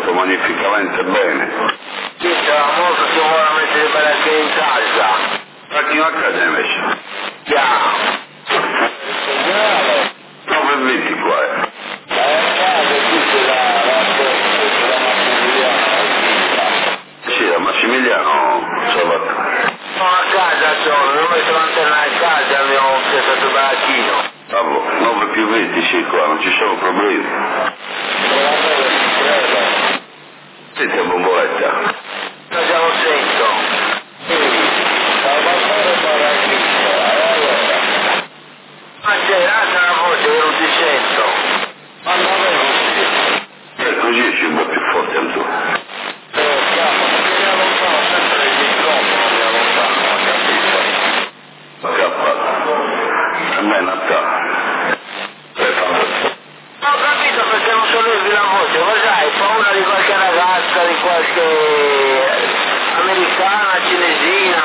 fatto magnificamente bene. Sì, molto si vuole mettere per anche in casa. Parchino a casa invece. Piano. 9,20 qua Sì, da Massimiliano Salvatore. Sono a casa sono, non metto l'antenna a casa, abbiamo piazzato il baracchino. Bravo, 9 più 20 sì qua, non ci sono problemi. Senti a bomboletta. Noi siamo 100. Ma c'è, alza la voce, io non ti sento. Ma non è Così esci un po' più forte al tuo. A me è Natale. Ho capito perché non sollevi la voce, ma sai, hai paura di qualche ragazza, di qualche americana, cinesina.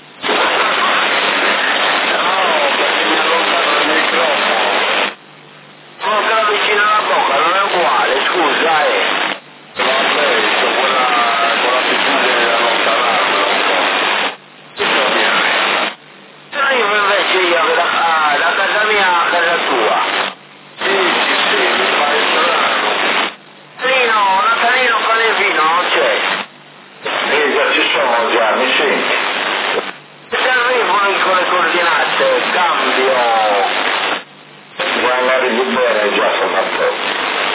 No, perché mi allontano il microfono. Non te lo vicino alla bocca, non è uguale, scusa, Vabbè, c'ho quell'abitudine di allontanarmelo un po'. Però io invece da casa mia a casa tua. Sì, mi fai strano. Natalino con il vino non c'è. Già ci sono già, mi senti? Se arrivano con le coordinate, cambio. Guarda, arrivi bene già, sono a posto.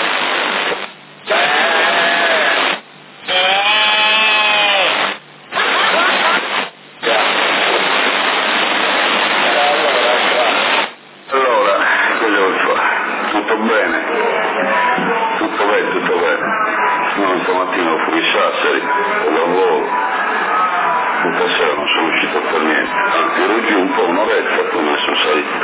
Allora, cosa vuoi fare? Tutto bene? Tutto bene. No, stamattina fuori Sassari, al lavoro. Tutta sera non sono uscito per niente. Anzi, ero giù un po' un'oretta, poi me ne sono salito.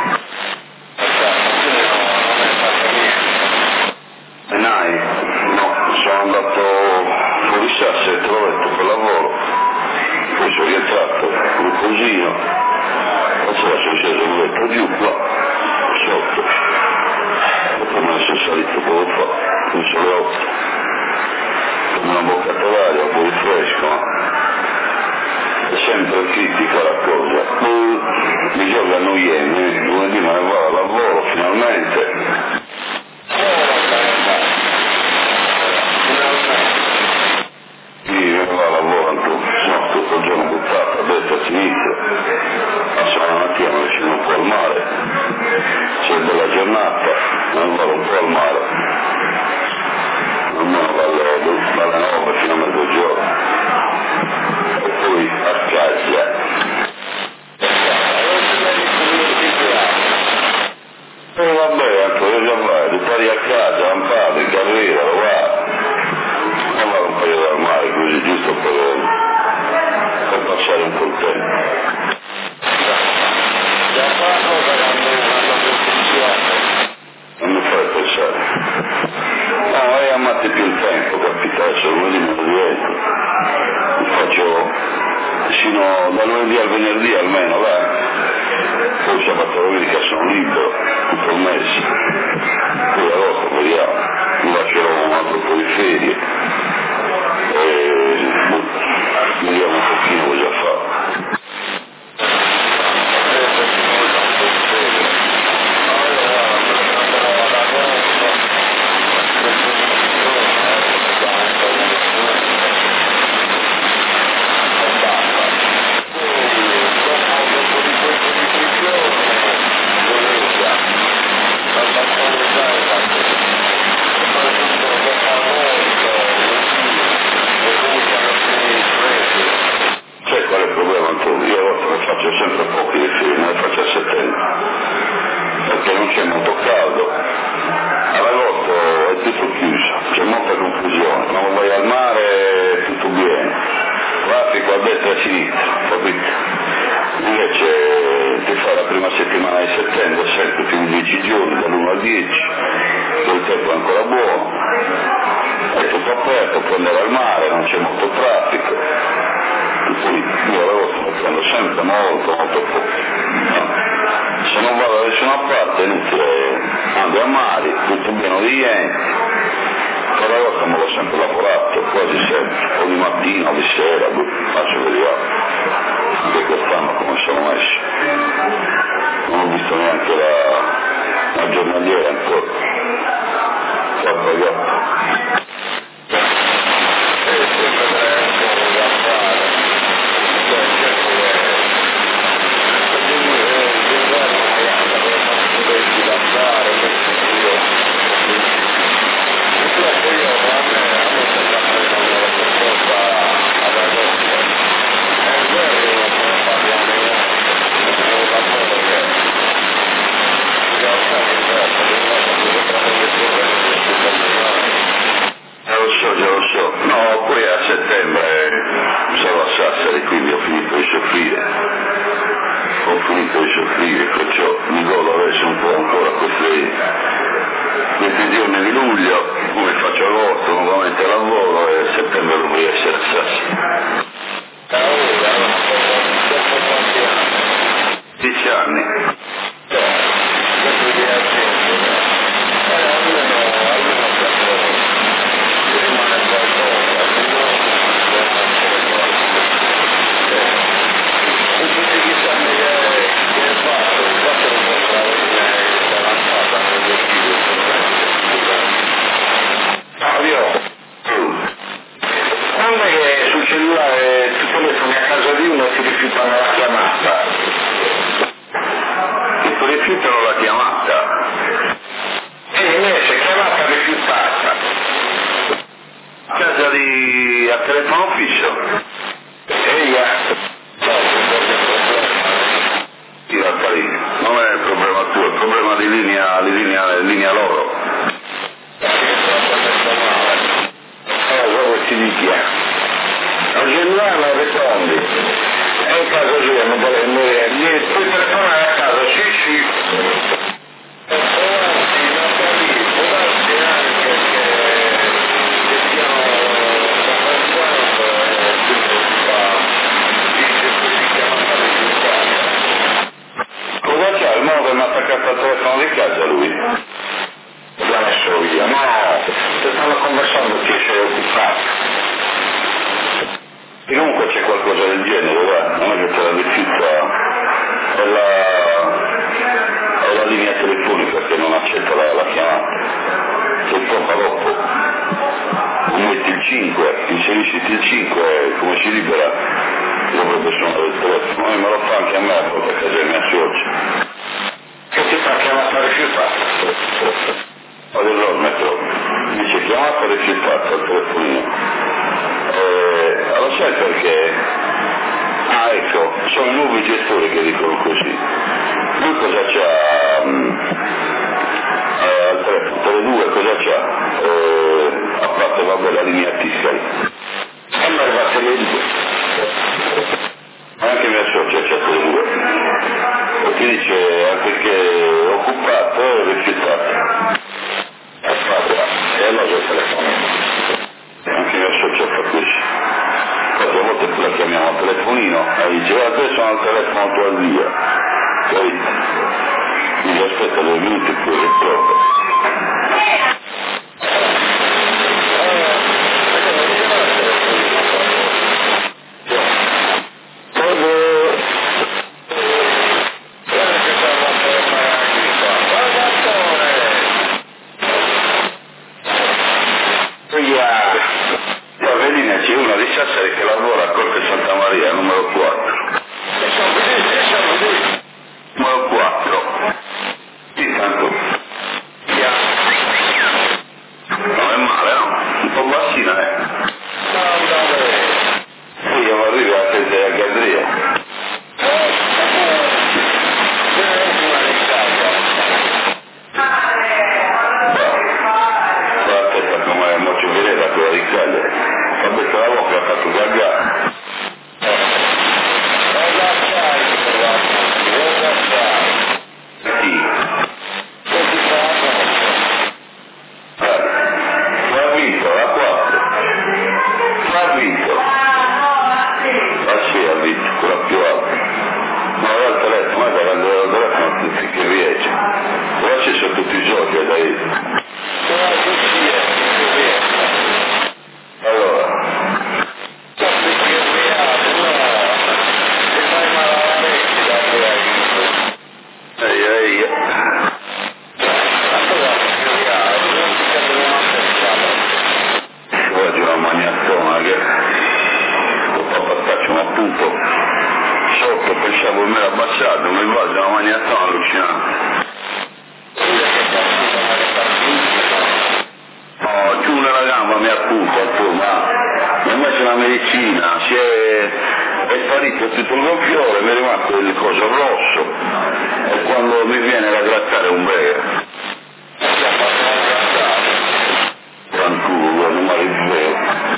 E Nai? No, sono andato fuori Sassari, te l'ho detto, per lavoro. Poi sono rientrato con un cosino. Sera sono sceso un letto giù qua, sotto, e poi me ne sono salito poco fa, non sono le 8, con una boccata d'aria, un po' di fresco, ma è sempre critica la cosa. Mi giocano ieri, lunedì me ne vado al lavoro finalmente. Sì, me ne vado al lavoro, no, tutto il giorno buttato a destra e a sinistra. La mattina mi scendo un po' al mare, c'è bella giornata, non vado un po' al mare, almeno dalle 9 fino a mezzogiorno, e poi a casa. E vabbè, anche cosa vai, tu pari a casa, un padre, carriera, lo va, non vado un paio dal mare così, giusto per passare un po' il tempo. Non mi fai pensare. No, è ammatti più il tempo, capita, se lunedì non rientro. Mi faccio fino da lunedì al venerdì almeno, vai. Poi sabato e domenica sono libero, tutto il mese. Poi agosto vediamo, mi lascerò un altro po' di ferie. E vediamo un pochino cosa fa. Faccio sempre pochi di film, ne faccio a settembre, perché non c'è molto caldo, all'agosto è tutto chiuso, c'è molta confusione, quando vai al mare è tutto bene, traffico a destra e a sinistra, capito? Invece ti fa la prima settimana di settembre, sempre più di 10 giorni, dall'1 al 10, il tempo è ancora buono, è tutto aperto, puoi andare al mare, non c'è molto traffico. Poi io l'agosto lo prendo sempre molto poco. Se non vado da nessuna parte è inutile, ando a mare, tutto pieno di yen, per l'agosto me l'ho sempre la quasi sempre, o di mattina o di sera, faccio vedere. Anche quest'anno come sono messi. Non ho visto neanche la giornaliera ancora. Guarda. Lo so. No, poi a settembre sarò a Sassari, quindi ho finito di soffrire, perciò mi godo adesso un po' ancora questi giorni di luglio, poi faccio agosto, nuovamente lavoro e a settembre dovrei essere a Sassari. 10 anni. Quando è che sul cellulare tu telefoni a casa di uno e ti rifiutano la chiamata? E ti rifiutano la chiamata? E invece chiamata rifiutata. A casa a telefono fisso? Non è il problema tuo, è il problema di linea loro. Cosa ti dica? Il cellulare rispondi. E in caso io non puoi telefonare a casa, sì. Cosa c'ha? Il modo che mi ha attaccato al telefono di casa lui? L'ha messo via. No, se stanno conversando ti sei occupato. E comunque c'è qualcosa del genere, guarda, non è che te la rifiuta, è la linea telefonica che non accetta la chiamata. Se troppo dopo metti il 5, inserisci il 5, come si libera, dovrebbe suonare il telefono, me lo fa anche a me a volte a casa mia socia. Che ti fa chiamata rifiutata? Allora metto, dice chiamata rifiutata al telefonino. Lo sai perché? Ah, ecco, sono i nuovi gestori che dicono così. Lui cosa c'ha al telefono? Per le due cosa c'ha? A parte vabbè la linea Tiscali. E mi arrivate le due. Anche mia socia c'ha per le due. Perché dice anche che è occupato e rifiutato. E allora c'è il telefono. Anche mia socia fa così. Qualche volta tu la chiamiamo al telefonino e dice adesso sono al telefono tua zia. Poi mi aspetta 2 minuti e poi ritorno. C'è uno di Sassari che lavora a Corte Santa Maria, numero 4. Numero 4. Sì, tanto. Non è male, no? Un po' bassina, Sì, io arrivo a prendere a Gadria. Aspetta come Mocio Vireta, quella di Cagliari. Vabbè, la bocca ha fatto gaggare. Sì. Ha vinto la 4. appunto, ma mi ha messo la medicina, è sparito tutto il gonfiore, mi è rimasto il coso rosso e quando mi viene da grattare un bere. Tranquillo, non mi arrivo.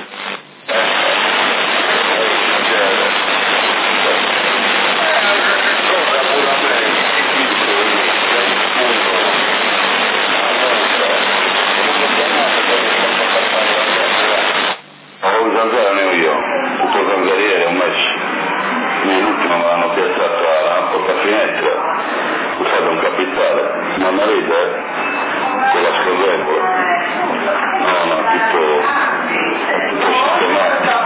Zanzara io, tutto zanzariere ho messo, l'ultimo me l'hanno piazzato alla porta finestra, ho fatto un capitale, ma una rete con la scorrevola, no, tutto sistemato.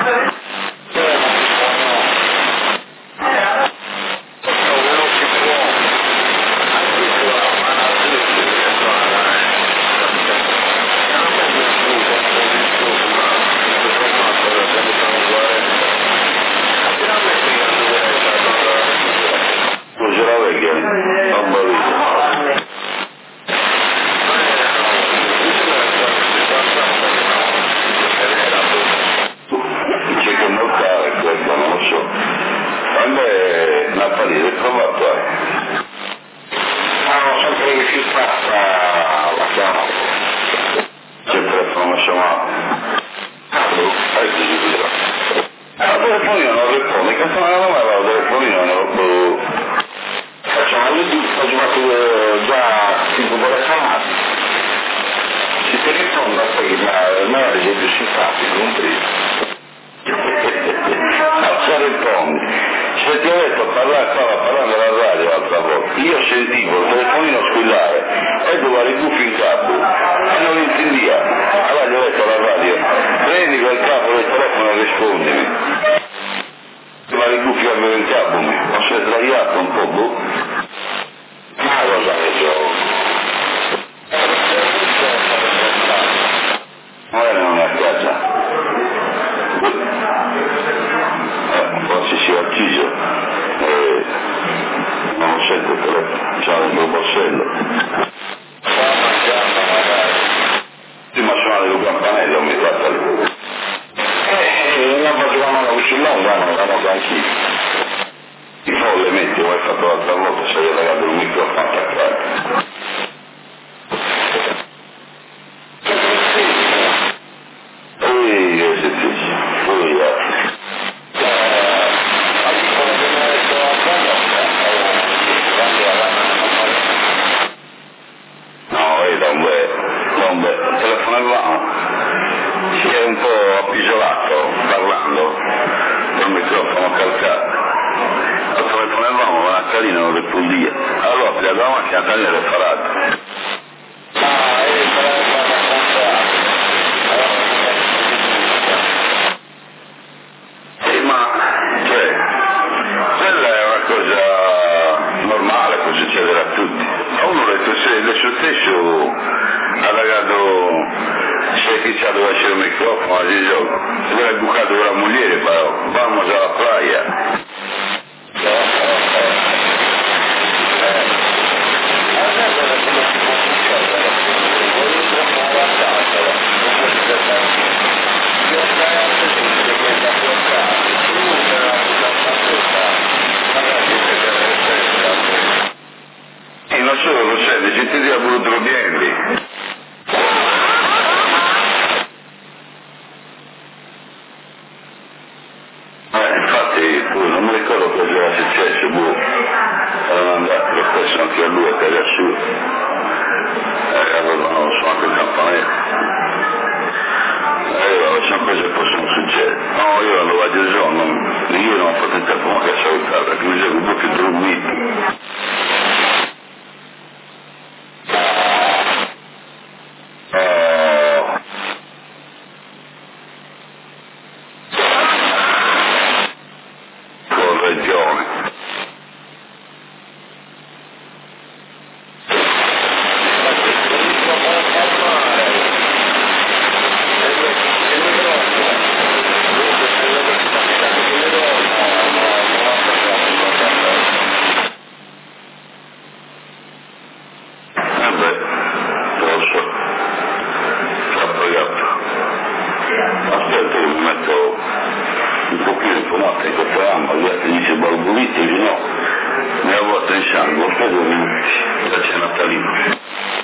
notte in questo ramo, gli altri dice balbulito, dice no, nella volta in sangue, per 2 minuti, da c'è Natalino.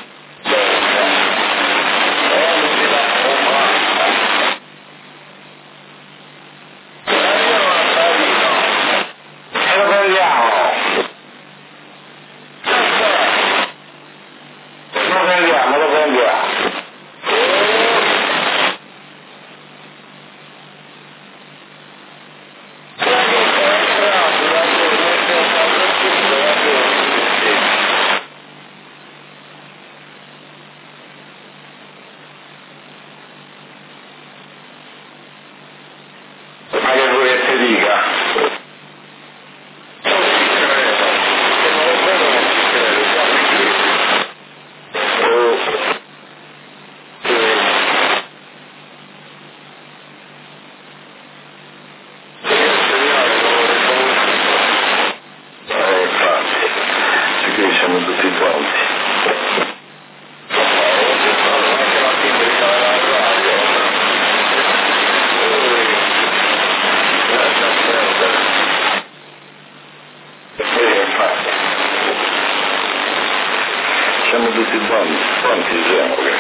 Siamo tutti quanti siamo che...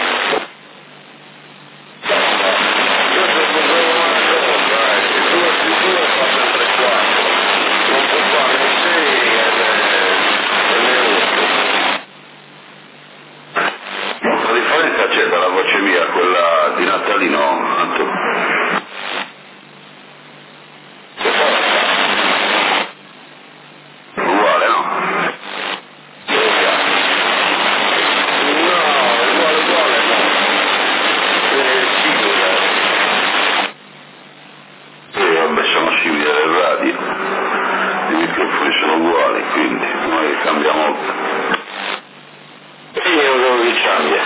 La differenza c'è dalla voce mia, quella di Natalino, Antonio. I microfoni sono uguali, quindi noi cambiamo. Sì, io devo che cambia.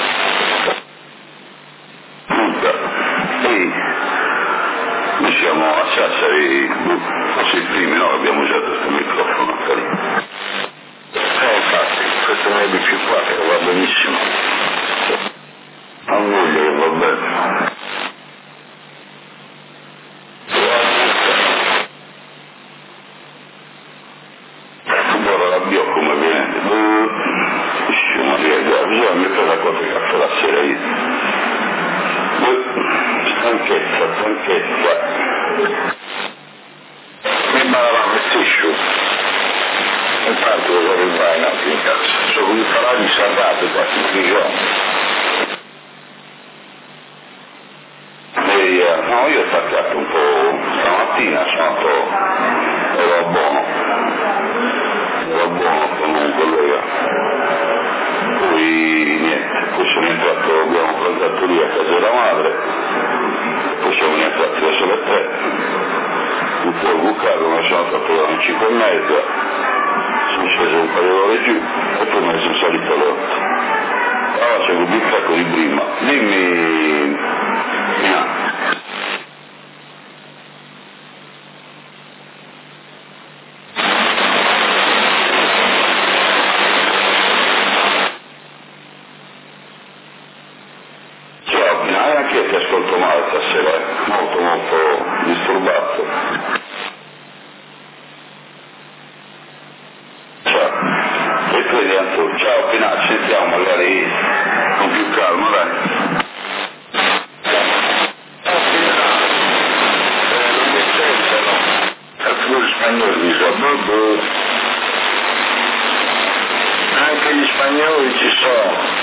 Sì, noi siamo a Sassari, forse i primi, no? Abbiamo usato questo microfono lì. Infatti, questo non è di più qua, che va benissimo. Non voglio che va bene. Come viene, bisogna mettere la cosa di caffè la sera io. Stanchezza. Mi balavamo il tiscio. Intanto lo arrivai in casa. Sono venuto a parlare di salvato quasi 3 giorni. No, io ho staccato un po' stamattina, ero buono comunque allora. Poi niente, poi sono entrato, abbiamo pranzato lì a casa della madre, poi siamo entrati verso le 3, un po' bucato, ma sono andato alle 5:30, sono sceso un paio d'ore giù e poi me ne sono salito alle 8. Allora c'è un sacco di prima, dimmi, no. Ti ascolto male stasera, molto disturbato. Ciao. E tu Antonio, ciao Pinacci, sentiamo magari con più calma, dai. Non mi sentono. Alcuni spagnoli dicono, anche gli spagnoli ci sono.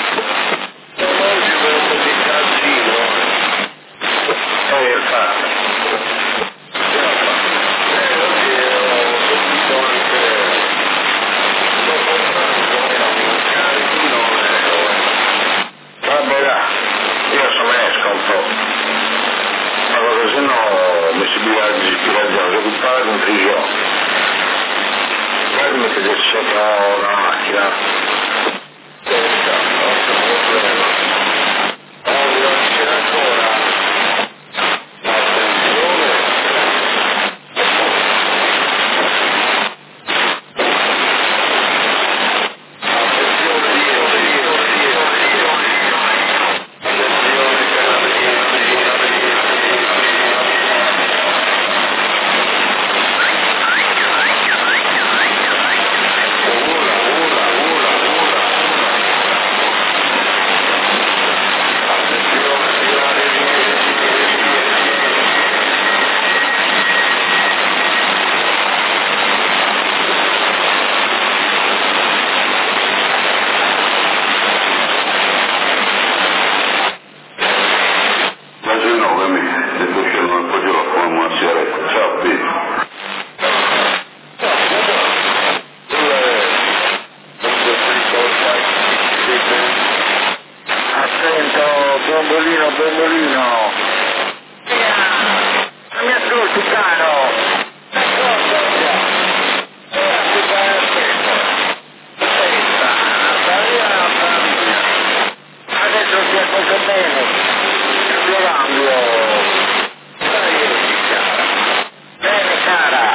Che sopra la macchina Bombolino, Bombolino. Mi ascolti, caro. Adesso ti ascolto bene. Cambio. Bene, cara.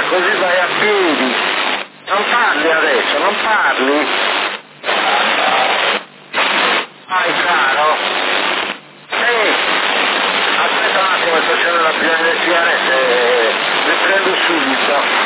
così vai a piedi. Non parli adesso, non parli. Vai caro. Aspetta un attimo, sto facendo la prima delle sigarette, le prendo subito.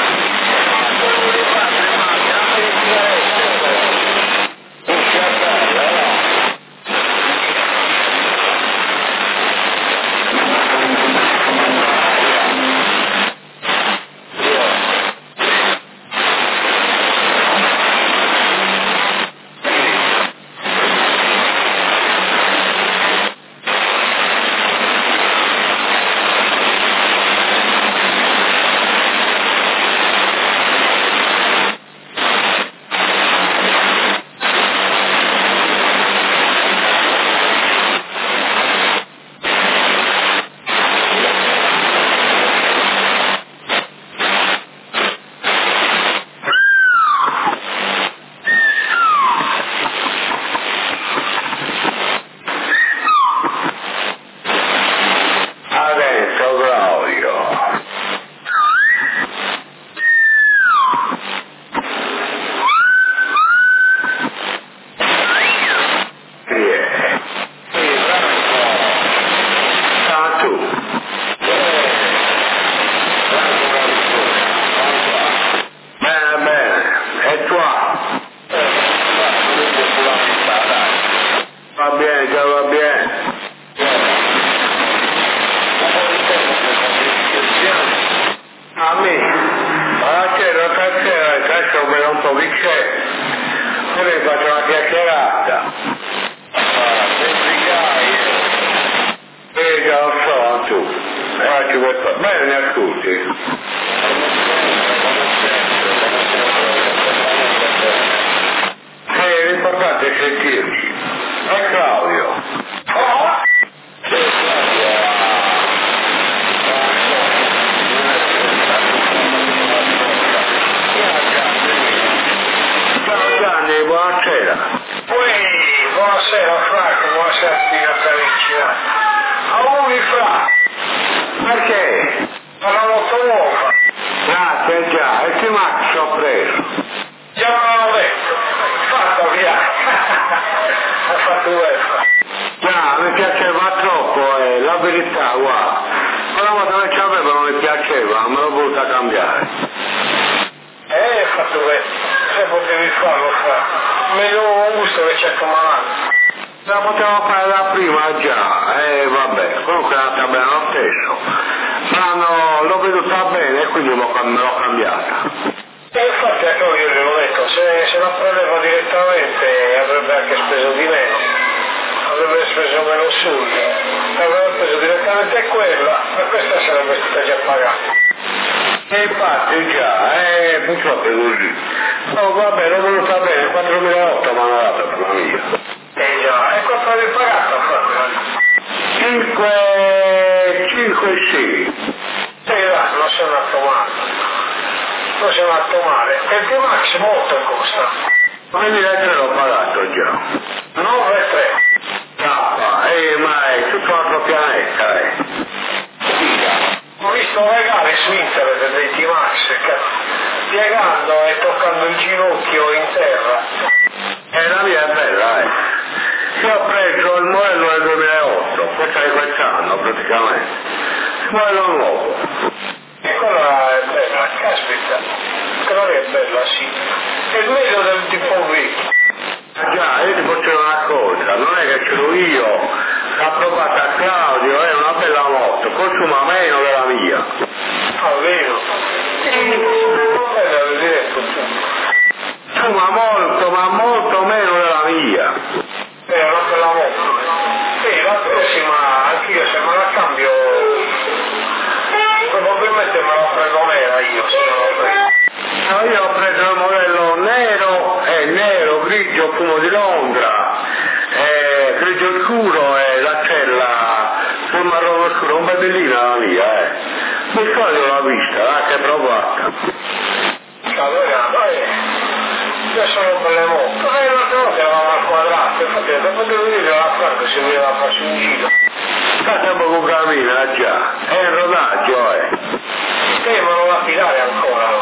Io sono belle moto. L'altra volta eravamo al quadrato, infatti dopo devo dire la Franco si voleva farsi un giro. Facciamo con cammina già, è il rodaggio, ma non la tirare ancora.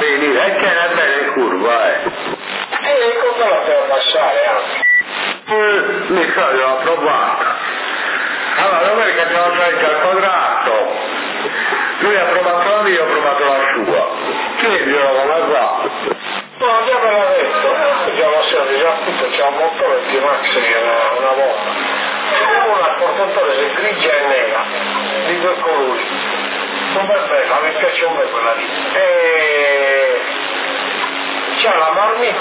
venire, e c'era bene in curva, E come la devo passare anche? Mica l'ho provata. Allora, domenica abbiamo salito al quadrato, lui ha provato la mia, io ho provato la sua. Chiedilo come va. No, già me l'ha detto, abbiamo già tutto, c'è un motore di Max una volta. C'è una portatore grigia e nera, di due colori. Super bella, mi piace un bel quella lì. E c'è la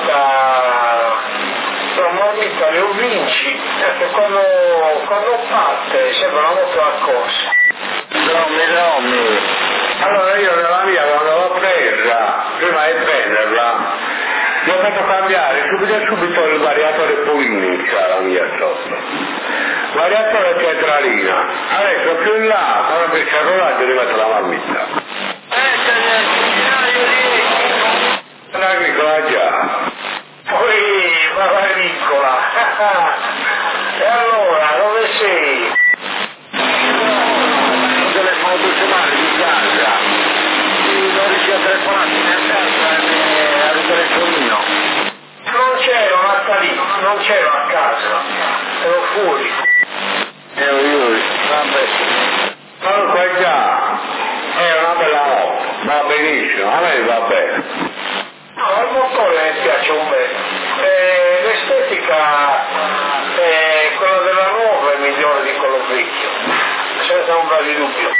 marmitta le Vinci, perché quando parte sembra una moto a corsa. Rommi. Allora io nella mia quando l'ho presa, prima di prenderla, gli ho fatto cambiare subito il variatore Polini, la mia sotto. Variatore centralina. Adesso più in là, quando penso al rollaggio gli metto la marmitta. L'agricola già. Poi, ma agricola. E allora, dove sei? Telefono tutte male di casa. Non riesci a telefonarti nel casa e al telefonino. Non c'ero, Natali, non c'ero a casa, ero fuori. Vabbè. Comunque già, è una bella moto, va benissimo, a me va bene. No, il motore mi piace un bel. L'estetica, quella della nuova è migliore di quello vecchio, senza ombra di dubbio.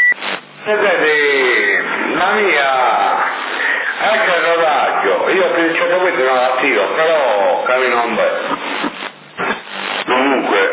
Vedi, la mia, anche il rodaggio, io per il certo punto non la tiro, però cammino un bel. Comunque,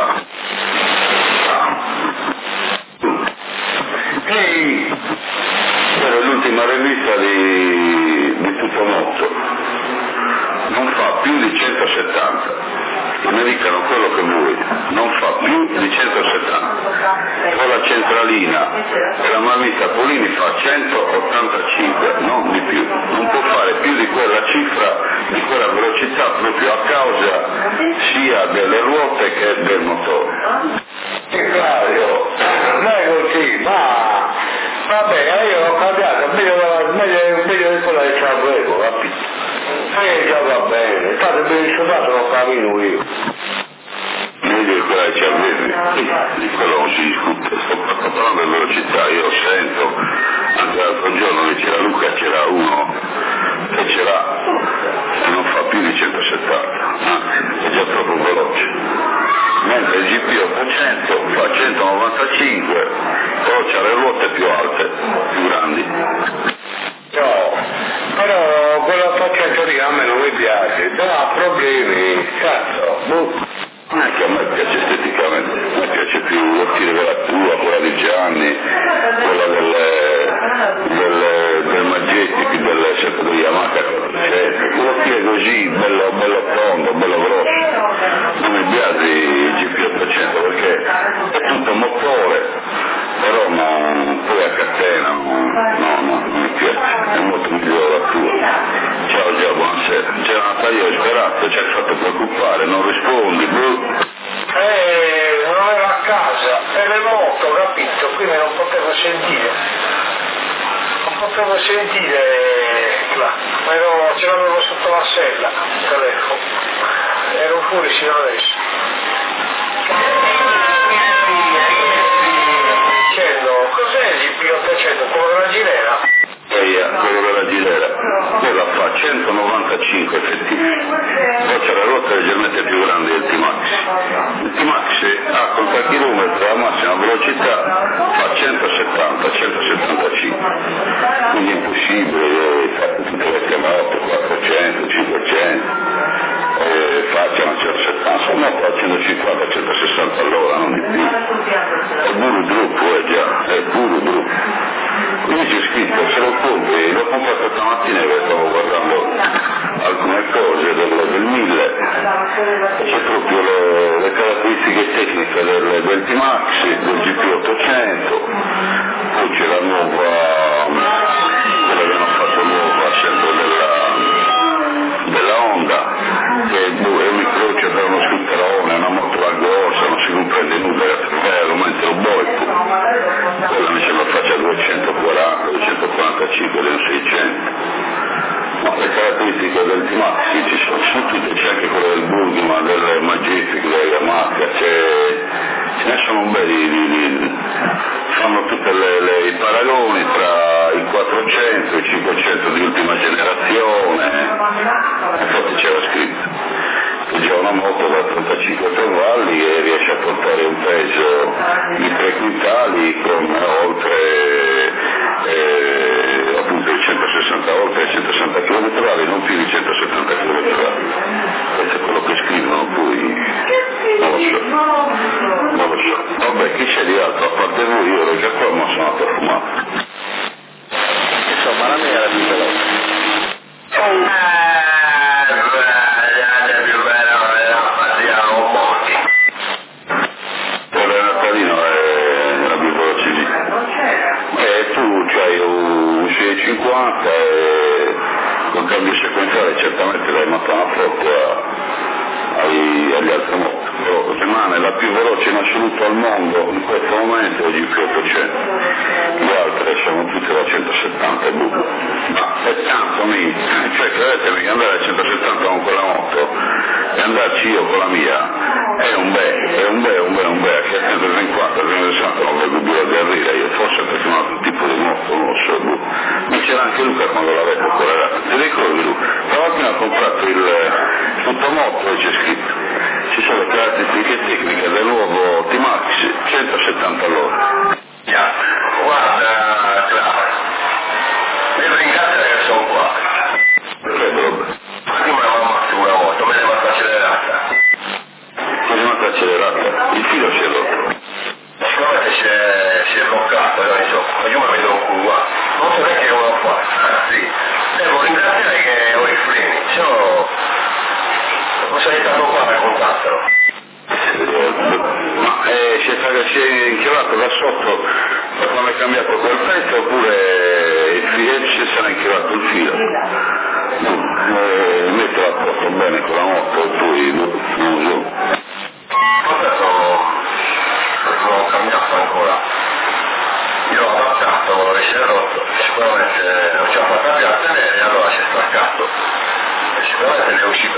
Ehi, era l'ultima rivista di Tuttomotto, non fa più di 170, mi dicano quello che vuoi, non fa più di 170, con la centralina e la marmitta Polini fa 185, non di più, non può fare più di quella cifra, di quella velocità proprio a causa sia delle ruote che del motore. Claudio, non è così, ma vabbè, io l'ho cambiato, meglio di quella che c'avevo, capito? Già va bene, state ben insudato, non cammino io. Meglio di quella che c'avevi, di quello non si discute, sto parlando di velocità, io sento, anche l'altro giorno che c'era Luca, c'era uno che non fa più di 170, anzi, è già troppo veloce. Mentre il GP 800 fa 195, però c'ha le ruote più alte, più grandi. No, però quella 800 lì a me non mi piace, dà problemi, cazzo. Anche a me piace esteticamente, a me piace più lo stile della tua, quella di Gianni, quella del Maggetti, più sempre del Yamaha 400, quello stile così, bello tondo, bello grosso. Non mi piace il GP 800 perché è tutto motore, però poi a catena, non mi piace, è molto migliore la tua. Ciao Gio, buonasera. C'era Natalia Speranza, ci hai fatto preoccupare, non rispondi, non ero a casa, ero in moto, capito? Quindi non potevo sentire. Ce l'avevo sotto la sella, il telefono. Ero fuori sino adesso. Dicendo, cos'è il GP800? Quello della Gilera? Quello della Gilera, quella fa 195 effettivi, poi c'è la ruota leggermente più grande del T-Max. Il T-Max ha con 3 km la massima velocità fa 170-175, quindi è impossibile, fate tutte le chiamate, 400, 500, facciano 170, se no fa 150-160 all'ora, non di più. È puro gruppo, già, è puro gruppo. Quindi c'è scritto, se lo compri, l'ho comprato stamattina perché stavo guardando alcune cose del 1000, c'è proprio le caratteristiche tecniche del T-Max, del GP800, poi c'è la nuova, quella che hanno fatto nuova, sempre della Honda, che è un incrocio tra uno scooterone, una moto a corsa, non si comprende nulla, è l'argomento lo boico. Quella invece la faccia 240, 245, 600. elettrico del T-Maxi ci sono tutte, c'è anche quello del Burgman, del Majestic, della Yamaha, ce ne sono un bel fanno tutti i paragoni tra il 400 e il 500 di ultima generazione, infatti c'era scritto che già una moto da 35 cavalli e riesce a portare un peso di 3 quintali con oltre appunto i 160, oltre i 160 km/h, non più di 170 km/h. Questo è quello che scrivono, poi non lo so. Vabbè, chi c'è di altro? A parte voi, io ero già qua ma sono andato a fumare. Insomma, la mia era più veloce. Tu c'hai un 650 e con cambio sequenziale certamente l'hai mattata forte agli altri motori, però rimane la più veloce in assoluto al mondo in questo momento è il GP800, le altre sono tutte da 170 ma è tanto cioè credetemi che andare a 170 con quella moto e andarci io con la mia è un bel, che a 150, 160 non vedo più di arrivare, io forse perché un altro tipo di moto, non lo so, ma c'era anche Luca quando l'aveva con la ragazza, ti ricordi Luca? Stamattina ha comprato il fotomoto e c'è scritto, ci sono le caratteristiche tecniche del nuovo T-Max 170 all'ora. Guarda, Clara, devo ringraziare che sono qua. Perché? Prima eravamo a una moto, me ne vado accelerata. È rimasta accelerata, il filo si è rotto. Sicuramente si è bloccato, insomma, io mi vedo un culo qua. Non so neanche come ho fatto, anzi, devo ringraziare che ho i freni, se no non sarei stato qua per contattarlo. Ma si è inchiavato da sotto da quando è cambiato quel pezzo oppure il filo si sarà inchiavato il filo? Metterla a posto bene con la moto e poi non so. Adesso non ho cambiato ancora, io ho adattato e si è rotto, sicuramente non ce l'ho fatta più a tenere e allora si è staccato e sicuramente ne è uscito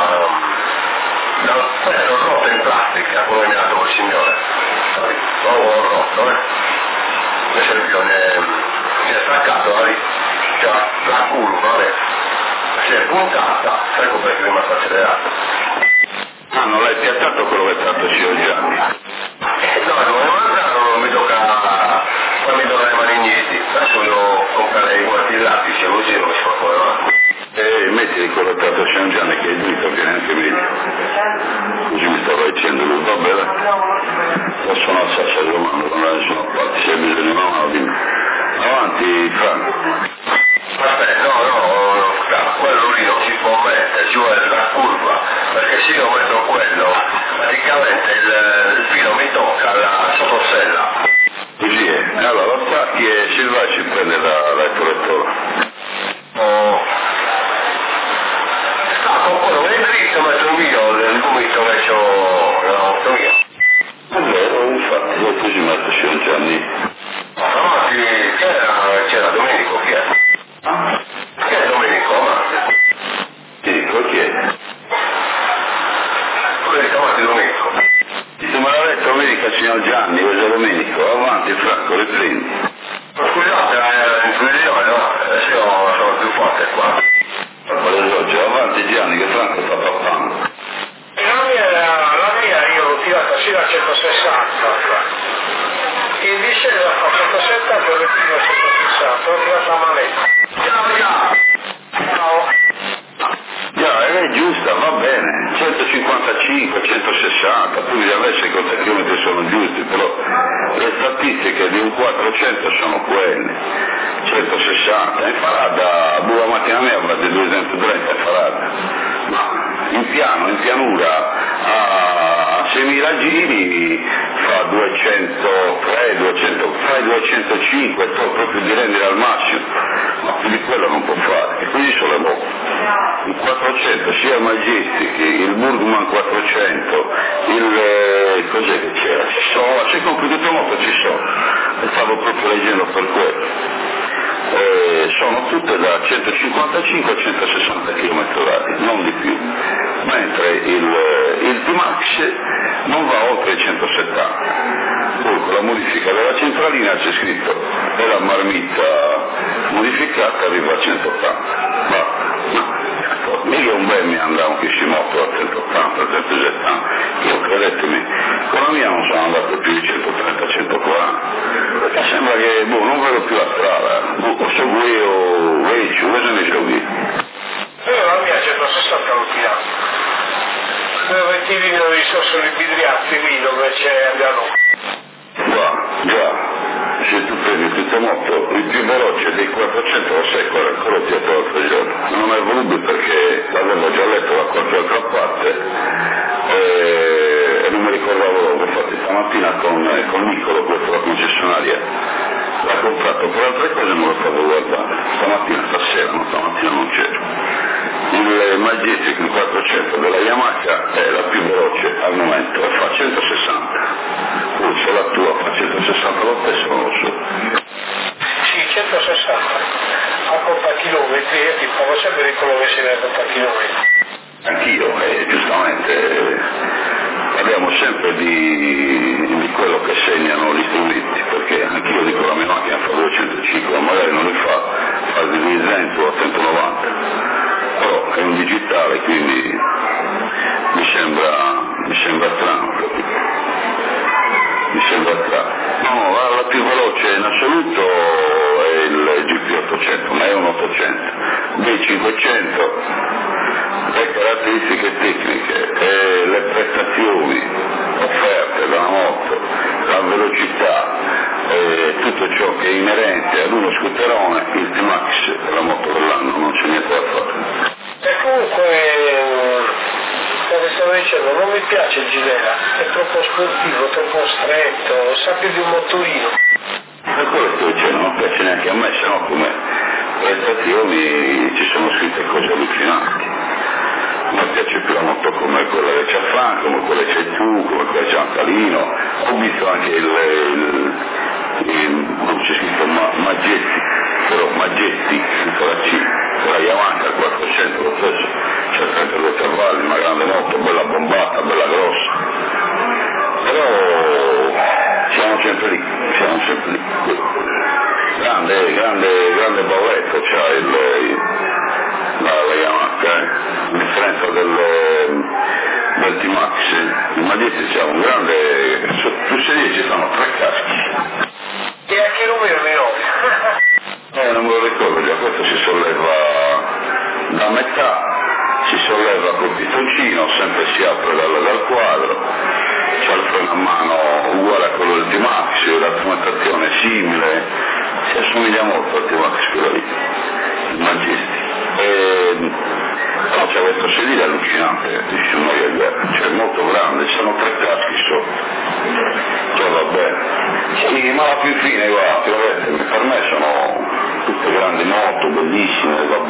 da quello rotto in plastica come mi ha dato quel signore, l'ho rotto invece si è staccato la curva, si è puntata, ecco perché è rimasto accelerato. Ah, non l'hai piazzato quello che è stato Gio Gianni? No, come mangiare mi tocca farmi dare le manigneti, adesso devo comprare i guanti lattici così non mi si fa fuori avanti. Metti quello che è stato Gio Gianni che è dritto che è neanche meglio. Così mi stavo dicendo lui, va bene? Posso non alzarsi la mano, non la sono fatti, se hai bisogno di una mano dimmi. Avanti Franco. Aspetta, no, quello lì non si può mettere, ci vuole la curva, perché se io metto quello, praticamente il filo mi tocca alla sottosella. Così è, allora lo stacchi e Silva ci prende dal correttore. Stacco quello, è dritto, metto il mio, il gomito che c'ho nella moto mia. È vero, infatti, io così metto Gio Gianni. Avanti, c'era Domenico, chi è? Chi è Domenico? Avanti. Chi è? Quello che avanti Domenico. Se me l'ha detto domenica signor Gianni, io sono Domenico, avanti Franco, riprendi. Scusate, è l'intuizione, no? Adesso io sono più forte qua. Avanti Gianni che Franco sta pappando. La mia io l'ho tirata sì a 160, il discesa l'ha fatto 170 e il filo 160, l'ho tirata a manetta. Ciao. È giusta, va bene, 155, 160, poi adesso i contachilometri sono giusti, però le statistiche di un 400 sono quelle, 160, in Farada, buona mattina mia avrà di 230 in Farada, ma in pianura a 6.000 giri fa 203, 200, fa 205, proprio di rendere al massimo, ma più di quello non può fare, e quindi sono le moto. Il 400, sia il Majestic, il Burgman 400, cos'è che c'era? Ci sono, se compri tutto moto ci sono, e stavo proprio leggendo per quello. sono tutte da 155 a 160 km/h, non di più, mentre il T-Max non va oltre i 170. Poi con la modifica della centralina c'è scritto e la marmitta modificata arriva a 180. Mica un bel mi andava un Kishimoto a 180, 170, io credetemi, con la mia non sono andato più di 130-140, perché sembra che non vedo più la strada, o so o vedo, cosa ne so qui. Io la mia 160 l'ho tirato, dove ti vedono i sono i bidriazzi lì dove c'è Adriano. Già, se tu prendi tutta moto, il più veloce dei 400 lo sai qual è, quello ti ho detto l'altro giorno. Non è voluto perché l'avevo già letto da qualche altra parte e non mi ricordavo dopo, infatti stamattina con Niccolo, questo la concessionaria, l'ha comprato per altre cose e me lo stavo guardando. Stasera non c'ero. Il Majestic, il 400 della Yamaha è la più veloce al momento, fa 160. Se la tua fa 160 lo stesso non lo so. Sì, 160 a conta chilometri e ti fa sempre quello che si ne conta chilometri. Anch'io, giustamente parliamo sempre di quello che segnano gli strumenti, perché anch'io dico la mia macchina fa 205, magari non li fa di 100 a 190, però è un digitale, quindi mi sembra strano, capito? No, la più veloce in assoluto è il GP800, ma è un 800. Dei 500, le caratteristiche tecniche e le prestazioni offerte dalla moto, la velocità e tutto ciò che è inerente ad uno scooterone, il T-Max è la moto dell'anno, non c'è niente da fare. E comunque, come stavo dicendo, non mi piace il Ginera, è troppo sportivo, troppo stretto, sa più di un motorino. E quello che sto dicendo, non piace neanche a me, se no come prestazioni ci sono scritte cose allucinanti. Non mi piace più la moto come quella che c'è a Franco, come quella che c'è tu, come quella che c'è Antalino. Ho visto anche non c'è scritto Majestic, però Majestic, scritto la C, la Yamaha 400 lo stesso, c'è 32 cavalli, una grande moto, bella bombata, bella grossa, però siamo sempre lì. Grande balletto c'ha la Yamaha, a differenza del T-Max, il Majestic c'ha un grande, su sedie ci sono 3 caschi. E a che numero ne ho? Non me lo ricordo, già questo si solleva da metà, si solleva col pistoncino, sempre si apre dal quadro, c'è il freno a mano uguale a quello del T-Max, la strumentazione è simile, si assomiglia molto al T-Max quello lì, il Majestic. Però c'è questo sedile allucinante, dice noi, cioè molto grande, ci sono 3 caschi sotto, cioè vabbè. Sì, ma la più fine, guarda, per me sono tutte grandi moto, bellissime, va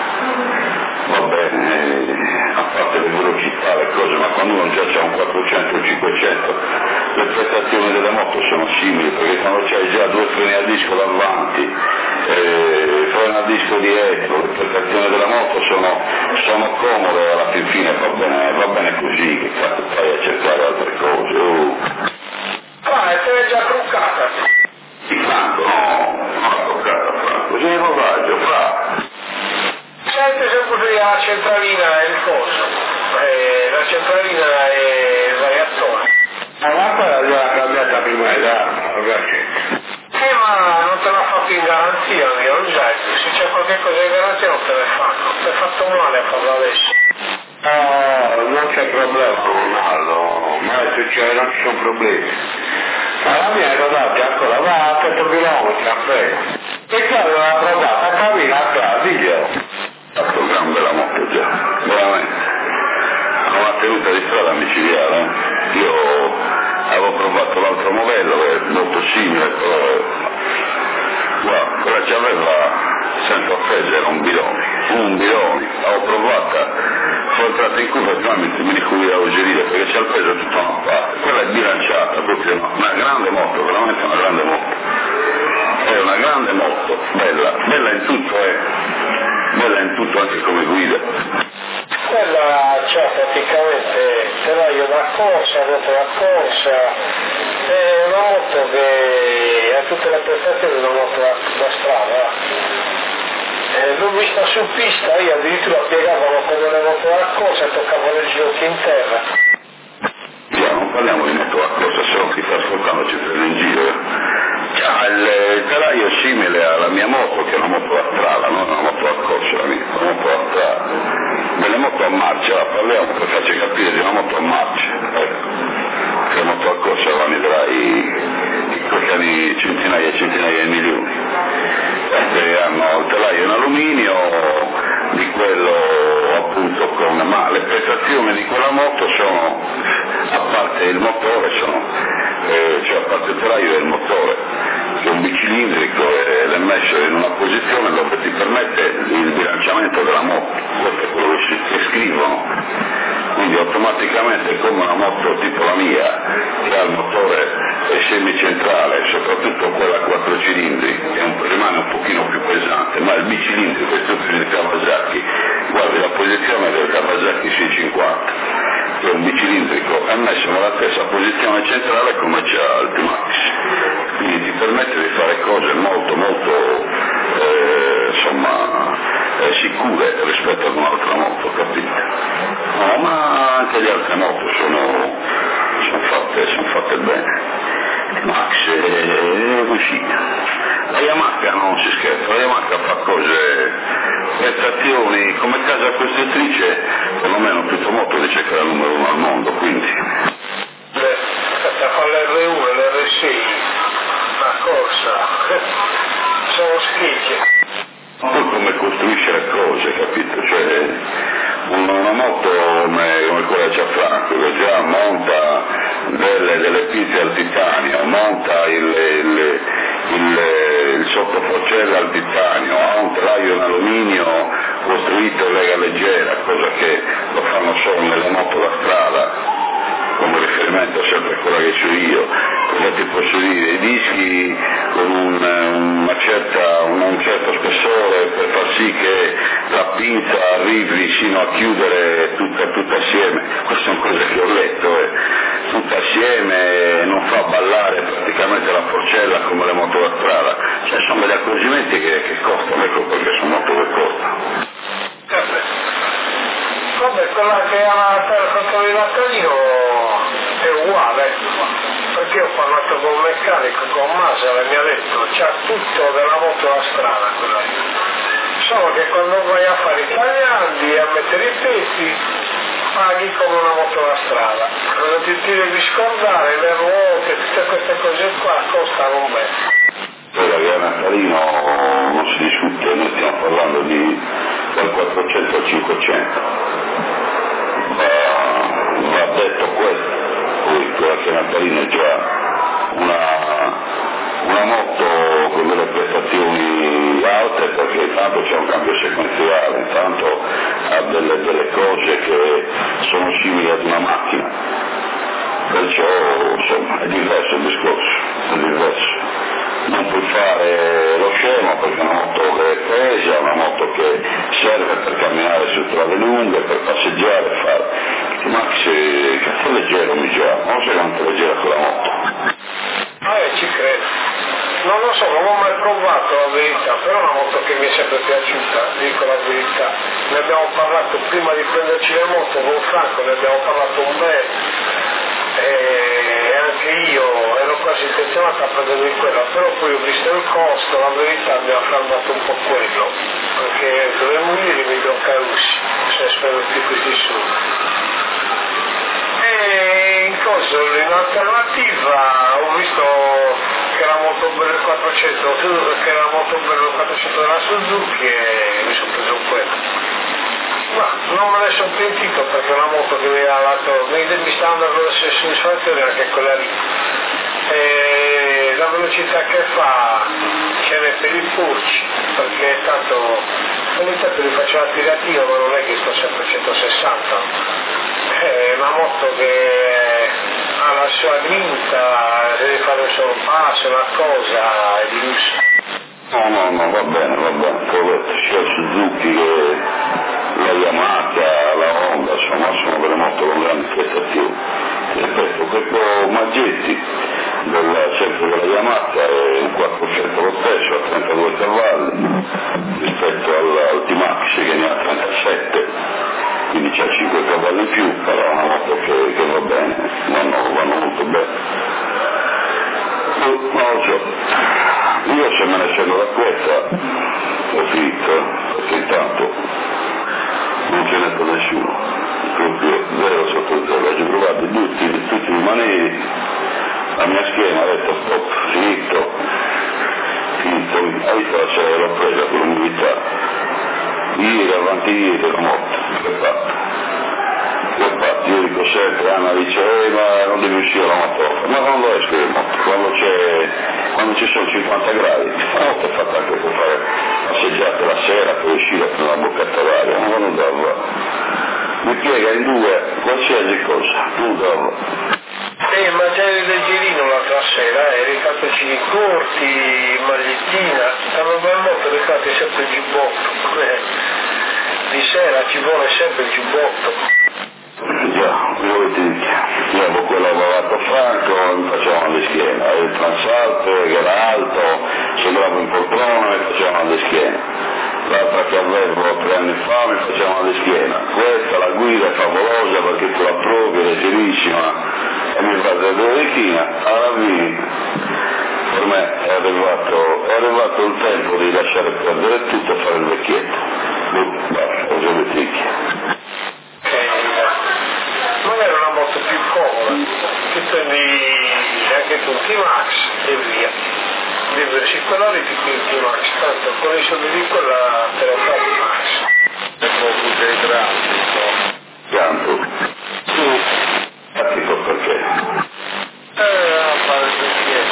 bene, a parte le velocità, le cose, ma quando uno già c'ha un 400 o 500, le prestazioni delle moto sono simili, perché quando c'hai già 2 freni a disco davanti, freno a disco dietro, le prestazioni della moto sono comode, alla fine va bene così, che cazzo fai a cercare altre cose. E te l'hai già truccata? Di Franco, no, non l'ha toccata Franco, così in rodaggio, Senti sempre qui la centralina e il coso, la centralina e il variatore. Ma quella l'ha cambiata prima di Ma non te l'ha fatto in garanzia, non già, se c'è qualche cosa in garanzia non te ne fanno, ti è fatto male a farlo adesso. Non c'è problema, Ronaldo, mai succede, non ci sono problemi. Ma la mia è rodata ancora, va a 100 km a freno. E che aveva provata a camminare a diglielo. Fatto grande la moto già, veramente. Con la tenuta di strada micidiale, io avevo provato l'altro modello che è molto simile, però guarda, quella già aveva, senza offesa, era un bidone, l'avevo provata, sono entrato in curva tramite mi ricuviavo gerire perché c'è il peso tutta una parte, quella è bilanciata, proprio una grande moto, veramente una grande moto, è una una grande moto, bella in tutto, bella in tutto anche come guida. Quella c'è praticamente telaio da corsa, moto da corsa, è una moto che ha tutte le prestazioni di una moto da strada. L'ho vista su pista, io addirittura piegavano come le moto da corsa e toccavano i ginocchi in terra. Non parliamo di moto da corsa, se no chi sta ascoltando ci prende in giro. Il telaio è simile alla mia moto, che è una moto da strada, non una moto da corsa, una moto da strada. Delle moto a marcia, parliamo per farci capire di una moto a marcia, che la moto a corsa la costano centinaia e centinaia di milioni. Hanno il telaio in alluminio, di quello appunto ma le prestazioni di quella moto sono, a parte il motore, cioè a parte il telaio e il motore, che è un bicilindrico ed è messo in una posizione dove ti permette il bilanciamento della moto, questo è quello che scrivono. Quindi automaticamente, come una moto tipo la mia, che ha il motore semicentrale, soprattutto quella a 4 cilindri, che rimane un pochino più pesante, ma il bicilindrico, questo di Kawasaki, guardi la posizione del Kawasaki 650, che è un bicilindrico, è messo nella stessa posizione centrale come c'è il T-Max, quindi ti permette di fare cose molto sicure rispetto ad un'altra moto, capito? No, ma anche le altre moto sono fatte bene. Max è così. La Yamaha non si scherza, la Yamaha fa cose, prestazioni, come casa costruttrice, perlomeno tutto moto dice che è la numero 1 al mondo, quindi. Aspetta, con l'R1 e l'R6, la corsa, sono schicchi. Poi come costruisce le cose, capito? Cioè, una moto come quella c'ha Franco, che già monta delle pizze al titanio, monta il sottoforcella al titanio, ha un telaio in alluminio costruito in lega leggera, cosa che lo fanno solo nelle moto da strada, come riferimento sempre a quella che c'ho io. Cosa ti posso dire? I dischi con un certo spessore per far sì che la pinza arrivi sino a chiudere tutta assieme. Queste sono cose che ho letto, tutta assieme, non fa ballare praticamente la forcella come le moto da strada. Cioè sono degli accorgimenti che costano, ecco perché sono moto che costano. Vabbè, quella che ha per controllo di Nattalino è uguale, perché ho parlato con un meccanico, con Masala, e mi ha detto c'ha tutto della moto da strada quella lì. Solo che quando vai a fare i tagliandi e a mettere i pezzi paghi come una moto da strada. Quando ti devi scordare le ruote, tutte queste cose qua costano un bel. Poi la via Nattalino non si discute, noi stiamo parlando dal 400 al 500. Va detto questo, poi quella che Nattalino è già una moto con delle prestazioni alte, perché intanto c'è un cambio sequenziale, intanto ha delle cose che sono simili ad una macchina, perciò insomma è diverso il discorso, è diverso. Non puoi fare lo scemo perché è una moto che è presa, una moto che serve per camminare su strade lunghe, per passeggiare, fare. Max è leggero mi già, non so quanto è leggera quella moto. Ci credo. Non lo so, non ho mai provato la verità, però è una moto che mi è sempre piaciuta, dico la verità. Ne abbiamo parlato prima di prenderci le moto con Franco, ne abbiamo parlato un bel. E anche io ero quasi intenzionato a prendere quella, però poi ho visto il costo, la verità mi ha fermato un po' quello, perché dovevo dire mi do carusi, se spero più questi su. E in cosa, in alternativa ho visto che era molto bello il 400, che era molto bello il 400 della Suzuki e mi sono preso quello. Ma non me ne sono pentito perché è una moto che mi sta andando le stesse soddisfazioni anche quella lì. E la velocità che fa ce n'è per i purci, perché tanto ogni tanto li faccio la tiratina ma non è che sto sempre a 160. È una moto che ha la sua grinta, deve fare un sorpasso, una cosa di lusso. No, va bene, c'è Suzuki che la Yamaha, la Honda, insomma sono delle moto con grandi prestazioni. Ripeto, questo Maggetti sempre della Yamaha è un 400 lo stesso a 32 cavalli rispetto al T-Max che ne ha 37, quindi c'ha 5 cavalli in più, però è una moto che va bene, vanno molto bene. Non lo so, io se me ne scendo da questa ho finito, perché intanto non ce n'è per nessuno, proprio zero sotto zero, ho provato tutti i maneri, la mia schiena ha detto stop, finito, hai visto la sera l'ho presa con l'umidità, ieri avanti ieri la moto, che fatto? Io dico sempre, Anna dice, ma non devi uscire la moto, ma quando esco in moto? Quando ci sono 50 gradi, la moto è fatta anche per fare passeggiate la sera, per uscire con una boccetta d'aria, ma non dava. Mi piega in due qualsiasi cosa, non dava. Ma già eri del girino l'altra sera, eri fatto cini corti, magliettina, stavo per moto, ricordati sempre il giubbotto, di sera ci vuole sempre il giubbotto. Già, io ti dico, io avevo quello lavorato franco, mi facevano le schiene, avevo il transalto che era alto, sembrava in poltrona, mi facevano le schiene. L'altra che avevo 3 anni fa mi facevano le schiene. Questa, la guida è favolosa perché tu la provi, è leggerissima e mi fa da orecchina, alla fine per me è arrivato il tempo di lasciare perdere tutto e fare il vecchietto. Basta, ho già le ticchie. Magari una moto più comoda, che prendi anche tu il T-Max e via. Viversi quella lì più il T-Max, tanto con i soldi di quella te la fa il Max. E poi tutte le Pianto. Pratico perché? A fare il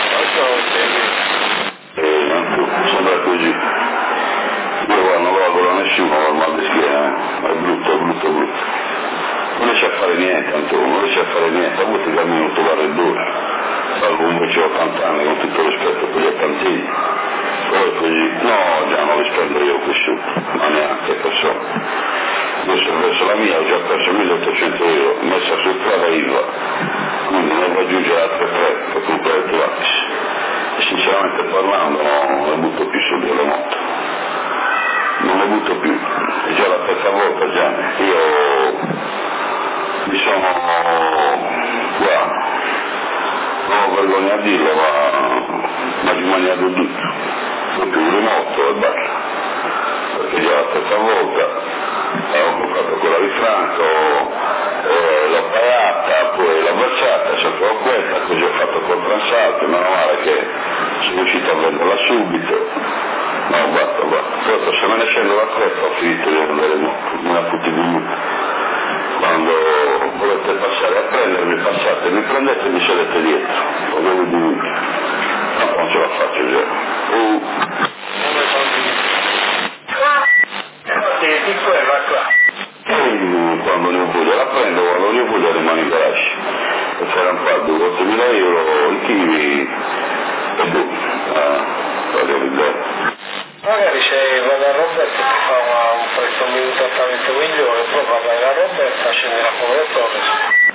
vecchietto, Non tu, sembra così. Io guarda, non lavoro a nessuno, ho il mal di schiena, è brutto. Non riesce a fare niente, Antonio, non riesce a fare niente, a volte cammino tutto la reddura, salvo invece 80 anni con tutto rispetto per gli ottantini, però è così, no, già non li spendo io qui ma neanche persone. Io se verso la mia ho già perso 1.800 euro, messa su strada IVA, quindi ne devo aggiungere altre 3 per comprare il T-Max. E sinceramente parlando non ne butto più soldi alle moto, non ne butto più, è già la terza volta già, io mi sono qua, non ho vergogna a dirlo, ma rimaniamo tutto, proprio un remoto e basta, perché già la terza volta ho comprato quella di Franco, l'ho pagata, poi l'ho baciata, sapevo questa, così ho fatto col transalto, meno male che sono riuscito a venderla subito, no basta, poi se me ne scendo da questa ho finito di vendere moto, mi ha tutti venuti. Quando volete passare a prendermi, passate, mi prendete e mi sedete dietro, lo devo dire, no, non ce la faccio già. di quella qua. Quando ne ho voglia la prendo, quando ne ho voglia rimane in garage. E c'era un po' di 8.000 euro, i kiwi, e boh, la realizzare. Magari se vado a Roberto ti fa un prezzo un trattamento migliore, poi vai a Roberto a scendere a Povero Torres.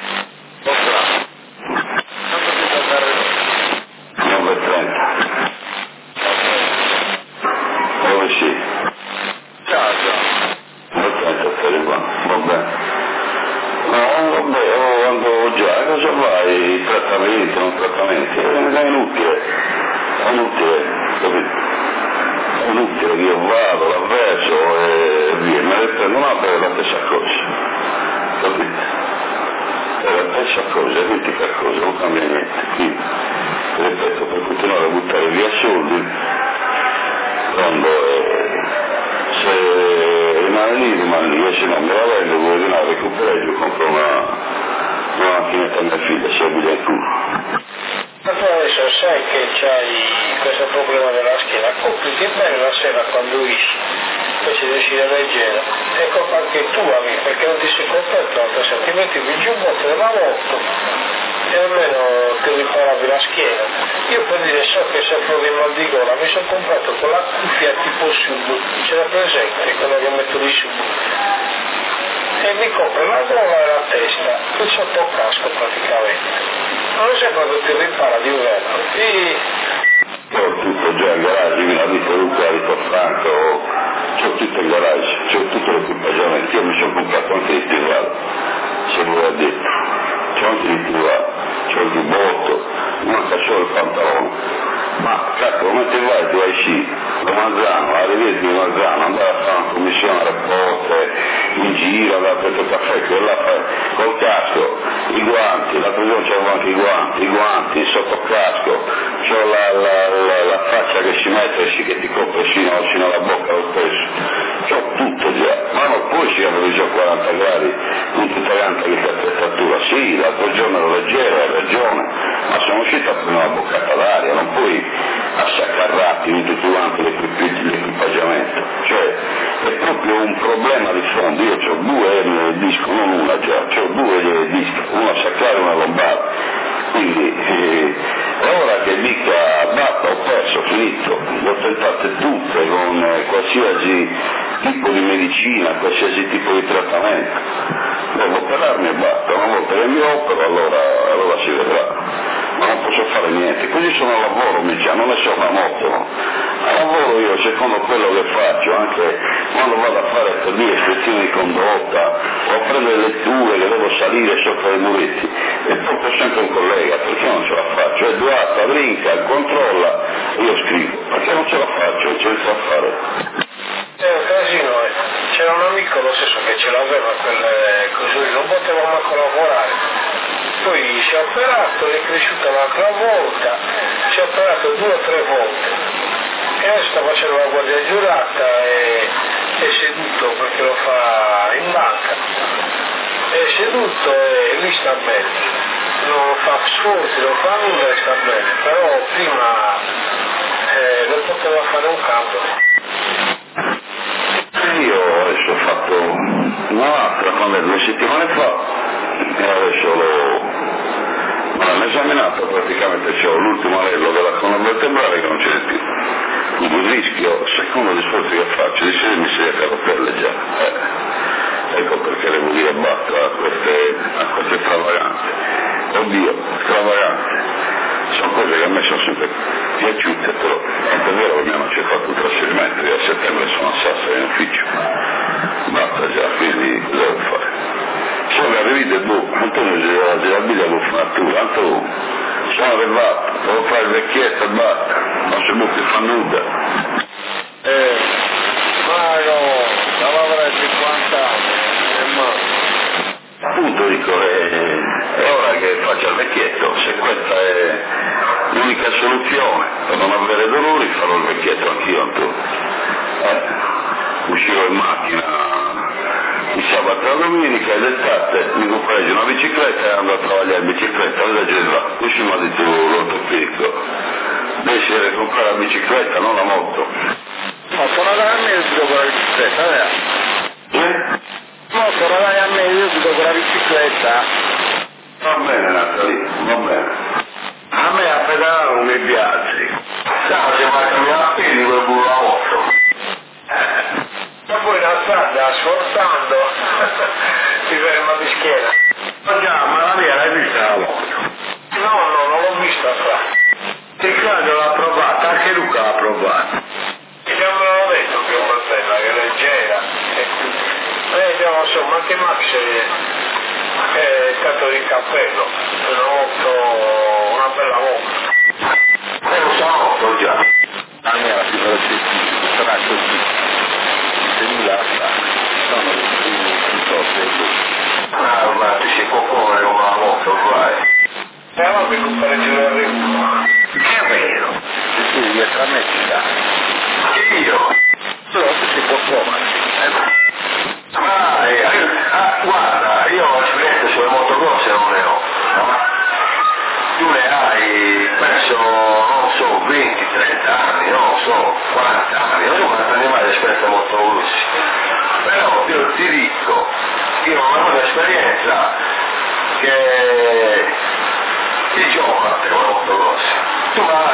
Quanto ti sta andare? 9,30. Dove sì? Già. 9,30 sta arrivando, va bene. No, vabbè, quando già, cosa fai? I trattamenti, non trattamenti? È inutile, capito? È inutile che io vado, l'avverso e via, me ne prendo una per la stessa cosa, capito? È la stessa cosa, identica cosa, non cambia niente. Quindi, ripeto, per continuare a buttare via soldi, quando se rimane lì, e se non me la vendo, vuoi di là recuperare, io compro una macchinetta a mia figlia, si abita in culo. Ma tu adesso sai che c'hai questo problema della schiena, complichi bene la sera quando esci, poi si decide leggera, è colpa anche tua, perché non ti sei comportato, se ti metti il giubbotto della moto e almeno ti riparavi la schiena. Io per dire, so che soffro di mal di gola, mi sono comprato con la cuffia tipo sub, ce la presente, quella che metto di sub, e mi copre la gola e la testa, e sotto il casco praticamente. Non so quando ti ripara d'inverno. Ho tutto già il garage, mi ha detto Luca, ha detto Franco, c'ho tutto il garage, c'ho tutto l'equipaggiamento, io mi sono comprato anche il stivali, se lo ha detto, c'ho anche il stivali, c'ho il giubbotto, manca solo il pantalone. Ma cazzo, come ti vai? Ti vai sì, da Manzano, arrivi di Manzano, andare a fare una commissione a rapporte, in giro, andare a prendere il caffè, quella col casco, i guanti, l'altro giorno c'avevo anche i guanti, sotto il casco, c'ho la faccia che si mette che ti copre sino alla bocca lo stesso, c'ho tutto già, ma non puoi ci avevo già 40 gradi, con tutta quanta questa attrezzatura, sì, l'altro giorno ero leggero, hai ragione, ma sono uscito a prendere una boccata d'aria, non puoi assaccarrati in tutto quanto l'equipaggiamento, cioè è proprio un problema di fondo. Io ho 2 ernie di disco, non una già, ho 2 dischi, una sacrale e una lombare, quindi è ora che dica basta, ho perso, finito, le ho tentate tutte con qualsiasi tipo di medicina, qualsiasi tipo di trattamento, devo operarmi e basta, una volta che mi opero allora si vedrà. Ma non posso fare niente, così sono al lavoro, non ne so una moto, al lavoro io secondo quello che faccio, anche quando vado a fare per dire ispezioni di condotta o a prendere letture che devo salire sopra i muretti e porto sempre un collega, perché non ce la faccio, Edoardo brinca, controlla, io scrivo, perché non ce la faccio, c'è il da fare. È un casino, c'era un amico lo stesso che ce l'aveva così, non poteva manco lavorare. Poi si è operato, è cresciuta un'altra volta, si è operato 2 o 3 volte e adesso sta facendo la guardia giurata e è seduto perché lo fa in banca, è seduto e lì sta bene, non fa sforzi, non fa nulla e sta bene, però prima non poteva fare un campo. Io adesso ho fatto un'altra quando 2 settimane fa e adesso l'hanno esaminato, praticamente c'ho l'ultimo anello della colonna vertebrale che non c'è più, quindi il rischio, secondo gli sforzi che faccio, di sedermi sedia a rotelle già, ecco perché devo dire basta a queste stravaganze, oddio, stravaganze, sono cose che a me sono sempre piaciute, però è vero che mi hanno accettato un trasferimento e a settembre sono a Sassari in ufficio, basta già, quindi devo fare. Sono arrivate Antonio della vita con frattura, Antonio, sono arrivato, devo fare il vecchietto e basta, non si può più fare nulla. Ma no, lavorare 50 anni, Appunto dico, è ora che faccia il vecchietto, se questa è l'unica soluzione per non avere dolori farò il vecchietto anch'io, Antonio. Uscirò in macchina il sabato e la domenica e l'estate mi comprei una bicicletta e andavo a lavorare in bicicletta, così mi ha detto l'ortopedico, devi essere comprare la bicicletta, non la moto. Ma sono da medico con la bicicletta, vero? No, sono da medico con la bicicletta. Va bene Natalie, va bene. A me a pedalare non mi piace. Ciao, se vai a cambiare la piedi quel burro a 8. Ma poi la strada sforzando si ferma di schiena. Ma già, ma la mia l'hai vista la moto? No, non l'ho vista qua. Riccardo l'ha provata, anche Luca l'ha provata. Io me l'ho detto che è una bella, che è leggera. Non so, ma che Max è stato di cappello, una bella moto. Lo so già. La mia la più velocissima, sarà così. 6.000 sono Ma ti si può correre con la moto, vai. Ma mi comprare il ritmo. Che è vero? sì, dietro a me ci sta. Io? Però si può muovere. Guarda, io esperienze sulle motocrosse non ne ho. Tu ne hai, penso, non so, 20, 30 anni, non so, 40 anni, non so quanti anni mai di esperienza motocrossi. Però io ti dico, io ho una esperienza che ti gioca a te con la motocross. Tu vai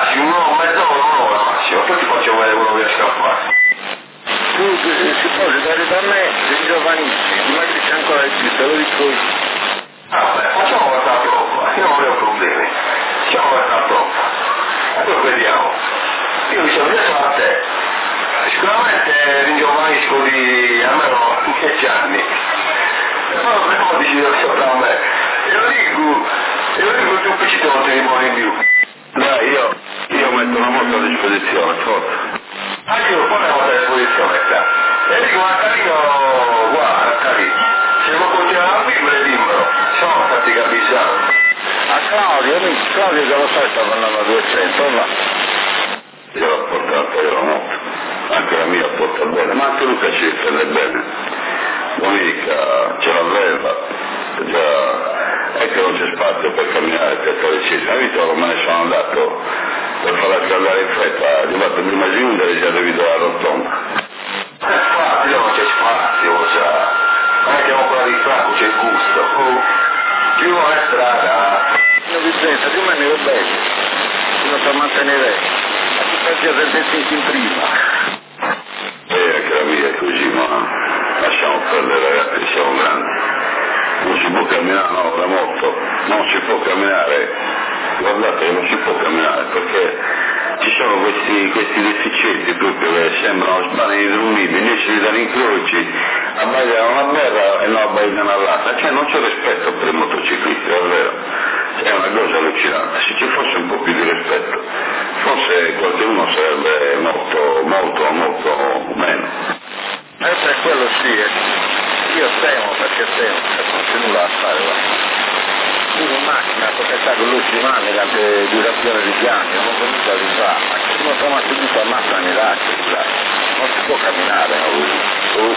ma poi ti faccio vedere quello che riesco a fare. Tu si può dare da me dei giovanissimi, magari c'è ancora il più, te lo dico io. Vabbè, facciamo questa troppa, io non ho problemi. Facciamo questa troppa. Poi vediamo. Io mi sono detto a te, sicuramente ringiovanisco di almeno 10 anni. E poi non dici sopra a me. Io dico che un piccino non ti rimane in più. Dai, io metto una moto a disposizione, forza. Anche io poi una moto a disposizione qua. E dico a Carino, guarda Carino, se non continuare a vivere dimmelo, siamo stati capisati. A Claudio che lo sai sta parlando a 200, va. Io l'ho portata io la moto, anche la mia porta bene, ma anche Luca ci difende bene. Domenica ce l'aveva, già è che non c'è spazio per camminare per 13 anni, me ne sono andato per farla scaldare in fretta, è arrivato prima di 11 e è arrivato alla rotonda. Infatti non c'è spazio, lo sa. Non è che ancora di Franco c'è il gusto. Più non è strada. Io Vicenza, rimani bello, fino a mantenere a tutti i sentenzi in prima. Anche la mia è così, ma lasciamo perdere ragazzi, siamo grandi. Non si può camminare, no, la moto, non si può camminare, guardate che non si può camminare perché ci sono questi deficienti proprio che sembrano sbani inumidi, invece di dare incroci, abbagliano una berra e non abbagliano all'altra, cioè non c'è rispetto per i motociclisti, davvero, è una cosa allucinante, se ci fosse un po' più di rispetto, forse qualcuno sarebbe molto meno. Per quello sì, io temo perché non c'è nulla da fare là. Tu in macchina, perché sai con lui si mangia tante durazioni di bianchi, non comincia a rifare, ma se uno trova tutto ammazza nei lacci, non si può camminare, no?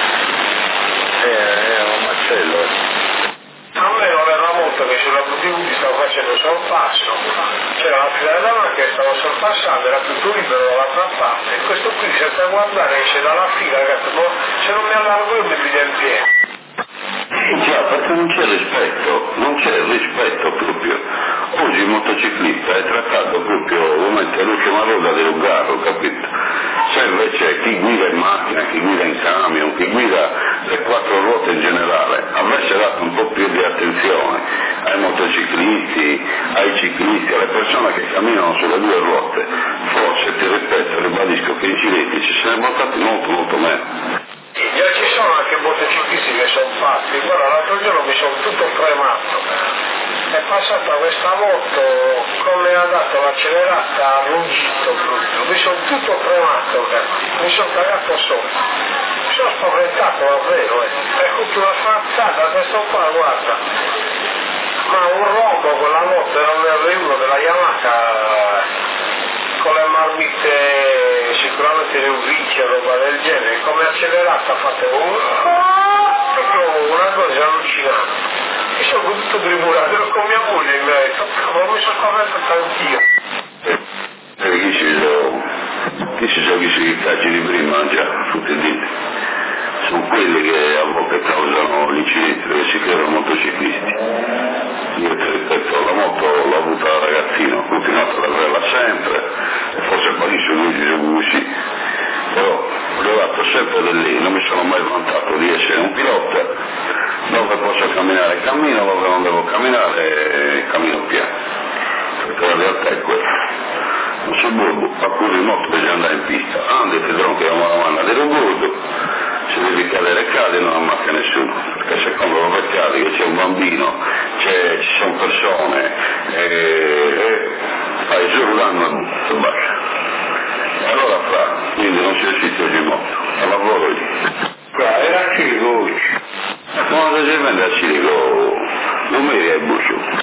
È un macello. A me non era molto che sulla VTV stavo facendo sorpasso, c'era una fila davanti che stavo sorpassando, era tutto libero dall'altra parte, e questo qui senza guardare esce dalla fila, ragazzi, se non mi allargo io mi piglio in piedi. Sì, già, perché non c'è rispetto proprio. Oggi il motociclista è trattato proprio come l'ultima ruota del carro, capito? Se invece chi guida in macchina, chi guida in camion, chi guida le 4 ruote in generale, avesse dato un po' più di attenzione ai motociclisti, ai ciclisti, alle persone che camminano sulle 2 ruote, forse, ti ripeto, ribadisco che incidenti ci sarebbero stati molto meno. Già ci sono anche motociclisti che sono pazzi, guarda l'altro giorno mi sono tutto tremato, è passata questa moto, come è andata l'accelerata a Lungito proprio, mi sono tutto tremato, mi sono cagato sotto, mi sono spaventato davvero, è tutta una fazzata, questo qua guarda, ma un rombo quella notte era un R1 della Yamaha, con le marmite sicuramente le uvicce, roba del genere, come accelerata fate proprio una cosa allucinante. Mi sono potuto tribulare, ero con mia moglie in merito, ma mi sono spaventato anch'io. Chi si sono visti i caggi di prima già, tutti dite. Sono quelli che a volte causano gli incidenti, perché si creano motociclisti. Io ti ripeto, la moto l'ho avuta da ragazzino, ho continuato ad averla sempre, e forse pochissimo di gusti, però ho arrivato sempre da lì, non mi sono mai vantato di essere un pilota, dove posso camminare cammino, dove non devo camminare cammino piano, perché la realtà è questa. Un suburbo, a cui il moto bisogna andare in pista, andate tronchi la mano del bordo, se devi cadere cade non ammazza nessuno, perché secondo dove cadi che c'è un bambino, ci sono persone, fai giù un anno e basta. E allora quindi non si esiste oggi in moto, al lavoro lì. Qua era Cirico oggi. Quando si vende a Cirico, non mi è bucio.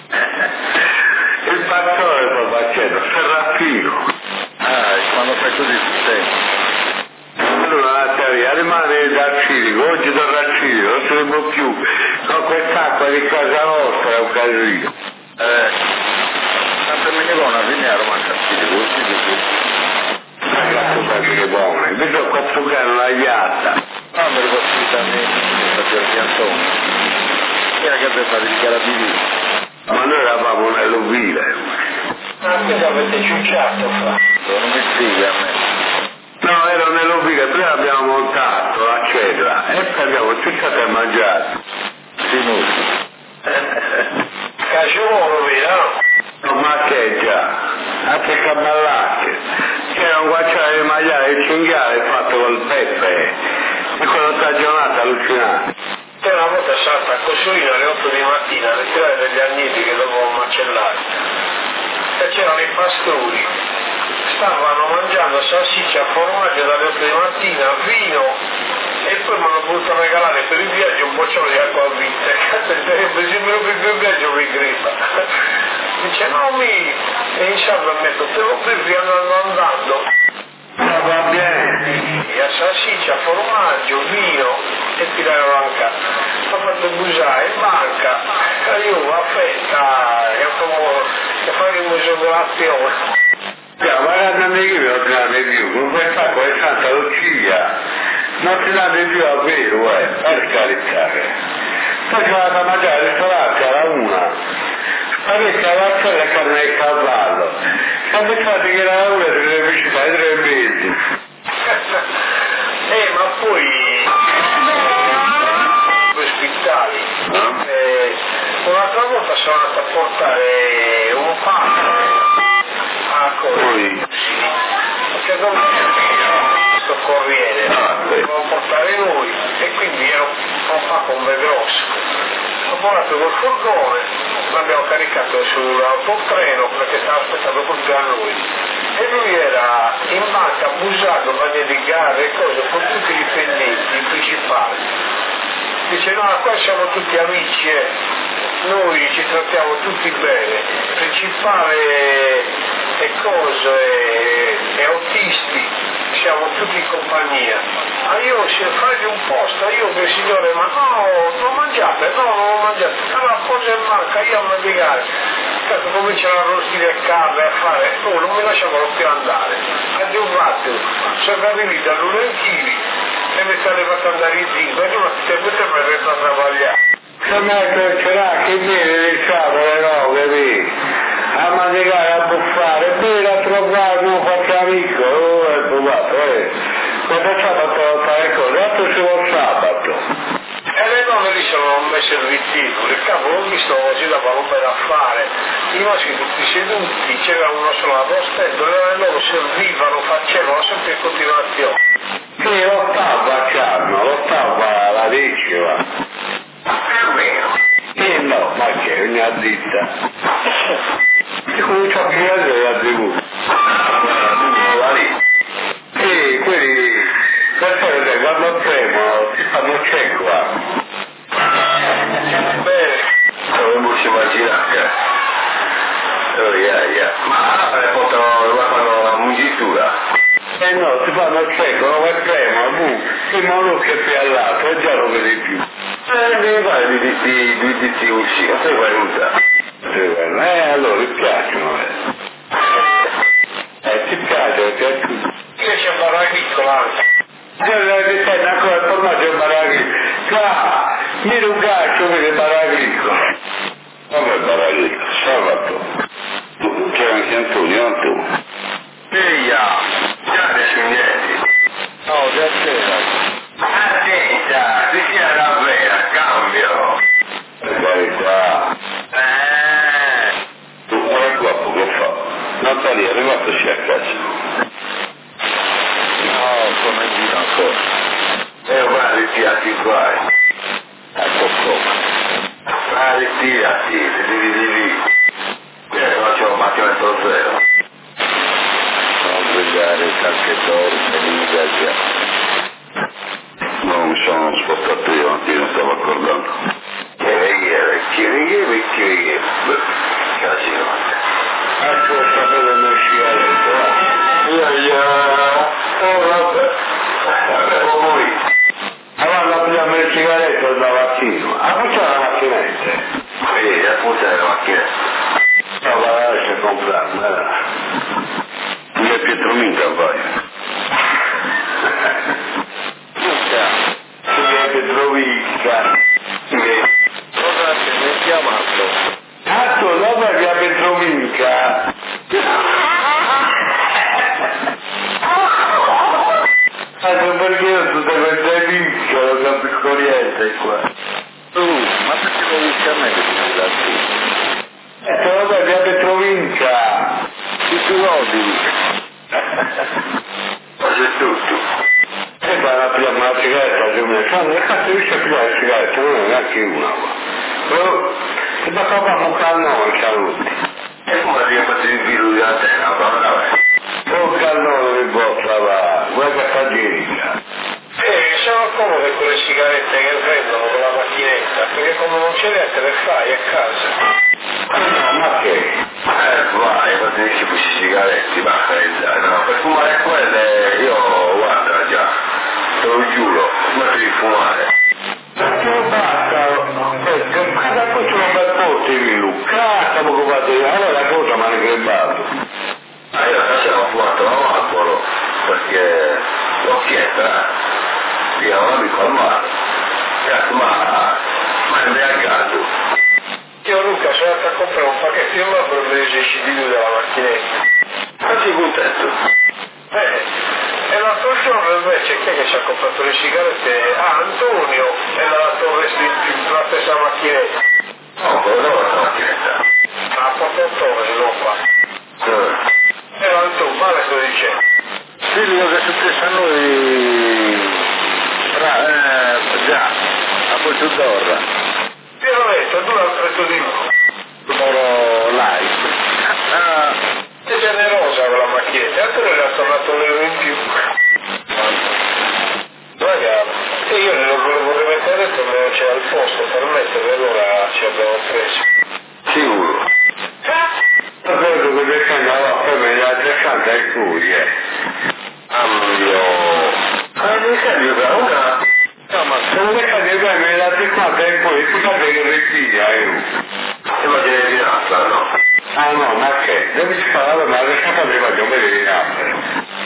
Il pattore poi facendo, Serrafino. Quando fai così si sente. Allora la teoria rimane da Cirico, oggi torna a Cirico, non saremo più con quest'acqua di casa nostra, è un casino. Sempre me ne va una fine a Roma a Cirico, ragazzi sempre che buone, invece ho fatto cano una ghiatta. Ah, me lo posso dire a Giorgio Antonio. Era che per fare i carabinieri. Ma noi eravamo una lovile. Anche se avete ciucciato fa. non mi spieghi a me. No, ero nell'ufficio, prima abbiamo montato la cella e poi abbiamo cercato a mangiare. Sinusi. Cacciolo, vero? Ma che già, anche caballacche. C'era un guacciale di maiale e cinghiale fatto col pepe, e quella stagionata allucinante. Una volta salta a Cosolino alle 8 di mattina a ritirare degli agniti che dovevamo macellare e c'erano i pastori, stavano mangiando salsiccia a formaggio dalle 8 di mattina, vino e poi mi hanno voluto regalare per il viaggio un bocciolo di acqua a vite. Per esempio per il viaggio mi grippa. Dice no e in salvo metto te lo bevi andando. Va bene. A salsiccia, formaggio, vino e tirare banca. Ho fatto busare in banca, io affetta, che fare un misurazione. Guarda amico mio, non ti dà più, con questa cosa è Santa Lucia, non ti dà più a vero, per carità. Poi ci vado a mangiare al ristorante alla 1, spaghetti alla cella e carne di cavallo. Siamo pensati che era una delle velocità di 3 mesi. Ma poi ospitali. Un'altra volta sono andato a portare un pane a Corriere. Perché non questo Corriere, dovevo portare noi e quindi era un pacco un bel grosso. Ho portato col furgone, l'abbiamo caricato sull'autotreno perché stava aspettando proprio a noi. E lui era in banca abusato, bagno di gara e cose con tutti i dipendenti, i principali. Dice no, qua siamo tutti amici, noi ci trattiamo tutti bene, principale e cose e autisti, siamo tutti in compagnia. Ma io se fai un posto, io che signore, ma no, non mangiate, no, non mangiate, allora cosa manca, io a mangiare. Tanto cominciano a arrostire carne a fare, non mi lasciavano più andare. Ad un attimo, sono arrivati da lunedì e mi sono arrivato ad andare in zinco, e non ti per resto a travagliare. Se me c'era che viene del sabato, no, capì? A mangiare, a buffare, poi a trovare un qualche amico, è provato, quando sabato fare cose, l'altro solo il sabato. E le donne lì sono messe il ritiro, il capo l'ho visto oggi davano per affare, i maschi tutti seduti, c'era uno solo ad ostello, e loro servivano, facevano sempre in continuazione. Sì, l'ottava c'hanno, l'ottava la diceva. È vero. No, ma che ne ha detta? E cominciò a chiedere la TV. Sì, quelli, per quando tremono, si fanno cieco qua. Bene. Non si immagina ma portano la mungitura. No, si fanno cieco, non è tremono, si modo che più all'altro, e già lo vedi più. Devi fare di uscire, non sei guarda. Allora ti piacciono, ti piace, ti piace. Io c'è un baracchino anche. Io sei ancora formato in baracchino. Mi un caccio per il baracchino. Come il baracchino? Sabato. C'era anche Antonio, tu. Figlia, già ne sceglieti. No, già c'era. Attenta, si sia davvero, cambio. Per carità. Tu guarda qua, poco fa. Natalia, arrivatoci a casa. No, sono in giro ancora. Guarda, ritirati qua. Ecco come. Ritirati, di lì. Faccio un macchinato zero. Non svegliare qualche dorme, liga già. No, mi sono spostato io, anche io non stavo accordando. Chiedi. Casino. Ecco, sapete non scialetto. Vabbè, poi. Allora prendiamo il cigaretto da mattino. Facciamo la macchinetta. Sì, appunto è la macchina. No, ma lascia comprarla. Mi è Pietro Minca, vai. Pietro Minca. Cosa ti hai chiamato? Tanto dopo che Pietro Minca. Che lo capisco niente qua. Ma perché lo dici a me che ti dà qui? Vabbè, abbiate provincia. Chi tu odi? Ma c'è tutto. E vai a pigliare una sigaretta, nel cazzo riesce a pigliare la sigaretta, non è neanche una. Però, se da qua va a noi, saluti. E come ti hai fatto il filo di antena, guarda vai. Un cannone di botta va, guarda che sta girica. Sono comode quelle sigarette che prendono con la macchinetta, perché come non ce le te le fai a casa. No, ma che? Vai, quando dici questi sigaretti, ma no, per fumare quelle, io, guarda già, te lo giuro, smetti di fumare. Perché basta? Cosa questo non bel posto di Luca? Come fate? Allora la cosa mi ha crebato. Io stasera ho fumato l'alcol, perché l'ho chiesta, io non amico al mare. Ma è imbriagato. Io Luca sono andato a comprare un pacchettino per vedere i CD della macchinetta. Ma sei contento? E l'altro giorno invece chi è che ci ha comprato le sigarette? Antonio e la torre la stessa macchinetta. No, quello non è la macchinetta. Ha fatto Antonio, non qua. E Antonio, male sto dicendo. Figlio, che è successo a noi già, a Porto d'Orra. Io l'ho detto, tu l'hai preso di Moro live. È generosa quella macchinetta, Antonio le ha tornato un euro in più. Ragazzi, e io glielo volevo rimettere dentro, ma non c'era il posto per mettere, allora ci abbiamo preso. Sicuro. Ma credo che perché andava a fare la 60 e cui, Mi senti per una? No, ma se non è che me la 50 e poi, scusate che respira, E ma tiene di nafta, no? Ah no, ma che? Devi fare, ma la 60 prima di un bel di Napoli.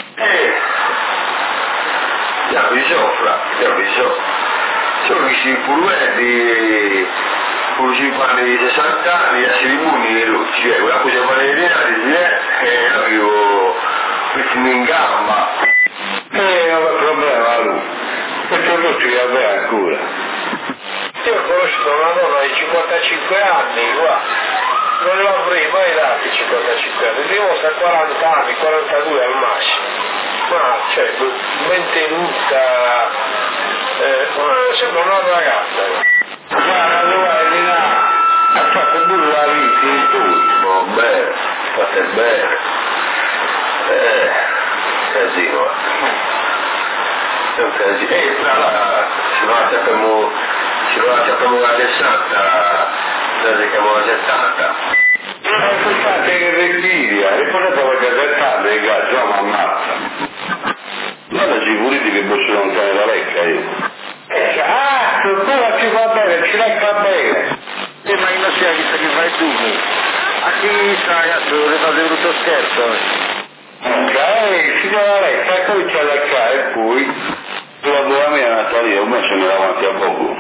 Ja bisogna, sono questi furetti, con 50 di 60 anni, a Silimuni e Lucci, quella cosa che fanno e non avevo messo in gamba. Non è problema lui, questo Lucci che aveva ancora. Io ho conosciuto una donna di 55 anni, qua, non le avrei mai dati 55 anni, vivo sta 40 anni, 42 al massimo. Ma cioè, ben tenuta, sembra una ragazza. Guarda, dove di là, ha fatto pure la vita in tutto. Oh, bene, fate bene. Casino. È un casino. Tra l'altro, ci lasciamo la 60, noi siamo la 70. Pensate che respira, e poi dopo che aspettate il gas, ma ammazza. Guarda sicuriti che posso lontane la lecca io. Quella ci va bene, ci lecca bene. Ma io non sia chissà che fai tu. A chi sta ragazzi, vorrei fare brutto scherzo. Ok, si dà la lecca, e poi c'è la lecca e poi la tua mia Natalia, ormai ce n'è davanti a poco.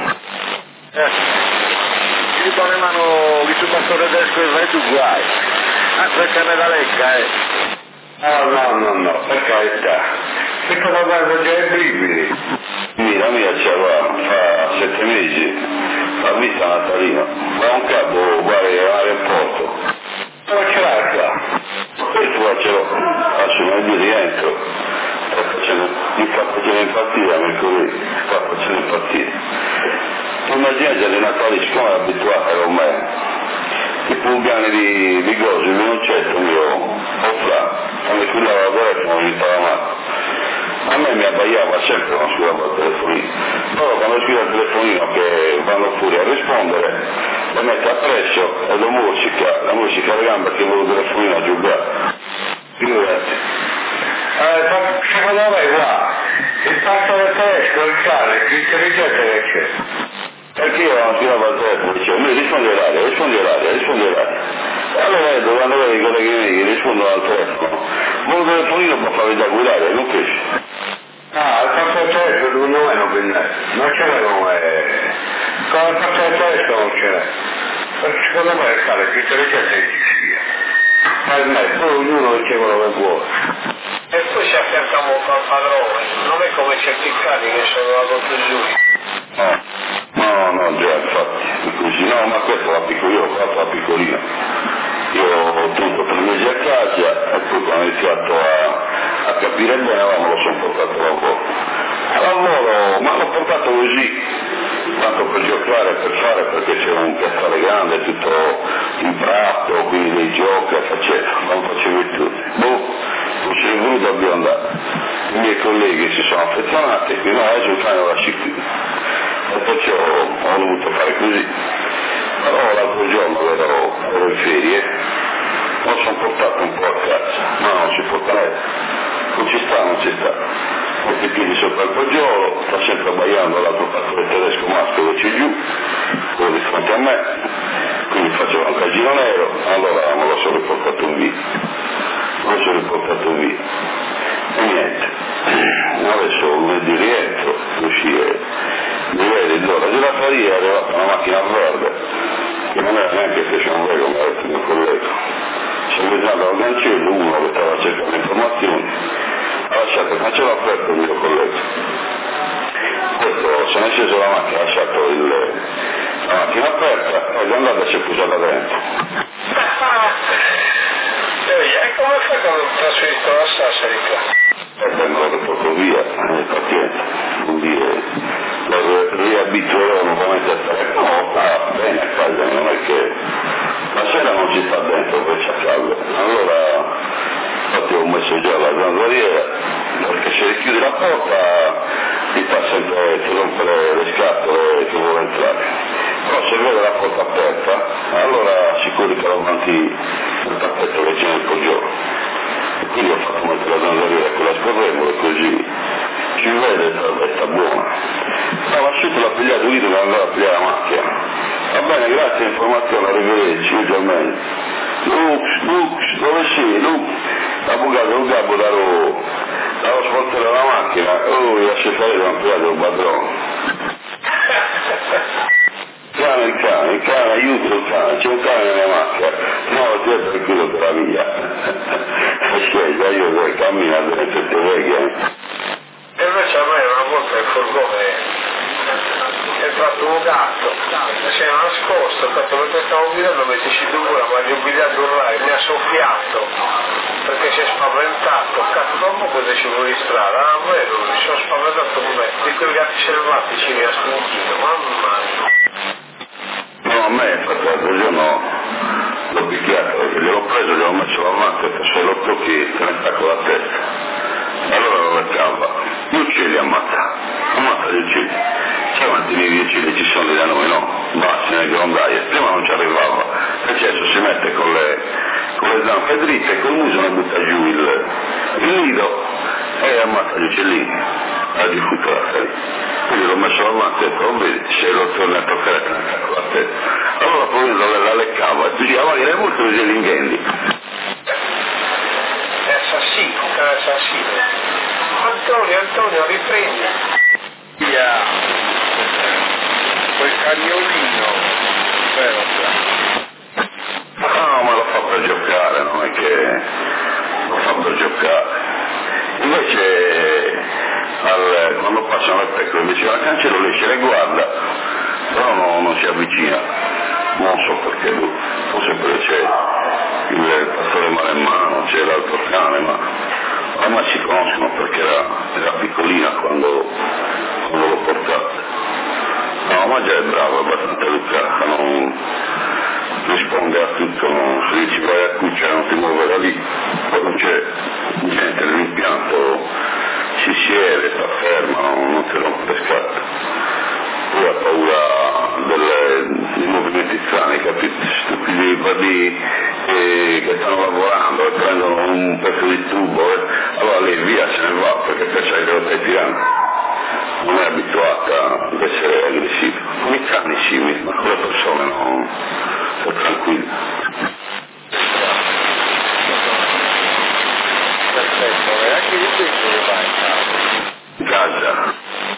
Ti pone in mano che tu pastore tedesco e fai tu guai. Aspetta la lecca, No, per carità. Che cosa guarda già i brividi? La mia fa 7 mesi, ha visto Natalino, va un capo uguale all'aeroporto. Dove ce l'hai qua? E tu faccio meglio rientro, mi fa facendo impazzire mercoledì, fa facendo impazzire. Immaginate che Natale siccome è abituata con me, i pulgani di cose, il mio concetto io, quando squillava la telefono mi stava male. A me mi abbaiava sempre quando squillava il telefonino. Però quando squilla il telefonino che vanno fuori a rispondere, lo metto appresso e la musica alle gambe perché avevo il telefonino a giocare. Figurati. Secondo me qua, il pacco del tedesco, il cane, che intelligente che c'è. Perché io non tiravo al telefono, dicevo, mi rispondi all'aria. E allora quando vedo i colleghi miei che rispondono al telefono, un telefonino può farmi da guidare, non pesce. Ah, il pacco del tedesco secondo me non ce l'è come... Con il pacco del tedesco non ce l'è. Perché secondo me il cane più intelligente che ci sia. Per me, poi ognuno dice quello che vuole. E poi ci affianchiamo al padrone, non è come certi cani che sono la contusione. No, già, infatti, così, no, ma questa la piccola, io ho fatto la piccolina. Io ho tenuto 3 mesi a casa e poi quando ho iniziato a capire bene, me lo sono portato a lavoro. A lavoro, ma l'ho portato così, tanto per giocare, per fare, perché c'era un piazzale grande, tutto in prato, quindi dei giochi, non facevo tutti. Non si è voluto, abbiamo andato. I miei colleghi si sono affezionati e quindi no, adesso il cane lo lasci qui. E perciò ho dovuto fare così. Però l'altro giorno ero in ferie, lo sono portato un po' a casa, ma non si può tenere, non ci sta. Mette i piedi sopra il poggiolo, sta sempre abbaiando all'altro pastore tedesco maschio che c'è giù, quello di fronte a me, quindi faceva un casino nero, allora me lo sono riportato via. E niente, adesso lunedì rientro, uscire, mi vedi, la gelateria è arrivata una macchina verde, che non era neanche Station Wagon, mi ha detto il mio collega. Sono venuto al cancello, uno che stava cercando informazioni, ha lasciato il cancello aperto il mio collega. Questo se ne è sceso la macchina, ha lasciato la macchina aperta e è andata e si è posata dentro. E come fai quando ti trasferisco alla Sassari qua? Me lo riporto via, pazienza, vuol dire, lo riabituerò nuovamente a stare, no, bene a casa, non è che la sera non ci sta dentro perché c'è caldo, allora infatti ho messo già la zanzariera, perché se chiudi la porta ti fa sempre, ti rompe le scatole che vuole entrare, però se vede la porta aperta, allora sicuro che davanti il tappetto che c'è nel poggiolo. Quindi ho fatto mettere la zanzariera con la scorrevole, così ci vede e sta buona. No, l'asciutto l'ha pigliato lì dove andava a pigliare la macchina. Va bene, grazie, informazione, arrivederci, io già meglio. Lux, dove sei? Lux, avvocato, un capo dallo sportello della macchina, il lasciatore non ha pigliato il padrone. Il cane, aiuto il cane, c'è un cane nella macchina, no, ti è tranquillo per la via. Scegli, io cammino delle tette vecchie. E invece a me una volta il furgone è entrato un gatto, si è nascosto, mentre stavo guidando mi dice dura, ma gli ho guidato mi ha soffiato, perché si è spaventato, cazzo dopo cosa ci vuoi in strada? Ah, vero, mi sono spaventato con me, di quei gatti selvatici mi ha spuntino, mamma mia. No, a me infatti l'altro giorno l'ho picchiato, perché gliel'ho preso, gliel'ho messo davanti e se lo tocchi te ne stacco la testa. Allora lo leccava, gli uccelli ammazza gli uccelli. Sai quanti miei uccelli ci sono lì da noi, no? Bassi nelle grondaie, prima non ci arrivava, perché adesso si mette con le zampe dritte e col muso ne butta giù il nido e ammazza gli uccellini, ha diffuso la serie. Quindi l'ho messo davanti e ho detto, vedi, se lo torni a toccare te ne stacco la testa. Allora poi la leccava e diceva, ma che ne molto così l'inghendi. È assassino. Antonio, riprendi. Via. Quel cagnolino. No, ma lo fa per giocare, non è che lo fa per giocare. Invece quando passano le pecore invece la cancello lei se le guarda, però non si avvicina, non so perché lui, forse perché c'è il pastore Maremmano, c'è l'altro cane, ma ormai si conoscono perché era piccolina quando l'ho portata. No, ma già è brava, abbastanza educata, non risponde a tutto, se dici vai a cuccia non ti muove da lì, quando c'è gente nell'impianto si siede, sta ferma, non ti rompe le scatole. Poi ha paura dei movimenti strani, capito? Stupidi quelli che stanno lavorando e prendono un pezzo di tubo, allora lei via se ne va perché pensa che lo stai tirando. Non è abituata ad essere aggressiva. Con i cani sì, ma con le persone no, sta tranquillo. Perfetto, e anche di questo che vai In casa?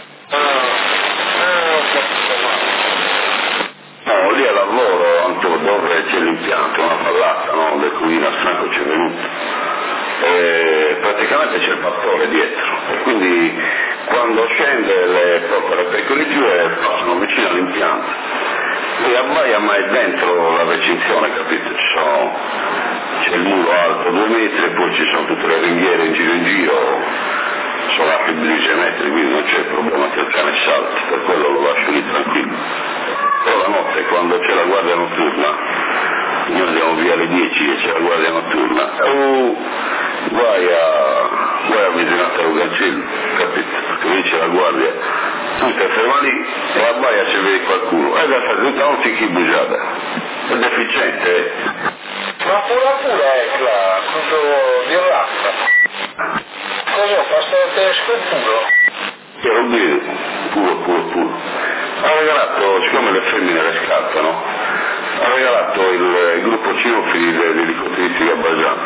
No, lì a lavoro, anche dove c'è l'impianto, una pallata, no? Del Covino a Franco c'è venuto. praticamente c'è il pastore dietro, e quindi quando scende le porta le pecore giù e passano vicino all'impianto. Lui abbaia ma è dentro la recinzione, capito? C'è il muro alto 2 metri e poi ci sono tutte le ringhiere in giro, sono archi di 10 metri, quindi non c'è problema che il cane salti, per quello lo lascio lì tranquillo. Però la notte quando c'è la guardia notturna, noi andiamo via alle 10 e c'è la guardia notturna, vai a visionare il cancello, capito? Perché lì c'è la guardia, tu ti ferma lì e abbaia se vedi qualcuno, e da tutta non ti chi bugiata, è deficiente. Ma pura là, tutto di razza. Cosa fa sto tedesco puro? Ero lì, puro. Ha regalato, siccome le femmine le scattano, ha regalato il gruppo cinofili degli elicotteri a Bagiano.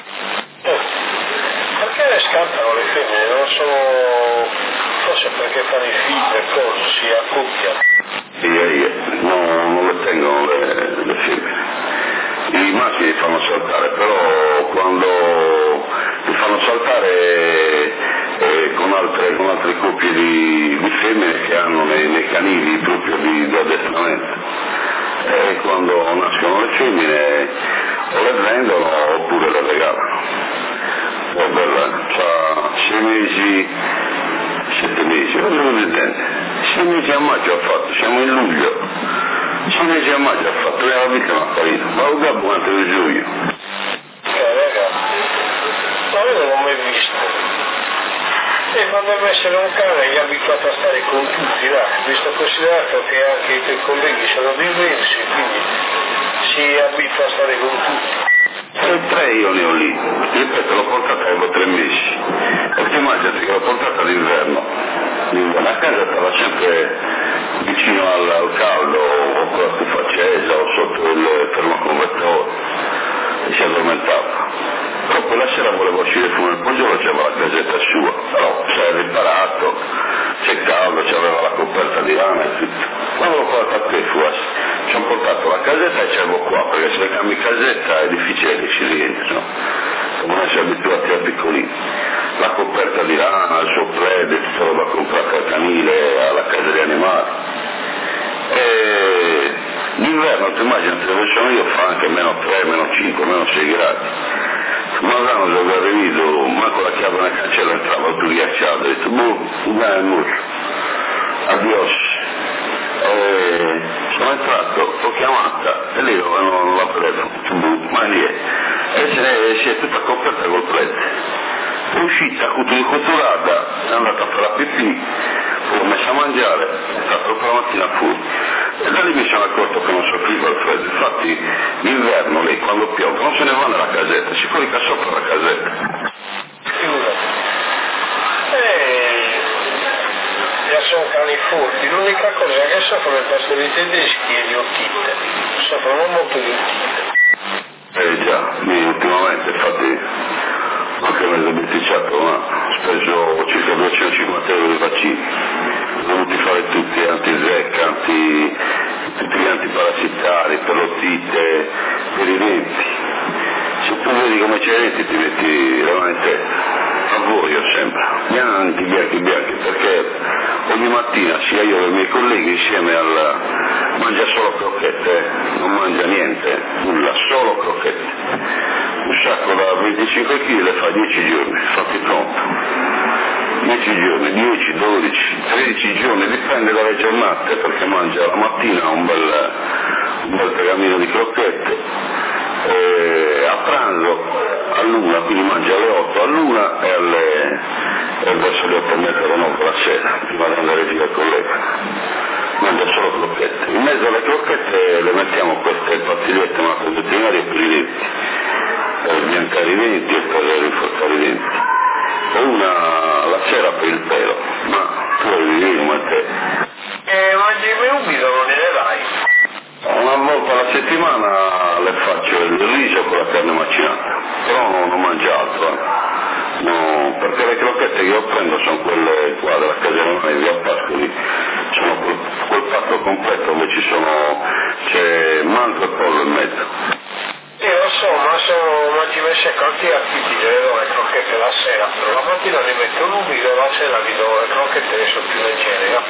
Perché le scattano le femmine? Non sono... forse perché fanno i figli e cose, si accoppiano. Non le tengono le femmine. I maschi li fanno saltare, però quando li fanno saltare con altre coppie di femmine che hanno nei canili proprio di addestramento. E quando nascono le femmine o le vendono oppure le regalano. È bella, c'ha 6 mesi, 7 mesi, non me lo intende. 6 mesi a maggio ha fatto, siamo in luglio. 6 mesi a maggio ha fatto, la vita è una farina, ma lo gabbo quanto lo giù io. Ragazzi, ma io non l'ho mai visto. E quando deve essere un cane è abituato a stare con tutti, là, visto considerato che anche i tuoi colleghi sono diversi, quindi si abitua a stare con tutti. 3 io ne ho lì, ripeto, l'ho portata avevo 3 mesi, perché immaginati che l'ho portata d'inverno, a casa stava sempre vicino al caldo, o con la stufa accesa, o sotto il termoconvettore, e si addormentava. Però poi la sera volevo uscire fuori, il poggiolo c'aveva la casetta sua, però si è riparato, c'è caldo, c'aveva la coperta di lana e tutto. Quando l'ho portata a te ci ho portato la casetta e c'avevo qua, perché se cambi casetta è difficile che ci rientri, no? Come non si è abituati a piccolini. La coperta di lana, il suo plaid, tutta roba comprata al canile, alla casa degli animali. E l'inverno, ti immagini, dove sono io fa anche meno 3, meno 5, meno 6 gradi. Ma l'anno dove arrivo, manco la chiave nella cancella entrava, tutto ghiacciato, ho detto, dai il muro, adios. Sono entrato, l'ho chiamata e lì non la telefono, ma lì è. E si è tutta coperta col plaid. È uscita cotturata, è andata a fare la pipì, poi l'ho messa a mangiare, è stata tutta la mattina fuori. E da lì mi sono accorto che non soffriva il freddo, infatti l'inverno lei quando piove non se ne va nella casetta, si corica sopra la casetta. Già sono cani furti, l'unica cosa che soffrono i pastori tedeschi è di otite, soffrono molto di otite. Già, ultimamente infatti anche me l'ho beneficiato, ma ho speso circa 250 euro di vaccini, ho dovuti fare tutti, anti-zecca, tutti gli antiparassitari, per l'otite, per i denti. Se tu vedi come c'è i denti ti metti le mani in testa, a voi io sempre, bianchi, perché ogni mattina sia io che i miei colleghi insieme mangia solo crocchette, non mangia niente, nulla, solo crocchette. Un sacco da 25 kg le fa 10 giorni, fatti conto. 10 giorni, 10, 12, 13 giorni, dipende dalle giornate, perché mangia la mattina un bel pergamino di crocchette, a pranzo all'1, quindi mangia alle 8 all'1 e verso le 8 e mezza alle 9 la sera, prima di andare via al collega. Mangia solo crocchette. In mezzo alle crocchette le mettiamo queste pastigliette macronutrienti per i denti, per biancare i denti e per rinforzare i denti. E una la sera per il pelo, ma tu devi come te. Mangi umido non ne dai? Una volta alla settimana le faccio il riso con la carne macinata, però non mangio altro, no, perché le crocchette che io prendo sono quelle qua della Caserona di Via Pascoli, sono quel patto completo dove c'è manco e pollo in mezzo. Io lo insomma sono mangiati quanti artigli delle do le crocchette la sera, però la mattina li metto l'umido, la sera li do le crocchette che sono più leggere, no?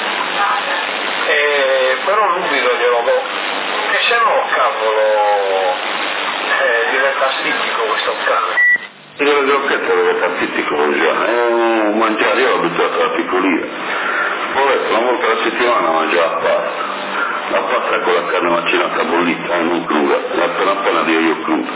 Però l'umido glielo do, che se no cavolo diventa stitico questo cane. Le crocchette diventa stitico già, è un mangiare, io l'ho abituato da piccolina, poi una volta alla settimana mangiava la pasta con la carne macinata bollita, non cruda, appena dire io crudo.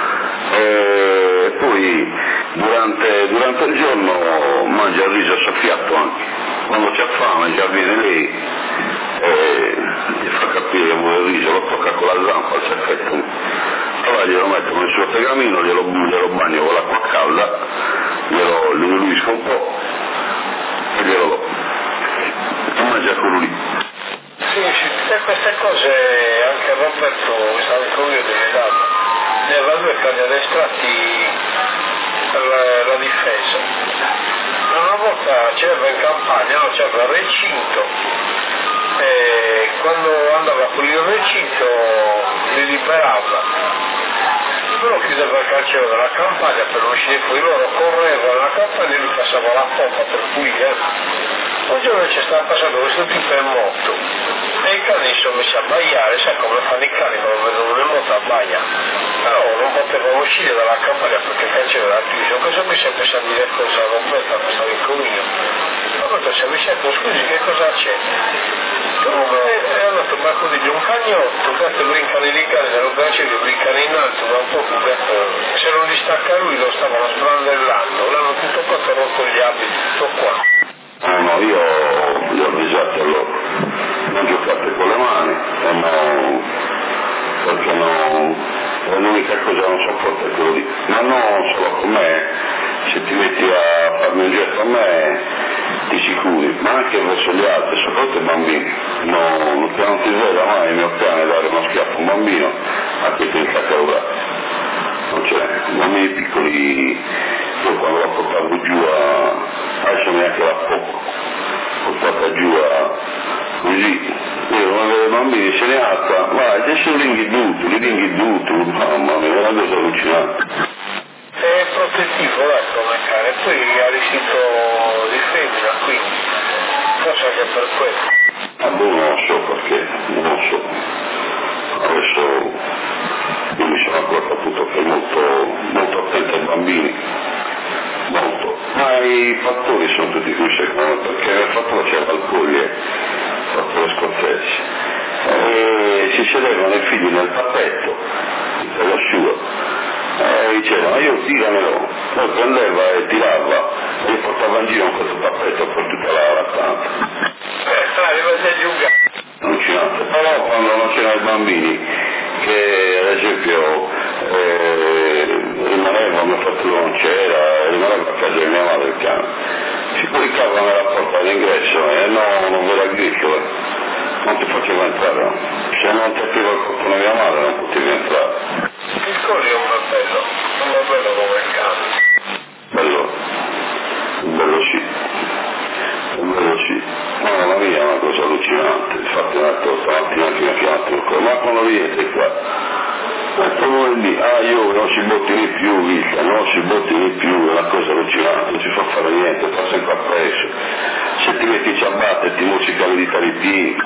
Poi durante il giorno mangia il riso soffiato anche, quando c'è fame già viene lei gli fa capire che vuole il riso, lo tocca con la zampa, si effettua, allora glielo metto nel suo tegamino, glielo bagno con l'acqua calda, glielo diluisco un po' e glielo do, e mangia quello lì. Sì, tutte queste cose anche Roberto, stavo con io delle date, ne aveva 2 cani addestrati per la difesa. Una volta c'era in campagna, no? C'era il recinto, e quando andava a pulire il recinto li liberava. Però chiudeva il cancello della campagna per non uscire fuori, loro correvano alla campagna e lui passava la pompa per pulire. Un giorno ci stava passando questo tipo è morto e i cani si sono messi a abbaiare, sai come fanno i cani quando vedono un morto abbaia, però non potevano uscire dalla campagna perché il cancello era chiuso. Cosa mi si è messo a dire cosa Roberto, questo amico mio? Roberto si è messo a dire scusi che cosa c'è? Come è andato a raccogliere un cagnotto, un gatto brincano di casa, non piace che brincano in alto, ma un po' più gatto, se non li stacca lui lo stavano sbrandellando, l'hanno tutto quanto rotto gli abiti, tutto qua. No, io li ho avvisati allora, non giocate con le mani, perché no, è l'unica cosa che non sopporto è quello lì, ma non solo con me, se ti metti a farmi un gesto a me ti sicuri, ma anche verso gli altri, soprattutto i bambini, non ti sveglia mai il mio cane dare uno schiaffo a un bambino, anche ti incacca un braccio, non c'è, i bambini piccoli, io quando la portavo giù adesso neanche la portata giù così, io non avevo bambini, se ne alza, ma adesso li ringhiduti, mamma mia, è una cosa allucinante. È protettivo come cane, poi ha l'istinto di femmina, quindi forse anche per quello. Non lo so perché, non lo so. Adesso io mi sono accorto appunto che è molto attento ai bambini, molto. Ma i fattori sono tutti qui secondo me, perché nel fattore c'era il fattore scozzese. E si sedevano i figli nel tappetto, per lo sciuo. Diceva, ma io tiramelo, poi prendeva e tirava e li portava in giro con questo tappetto per tutta la stanza. Allucinante, però quando non c'erano i bambini, che ad esempio rimaneva, mio fratello non c'era, rimaneva a casa di mia madre il cane, si coricava nella porta d'ingresso e non ve la gricchiola, non ti faceva entrare, se non ti apriva il portone mia madre non potevi entrare. Il colli è un bello come il cane. Bello sì. Mamma mia, è una cosa allucinante, infatti stamattina che mi ha chiamato, ma quando rientri qua? Io non si bottini più, vista, non si bottini più, è una cosa allucinante, non si fa fare niente, fa sempre appresso. Se ti metti in ciabatte e ti musica le dita di piedi.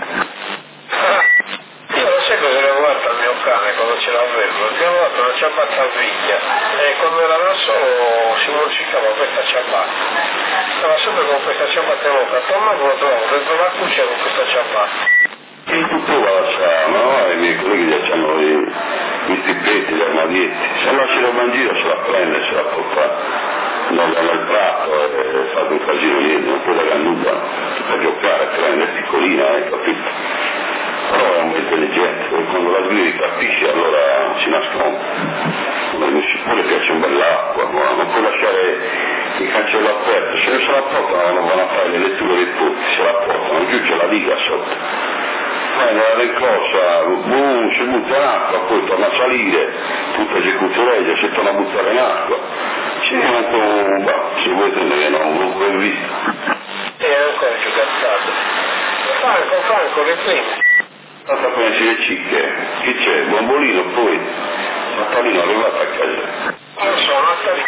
Io non sai cosa ne ho guardato al mio cane quando ce l'avevo, perché avevo dato una ciabatta a viglia e quando era da solo si morsicava questa ciabatta. Stava sempre con questa ciabatta in bocca, tornavo lo trovo dentro la cuccia con questa ciabatta. E tu prova a lasciare, no? I miei colleghi già hanno i tippetti, gli armadietti, se lasci roba in giro se la prende, se la porta nel prato e fa un casino niente, non può dare a nulla, per giocare, prende, è piccolina, capito? Però è un po' intelligente, e quando la sgridi capisce allora si nasconde. Pure piace un bell'acqua, non puoi lasciare il cancello aperto, se non se la portano non vanno a fare le letture dei tutti, se la portano, giù c'è la diga sotto. Poi nella rincorsa, si butta in acqua, poi torna a salire, tutta esecuzione, si torna a buttare in acqua. Ci diventa se vuoi tenere, non puoi visto. E ancora più cazzato. Franco, le prime. Tanta pensi le cicche, chi c'è? Bombolino poi, Natalino è arrivato a casa. Non so, Natalino.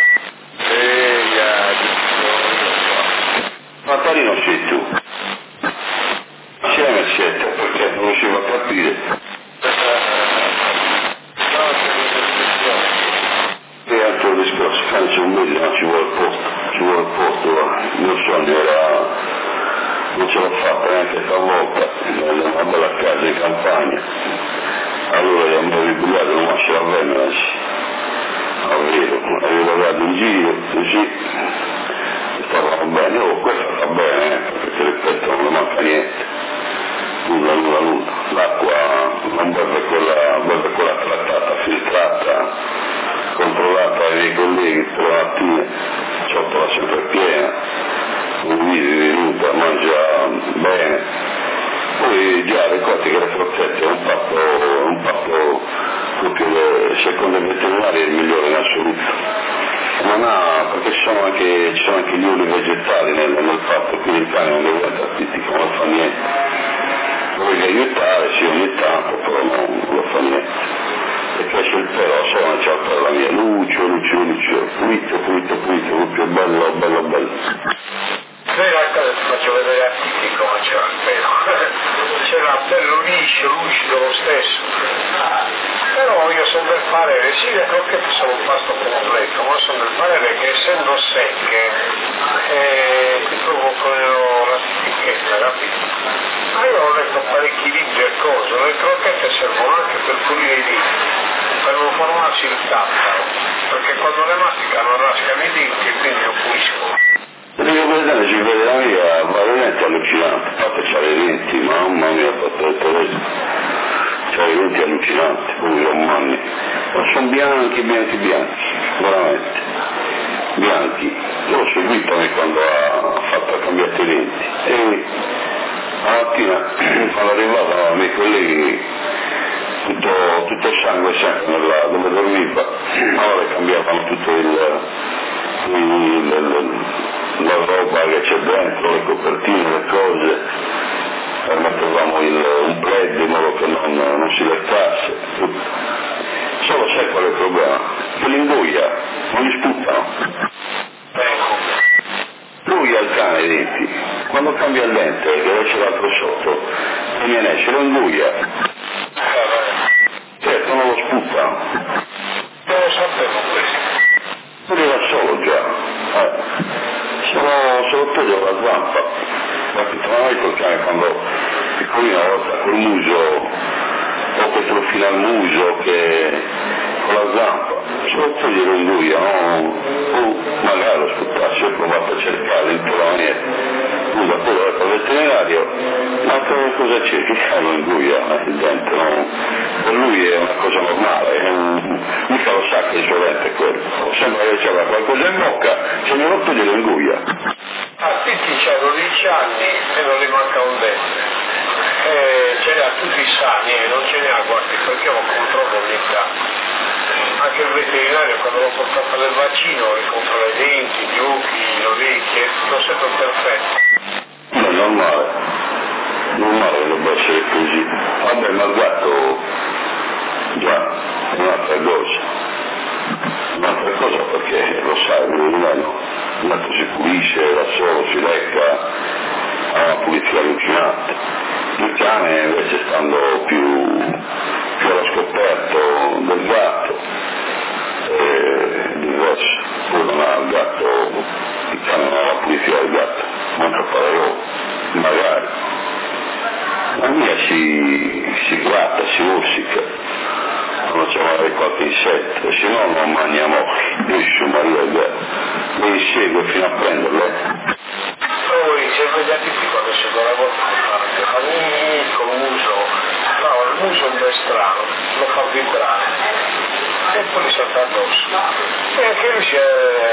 Natalino sei tu. Insieme siete perché non riuscivo a capire. E altro discorso, c'è un mese, ma ci vuole il posto, il mio sogno era, non ce l'ho fatta neanche stavolta, una bella casa in campagna, allora gli abbiamo ribugliato, non lascio la Venere, avevo lavorato in giro, così, stavano bene, questa sta bene, perché ripeto, non manca niente, nulla, l'acqua non beve quella trattata, filtrata, controllata dai miei colleghi per la mattina, ciotola sempre piena, un viso di venuta, mangia bene, poi già ricordi che le crozzette è un fatto proprio secondo i veterinari è il migliore in assoluto. Non ha, perché ci sono anche gli oli vegetali nel fatto, quindi il cane non diventa artistico, non fa niente. Voglio aiutare, sì ogni tanto, però non lo fa niente. E cresce il pelo, solo non c'è per la mia, lucio, pulito, proprio bello. Poi in realtà ti faccio vedere a tutti come c'era il pelo. C'era bello liscio, lucido lo stesso. Però io sono del parere, sì le crocchette sono un pasto completo, ma sono del parere che essendo secche ti provocano la stitichezza, capito? Ma io ho letto parecchi libri e cose, le crocchette servono anche per pulire i denti, per non formarsi il tattaro, perché quando le masticano rascano i denti e quindi lo puliscono. Devo vedere, ci vede la mia, veramente allucinante, a parte c'ha i denti, mamma mia, c'ha i denti allucinanti, poi romani, ma sono bianchi, veramente, bianchi. Io l'ho seguito quando ha fatto cambiare i denti e la mattina quando arrivavano i miei colleghi tutto il sangue sempre dove dormiva, allora cambiavano tutto la roba che c'è dentro, le copertine, le cose, mettevamo un plaid in modo che non si leccasse, tutto. Solo sai qual è il problema? Che li ingoia, non gli sputano. Lui ha il cane ai denti, quando cambia il dente, che c'è l'altro sotto, e viene esce, lo ingoia. Certo, non lo sputano. Non lo sapevo questo. Lui era solo già. Solo togliere la zampa, capito? Ma noi col cane quando piccolino una volta col muso, o che trofila al muso, che con la zampa, solo togliere lo ingoia, o magari lo sputtassi, ho provato a cercare in tutta la maniera, scusa, poi ho detto al veterinario, ma che cosa c'è? Che fa lo ingoia il dente? No? Per lui è una cosa normale, mica lo sa che il suo dente è quello, sembra che c'era qualcosa in bocca, se non lo toglie lo ingoia. A Titti c'ha 12 anni e non gli manca un dente. Ce li ha tutti sani e non ce ne ha, guardi, perché lo controllo ogni tanto. Anche il veterinario quando l'ho portato al vaccino li controlla i denti, gli occhi, le orecchie, lo sento perfetto. Ma è normale che debba essere così. Vabbè, ma il gatto già è un'altra cosa perché lo sai, il gatto si pulisce da solo, si lecca, ha una pulizia allucinante. Il cane invece stando più allo scoperto del gatto è diverso, poi non ha il gatto, il cane non ha la pulizia del gatto, manca fare l'uovo, magari. La mia si gratta, si ursica, quando c'è magari qualche insetto, e se no non mangiamo, Gesù Maria il gatto, lo insegue fino a prenderlo. Poi se vediate qui quando si dà la volta fa con il muso, no, il muso è un po' strano, lo fa vibrare e poi gli salta addosso. E anche lui si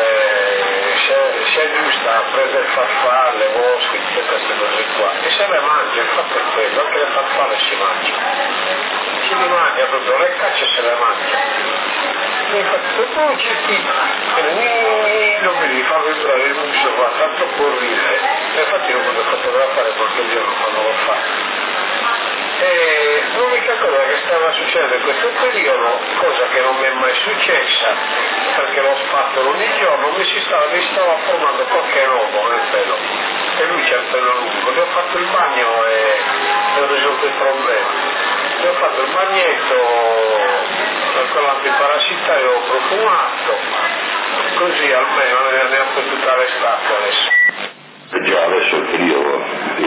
è giusta, ha preso il farfalle, boschi, tutte queste cose qua, e se le mangia, il fatto è quello, anche le farfalle si mangiano. Si li mangia proprio, le cacce se le mangia. E infatti tutto c'è chi non vedi fa vibrare il muso qua, tanto può ridere. E infatti non posso fotografare qualche giorno quando lo fa. E l'unica cosa che stava succedendo in questo periodo, cosa che non mi è mai successa, perché lo spattolo ogni giorno, mi stava formando qualche nodo nel pelo, e lui c'è il pelo lungo, gli ho fatto il bagno e ho risolto il problema, gli ho fatto il bagnetto per quello antiparassitario profumato, così almeno ne abbiamo potuta l'estate adesso. Già adesso è il periodo,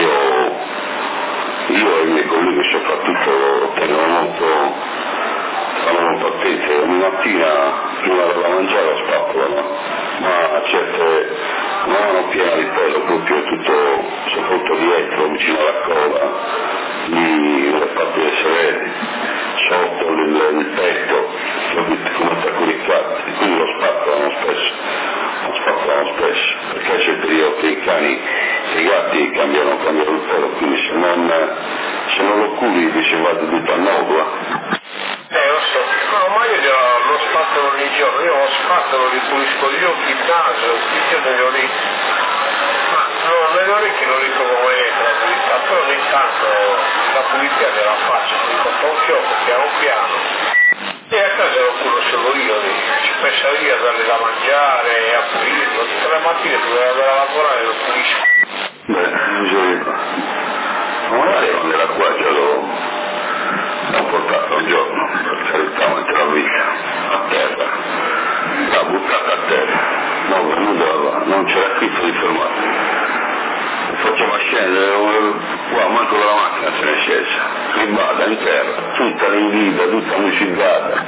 io e i miei colleghi soprattutto stavamo molto attenti, ogni mattina prima della mangiare spappolano, ma certe mano piena di pelo, proprio tutto, soprattutto dietro, vicino alla coda, le pattine severe, sotto il petto, come traccurizzati, quindi lo spappolano spesso, perché c'è il periodo che i cani e i gatti cambiano il pelo, quindi se non lo curi dice vado tutto a nodo. Lo so, no, ma io lo spattolo ogni giorno, io lo spattolo, li pulisco gli occhi, il naso, io nelle orecchie, ma no, nelle orecchie non dico come la pulizia, però ogni tanto la pulizia della faccia, mi porta un fiocco piano piano, e a casa lo curo solo io, ci pensa io a darle da mangiare e a pulirlo, tutte le mattine prima di andare a lavorare lo pulisco. Ma magari quando era qua già l'ho portato un giorno, per carità, mentre la vita, a terra, l'ha buttata a terra, non c'era scritto di fermare. Facciamo scendere, qua manco la macchina se ne è scesa, ribada in terra, tutta l'invita, tutta musicata.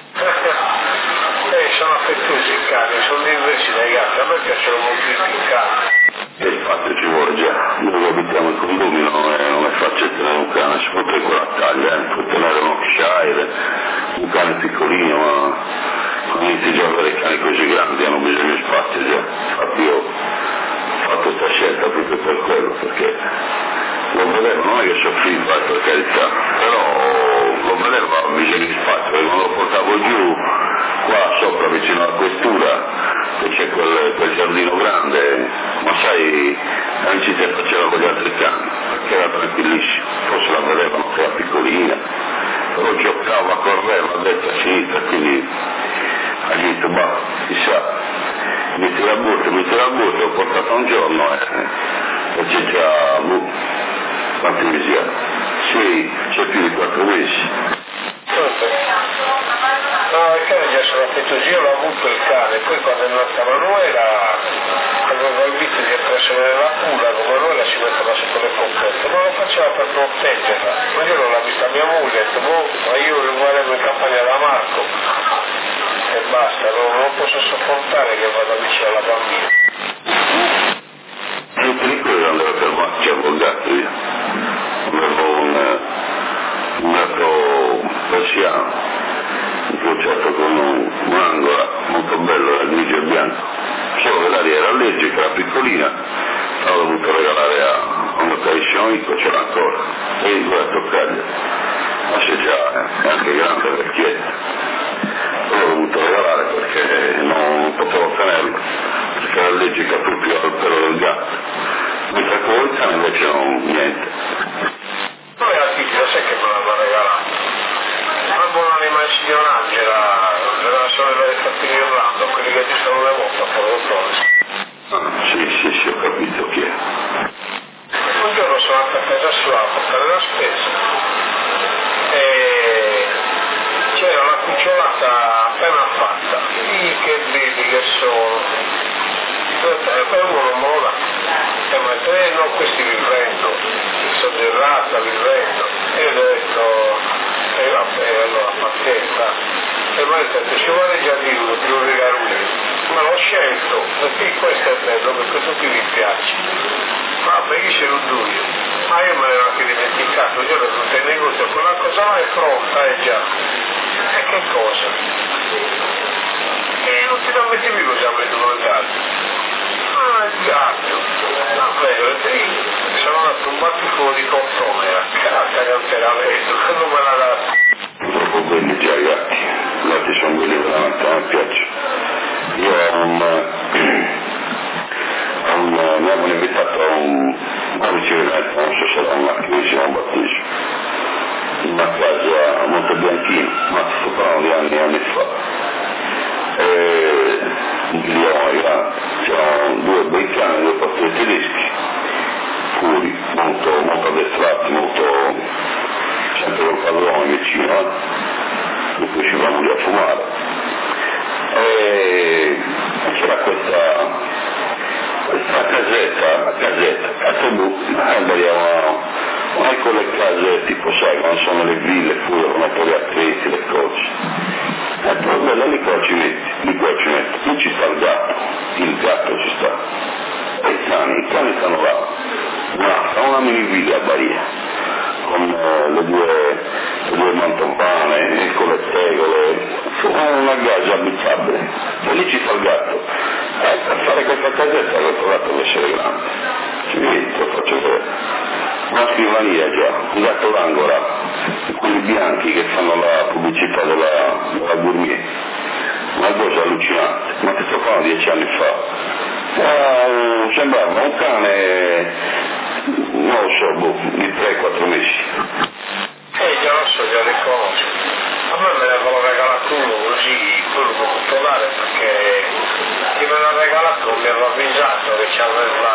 Sono affettuosi i cani, sono diversi dai gatti, a me piacciono molto i cani. E infatti ci vuole già, noi abitiamo in condominio, non è facile tenere un cane, soprattutto in quella taglia, può tenere un Yorkshire, un cane piccolino, ma non inizi già a avere cani così grandi, hanno bisogno di spazio già. Infatti io ho fatto questa scelta proprio per quello, perché lo vedevo, non è che soffrivo per carità, però lo vedevo aveva bisogno di spazio, e quando lo portavo giù, qua sopra vicino alla questura, che c'è quel giardino grande, ma sai, non ci si faceva con gli altri cani, perché era tranquillissimo, forse la vedevano che era piccolina, però giocava, correva a destra e a sinistra, quindi ha detto, bah, chissà, metti la busta, ho portato un giorno e c'è già, quanti mesi ha? Sì, c'è più di 4 mesi. No, il cane già sono affettuosi, io l'ho avuto il cane, poi quando è nata Manuela aveva il vizio di essere la culla, con Manuela si metteva sotto le pompette, ma lo faceva per proteggerla, ma io non l'ho vista mia moglie, ho detto, ma io lo guardo in campagna da Marco e basta, non posso sopportare che vada vicino alla bambina. Il pericolo era andare per macchia col gatto io, avevo un gatto persiano, incrociato con un'angola molto bello, era grigio e bianco, solo che l'aria era allergica, era piccolina, l'ho dovuto regalare a un carissimo amico, c'era ancora, e io volevo toccargli, ma se già è anche grande, vecchietta, l'ho dovuto regalare perché non potevo tenerlo, perché era allergica proprio al pelo del gatto, mentre con il cane invece non niente. Poi la figlia, sai che me l'hanno regalato? Una buona anima il signor Angela, della sorella del Fattino Irlando, quelli che ci sono le moto a Portone. Sì, ho capito chi è. Un giorno sono andato a casa sua a portare la spesa e c'era la cucciolata appena fatta, che baby che sono. E poi uno non me lo dà. E mi ha detto, no, questi vi prendo, sono di razza, vi prendo. E io gli ho detto, vabbè, allora pazienza. E mi ha detto, ci vuole già dirlo, te lo regalo io. Ma l'ho scelto, perché questo è bello, perché tutti vi piace. Vabbè, io ce l'ho io. Ma io me l'ero anche dimenticato, io l'ho venuto in negozio, quella cosa là è pronta, già. E che cosa? E non ti metti più cosa vedono il gatto. Ah, il gatto. Davvero, sono andato un battico di cartone, la cazzo che non te la vedo, che non me la dà. Troppo belli già i gatti sono belli veramente, a me piacciono. Io mi hanno invitato a un vicino, non so se era un marchio, un battesimo, una casa a Montebianchino, ma sto parlando di anni e anni fa. Un milione grande, c'erano 2 bei cani, 2 pastori tedeschi, puri, molto addestrati, sempre col padrone vicino, e poi ci vanno lì a fumare. E c'era questa casetta, andiamo a quelle case tipo, sai, quando sono le ville, fuori con gli attrezzi, le cose. E poi bella, lì qua ci metti, non ci sta il gatto ci sta. E i cani stanno là, una mini villa a Baria, con le due mantovane, con le tegole, una casa abitabile, e lì ci sta il gatto. Per fare questa casetta l'ho trovato deve essere grande, ci vedi, lo faccio vedere. Una scrivania già, un gatto d'angora, quelli bianchi che fanno la pubblicità della Gourmet, una cosa allucinante, ma che sto facendo 10 anni fa. Sembrava un cane, non lo so, di 3-4 mesi. Già lo so, già riconosco. A me ne avevano regalato uno così, quello può controllare perché chi me l'ha regalato mi aveva avvisato che c'aveva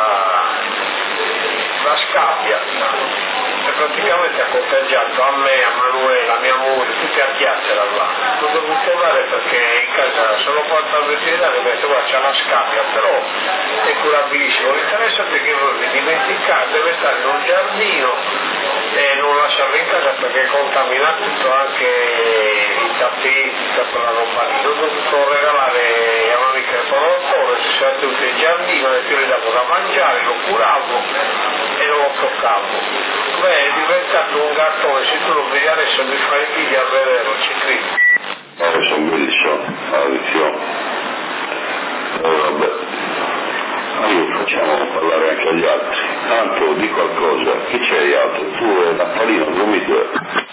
la scabbia e praticamente ha contagiato a me, a Manuela, a mia moglie, tutti a chiacchiera là. L'ho dovuto dare perché in casa sono portato al veterinario e mi ha detto guarda c'è una scabbia, però è curabilissimo. L'interessante è che voi vi dimenticate, deve stare in un giardino e non lasciarlo in casa perché contamina tutto, anche i tappeti, tutta la roba lì. L'ho dovuto regalare a un'amica del produttore, si sono tenuti in giardino e più gli davo da mangiare, lo curavo e non lo toccavo. Beh, è diventato un gattone, se tu lo vedi adesso mi fai invidia a vederlo, ci credi. Sono bellissimo, maledizione. Vabbè. Io facciamo parlare anche agli altri. Tanto di qualcosa, chi c'è gli altri? Tu e Natalino, come due?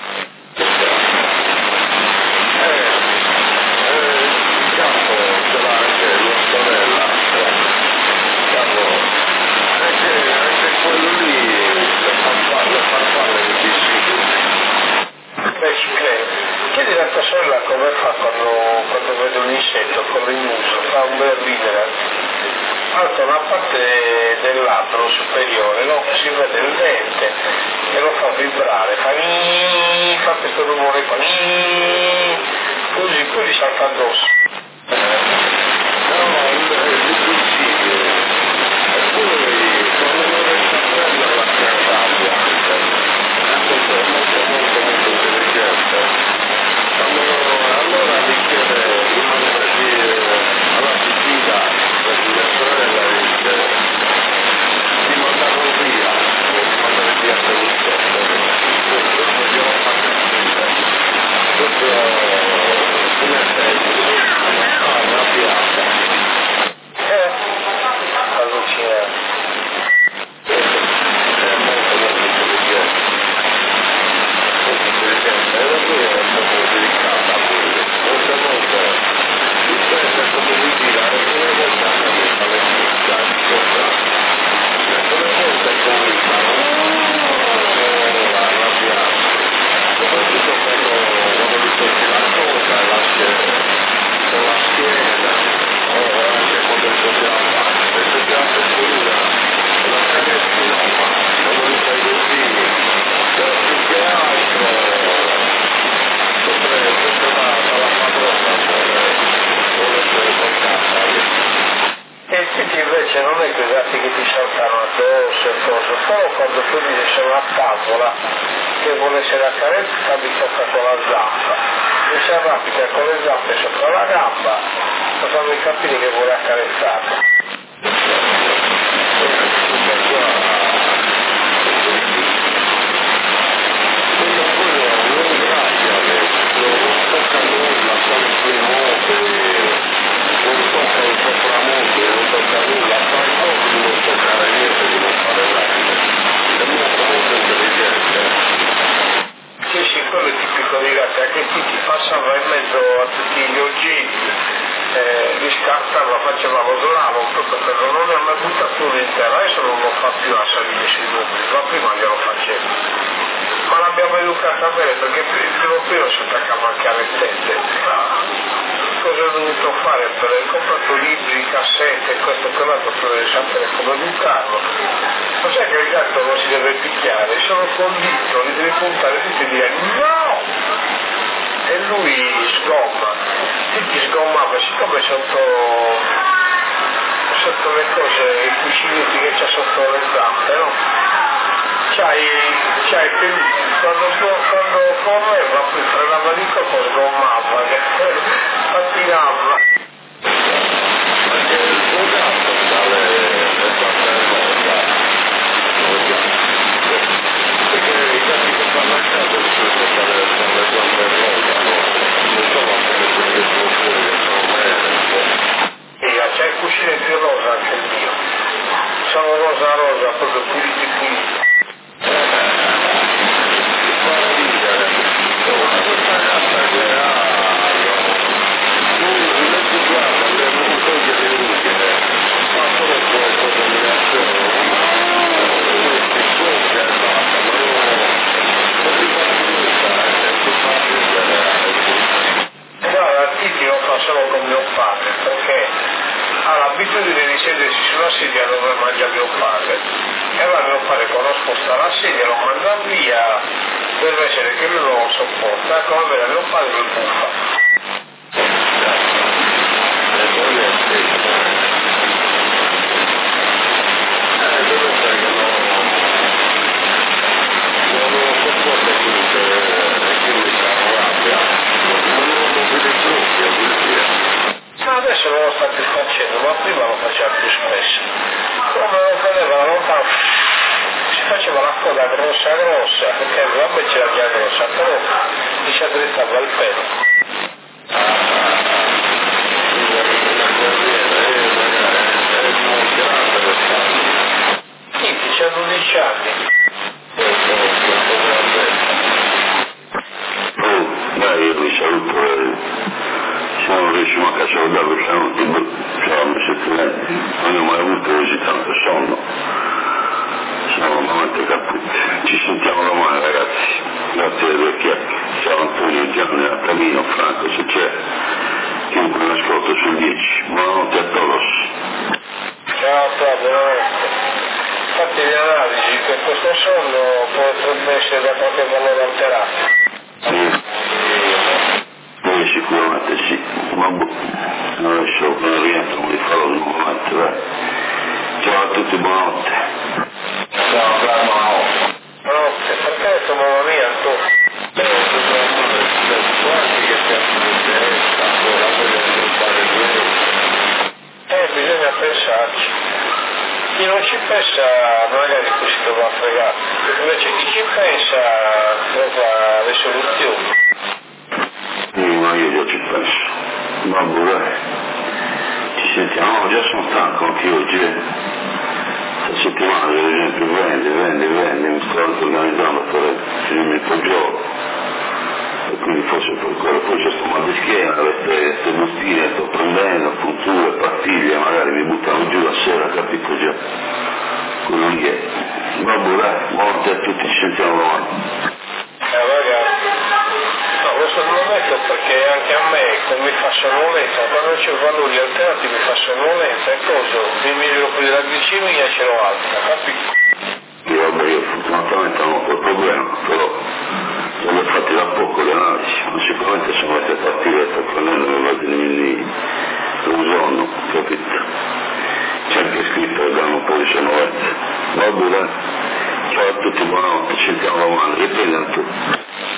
Capo, ce l'ha anche mia sorella. Capo, anche quello lì, le farfalle di piscina. Beh, ci credo. Chiedi a tua sorella come fa quando vede un insetto con il muso, fa un bel ridere. Alza una parte del labbro superiore, no? Si vede il dente e lo fa vibrare, fa questo rumore qua, così poi gli salta addosso. No, è difficile. E poi quando non resta a prendere la cantaglia, questo è molto intelligente. Allora mi chiede di mandare alla piscina per mia sorella di mandarlo via, o di mandare via per il sotto. Questo glielo fa capire. Proprio come sei, arrabbiata. Allucinante. È molto intelligente. Molto intelligente. E da lui è proprio dedicata a lui. Molte volte dipende come vi dire, alcune volte anche mi fa le pizza, alcune volte poi fa arrabbiata. Soprattutto quando gli tocchi la coda e con la schiena, o anche quando gli tocchi la faccia. Se tu ti apri la carezzi no, ma quando gli fai così, però più che altro sempre dalla padrona vuole essere toccata. E il sito invece non è quei gatti che ti saltano addosso e cose, solo quando tu dici sono a tavola che vuole essere accarezzata mi tocca con la zampa, mi si arrampica con le zampe sopra la gamba per farmi capire che vuole accarezzarla. Sì, quello è tipico di gatti, anche qui ti passava in mezzo a tutti gli oggetti, li scartava, faceva rosolare proprio per non ne ha mai buttato uno in terra, adesso non lo fa più a salire sui muri, ma prima glielo faceva. Ma l'abbiamo mi ha educato bene, perché prima si attaccava anche alle tette. Cosa ho dovuto fare? Ho comprato libri, cassette, questo e quell'altro per sapere come educarlo. Ma sai che il gatto non si deve picchiare, sono convinto, li devi puntare tutti e dire no! E lui sgomma, tutti sgommava, siccome sotto le cose, i cuscinetti che c'ha sotto le zampe, no? Quando correva, poi frenava di colpo, sgommava, pattinava. Perché il suo gatto sale le zampe rosa, perché i gatti che fanno a casa di solito sale le zampe rosa, no? Non sono appena quelli che sono fuori, che sono bene. C'è il cuscinetto rosa anche il mio, sono rosa, proprio puliti. Guarda, Titi lo fa solo con mio padre, perché ha l'abitudine di sedersi sulla sedia dove mangia mio padre. E allora mio padre quando sposta la sedia lo manda via, deve essere che lui non lo sopporta, come vede mio padre lo buffa. Adesso non lo sta più facendo, ma prima lo faceva più spesso. Come lo vedeva lontano, si faceva la coda grossa, perché il vabbè c'era già grossa, però gli si addrizzava il pelo. Niente, c'ha 12 anni. Io vi saluto. Se non riusciamo a cacciare da siamo settimane, non ho mai avuto così tanto sonno, siamo veramente caputi. Ci sentiamo domani ragazzi, grazie alle due chiacchiere. Ciao Antonio, Gianni, Natalino, Franco, se c'è chiunque mi ascolta sul 10. Buonanotte a todos. Ciao, buonanotte. Fatti le analisi che questo sonno potrebbe essere da qualche valore alterato. Sì. Sicuramente sì, ma adesso quando rientro mi farò nuovamente, dai. Ciao a tutti, buonanotte. Ciao, buonanotte. Buonanotte, perché sono mamma mia tu? Guardi che siamo in testa, ora voglio fare due. Bisogna pensarci. Chi non ci pensa magari poi si trova a fregare, invece chi ci pensa trova le soluzioni. Ma io ci penso. Vabbè, dai. Ci sentiamo, già sono stanco anche oggi. Questa settimana per esempio vende, mi sto anche organizzando per finirmi il poggiolo. E quindi forse per quello, poi c'è sto mal di schiena, queste bustine sto prendendo, punture, pastiglie, magari mi buttano giù la sera, capito già. Quello lì è. Vabbè dai, buonanotte a tutti, ci sentiamo domani. Ragazzi. No, questo non lo metto perché anche a me mi fa sonnolenza, quando c'è valori alternati mi fa sonnolenza e cosa? Mi misuro qui la glicemia ce l'ho alta, capito? Io fortunatamente non ho quel problema, però le ho fatte da poco le analisi, ma sicuramente sono messe partire per prendere le vitamine l'ozono, capito? C'è anche scritto che danno un po' di sonnolenza. Vabbè dai, ciao a tutti, buonanotte, ci sentiamo domani, riprendano tutti.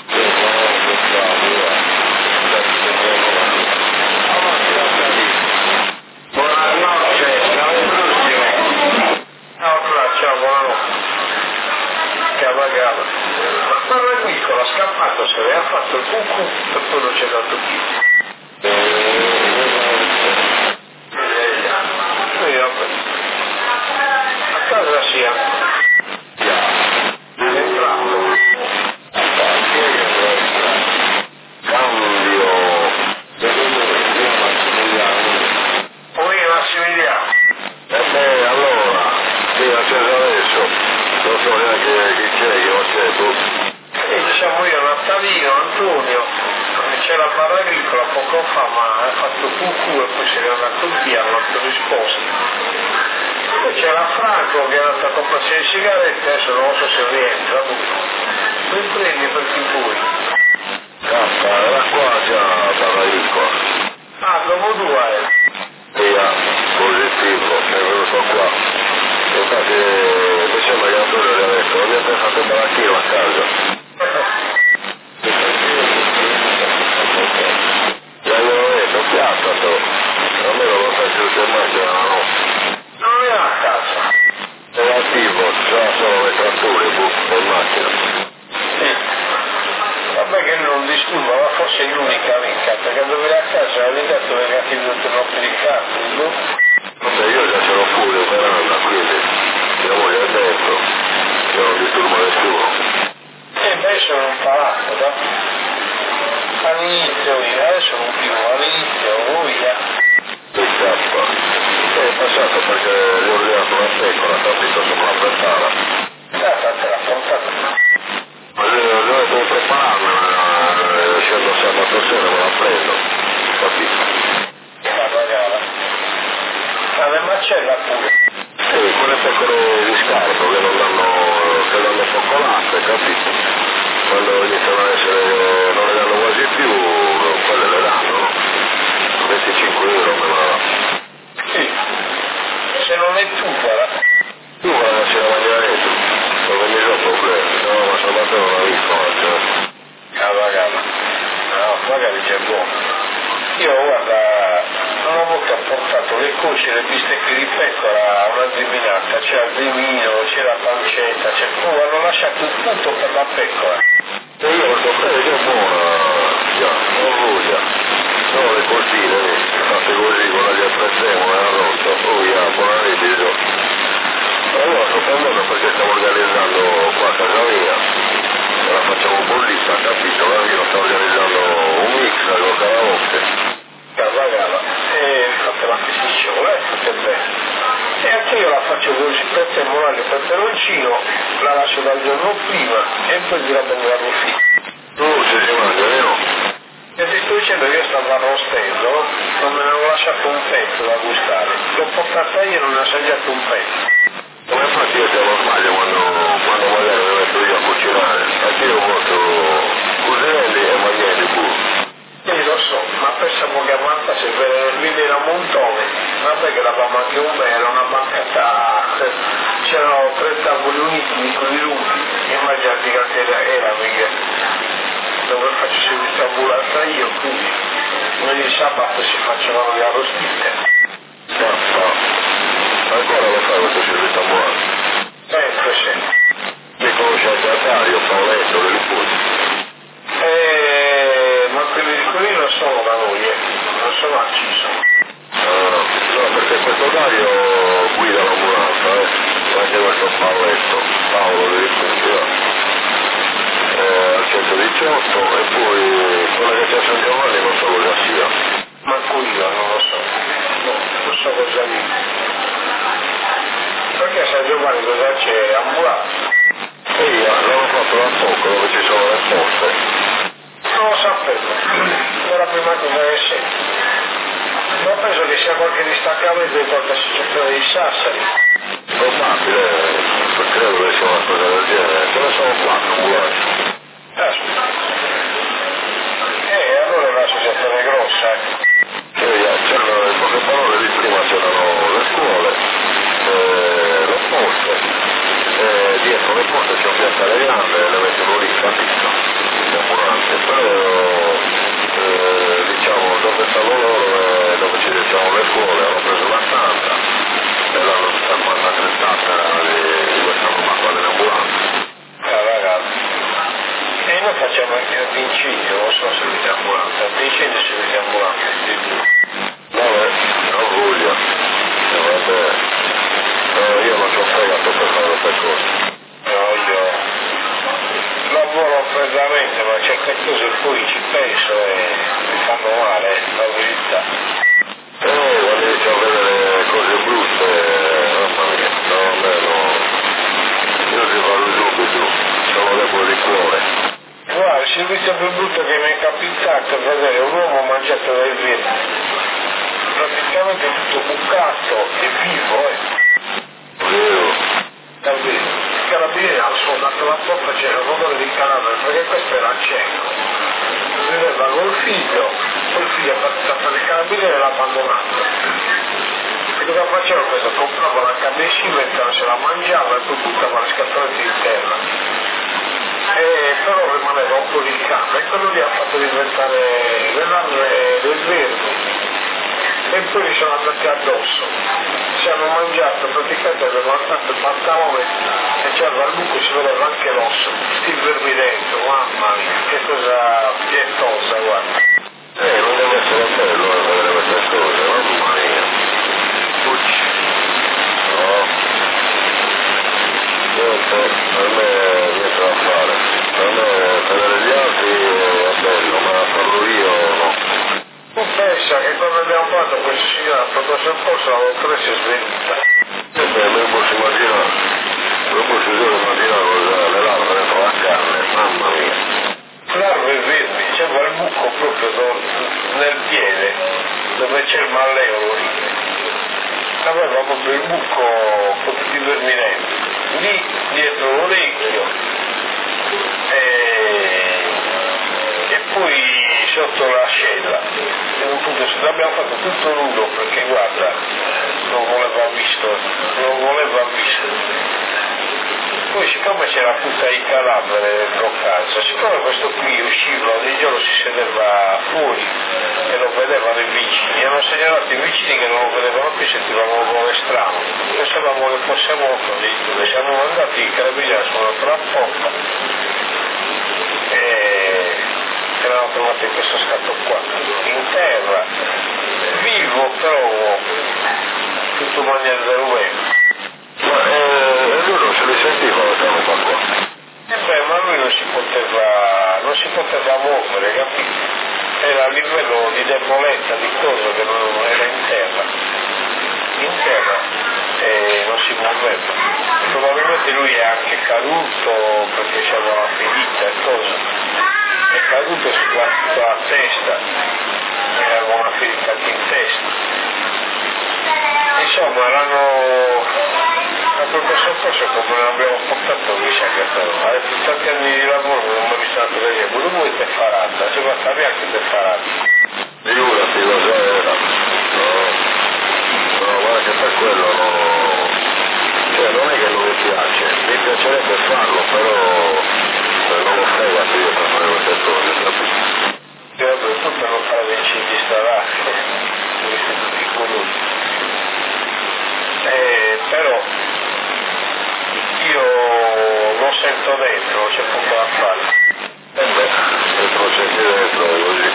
Ha scappato, se aveva fatto il cucù e poi non c'è dato più. A casa sia entrato. Cambio. Poi Massimiliano. Allora, sì, acceso adesso. Non so neanche chi c'è, tu. Diciamo c'è la barra agricola poco fa, ma ha fatto cucù e poi se ne è andato via, non ha più risposto. Poi c'era Franco che era andato a comprarsi le sigarette, adesso non so se rientra. Mi prendi per chi vuoi. Cazzo, era qua già barra agricola. Ah, dopo 2 Via, positivo, è venuto qua. Infatti mi sembra che Antonio gli ha detto, non mi ha pensato il baracchino a casa. Gli avevo detto, piazzato, almeno lo sai se si immagina la notte. non era a casa. Negativo, già sono le tratture, per macchina. Vabbè che non disturba, ma forse è l'unica amica, perché dove era a casa ha detto negativo tutte le notti di carta, Vabbè, io già ce l'ho pure in veranda, quindi mia moglie è dentro, io non disturbo nessuno. beh sono imparato, no? All'inizio io, adesso non più, all'inizio via. Che cazzo? È passato perché gli ho ordinato una pecora, capito, sopra la pettara. Te l'ha portata. Ma devo prepararmela, scendo sabato sera, me la prendo, capito? La gara. Ma le macella pure. Sì, quelle pecore di scarto che danno poco latte, capito? Quando iniziano a essere, non le danno quasi più, quelle le danno, no? 25 euro me la dà. Sì. Se non è tu, guarda. Tu guarda se la mangiare tu, non mi sono problemi, no, ma sabato non la visto oggi. Cavagala. No, magari c'è buono. Io guarda, una volta ho portato le cosce, le bistecche di pecora, una ziminata, c'era il zimino, c'era la pancetta, hanno lasciato tutto per la pecora. E io ho detto, che è buona, già, non voglia. No, le cosine, fatte così con gli apprezzemo, arrosto, via, buona ripido. Allora sto parlando perché stiamo organizzando qua a casa mia, la facciamo bollita, capito? Io sto organizzando un mix con karaoke. Cavagala. E fate la fissione, fate bene. E anche io la faccio così, per te morale, per peroncino, la lascio dal giorno prima e poi vi la vengono figlio. Tu se si mangia, vero? E ti sto dicendo che io stavo arrostendo, non me ne avevo lasciato un pezzo da gustare. L'ho portata io e non ne ho assaggiato un pezzo. Come infatti io devo sbaglio quando magari mi metto io a cucinare, perché io voto cusinelli e magnelli pure. Lo so, ma pensavo che avanza se vive a Montone, vabbè che eravamo anche un bel, una bancata, c'erano 3 tavoli uniti con i lunghi, immaginate che era mica, dove faccio servizio ambulanza io, quindi noi il sabato si facevano le arrostite. Ancora lo fai questo servizio ambulante? Sempre, sì. Mi conosce anche a Dario, Paoletto, che li puoi? Ma quelli di quelli non sono da noi, non sono acciso. No, perché questo Dario guida l'ambulanza, anche questo Paoletto, Paolo che li puoi al 118 e poi quella che c'è a San Giovanni non so cosa sia. Manco io, non lo so. No, non so cosa dire. Perché a San Giovanni cosa c'è? Ambulanza? Sì, l'hanno fatto da poco dove ci sono le poste. Non lo sapevo, era la prima cosa che sento. Ma penso che sia qualche distaccamento di qualche associazione di Sassari. Probabile, credo che sia una cosa del genere, ce ne sono 4 ambulanze. Allora è un'associazione grossa, C'erano, in poche parole, lì prima c'erano le scuole, le poste, dietro le poste c'è un piazzale grande, le mettono lì, capito? Le ambulanze, però diciamo dove stanno loro, dove ci diciamo le scuole, hanno preso una stanza e l'hanno trasformata in stanza di questa roba qua delle ambulanze. ragazzi. E noi facciamo anche il Vincini, non so se avete ambulanza, il Vincini se avete ambulanza. Vabbè, non voglio, vabbè, io non ci ho fregato per fare queste cose. No, io lavoro freddamente, ma certe cose poi ci penso e mi fanno male, la verità. Quando inizio a vedere cose brutte, mamma mia, no, io ti parlo subito, sono debole di cuore. Guarda, servizio più brutto che mi è capitato è vedere un uomo mangiato dai vermi, praticamente tutto bucato e vivo, davvero. I carabinieri hanno sfondato la porta, c'era un odore di cadavere, perché questo era cieco, viveva col figlio, poi il figlio è partito a fare il carabiniere e l'ha abbandonato. E cosa faceva questo? Comprava la carne in cimento, se la mangiava e poi buttava le scatolette in terra. Però rimaneva un po' di carne e quello lì ha fatto diventare le larve del verme e poi gli sono andati addosso, si hanno mangiato, praticamente avevano fatto il pantalone e c'era al buco, si vedeva anche l'osso, tutti i vermi dentro, mamma mia, che cosa pietosa, guarda. Non deve essere bello vedere queste cose, mamma mia. Pucci. No. Per me niente da fare. Per me vedere gli altri è bello, ma farlo io no. Tu pensa che quando abbiamo fatto questo signore ha fatto soccorso la dottoressa si è svenuta. Non posso immaginare, non posso solo immaginare le larve dentro la carne, mamma mia. Larve e vermi, c'è quel buco proprio nel piede, dove c'è il malleolo lì. Aveva proprio il buco con tutti i vermi dentro. Lì dietro l'orecchio e poi sotto l'ascella. L'abbiamo fatto tutto nudo perché guarda, non voleva visto. Poi siccome c'era tutta il cadavere dentro casa, siccome questo qui usciva ogni giorno si sedeva fuori e lo vedevano i vicini, hanno segnalato i vicini che non lo vedevano più, sentivano un odore strano, pensavamo che fosse morto, siamo andati i carabinieri, sono andati alla porta e l'hanno trovato in questo scatto qua, in terra, vivo però tutto maniera del uomo. Ma lui non se li sentiva questa roba qua? Ma lui non si poteva muovere, capito? Era a livello di debolezza, di cosa che non era in terra e non si muoveva. Probabilmente lui è anche caduto perché c'era una ferita e cosa. È caduto sulla testa, aveva una ferita anche in testa. Insomma, a quel soccorso come l'abbiamo portato lui sa che ha detto tanti anni di lavoro non mi visto una cosa di lui vuoi te farata, ci va a fare anche te farata. Figurati cosa era. No, guarda che per quello cioè non è che non mi piace, mi piacerebbe farlo, però non lo frega se io per fare queste cose, capito? Tu per non fare dei cigli stradali, questi tutti piccoli. Però io lo sento dentro, c'è poco da fare. Se procedi dentro è così.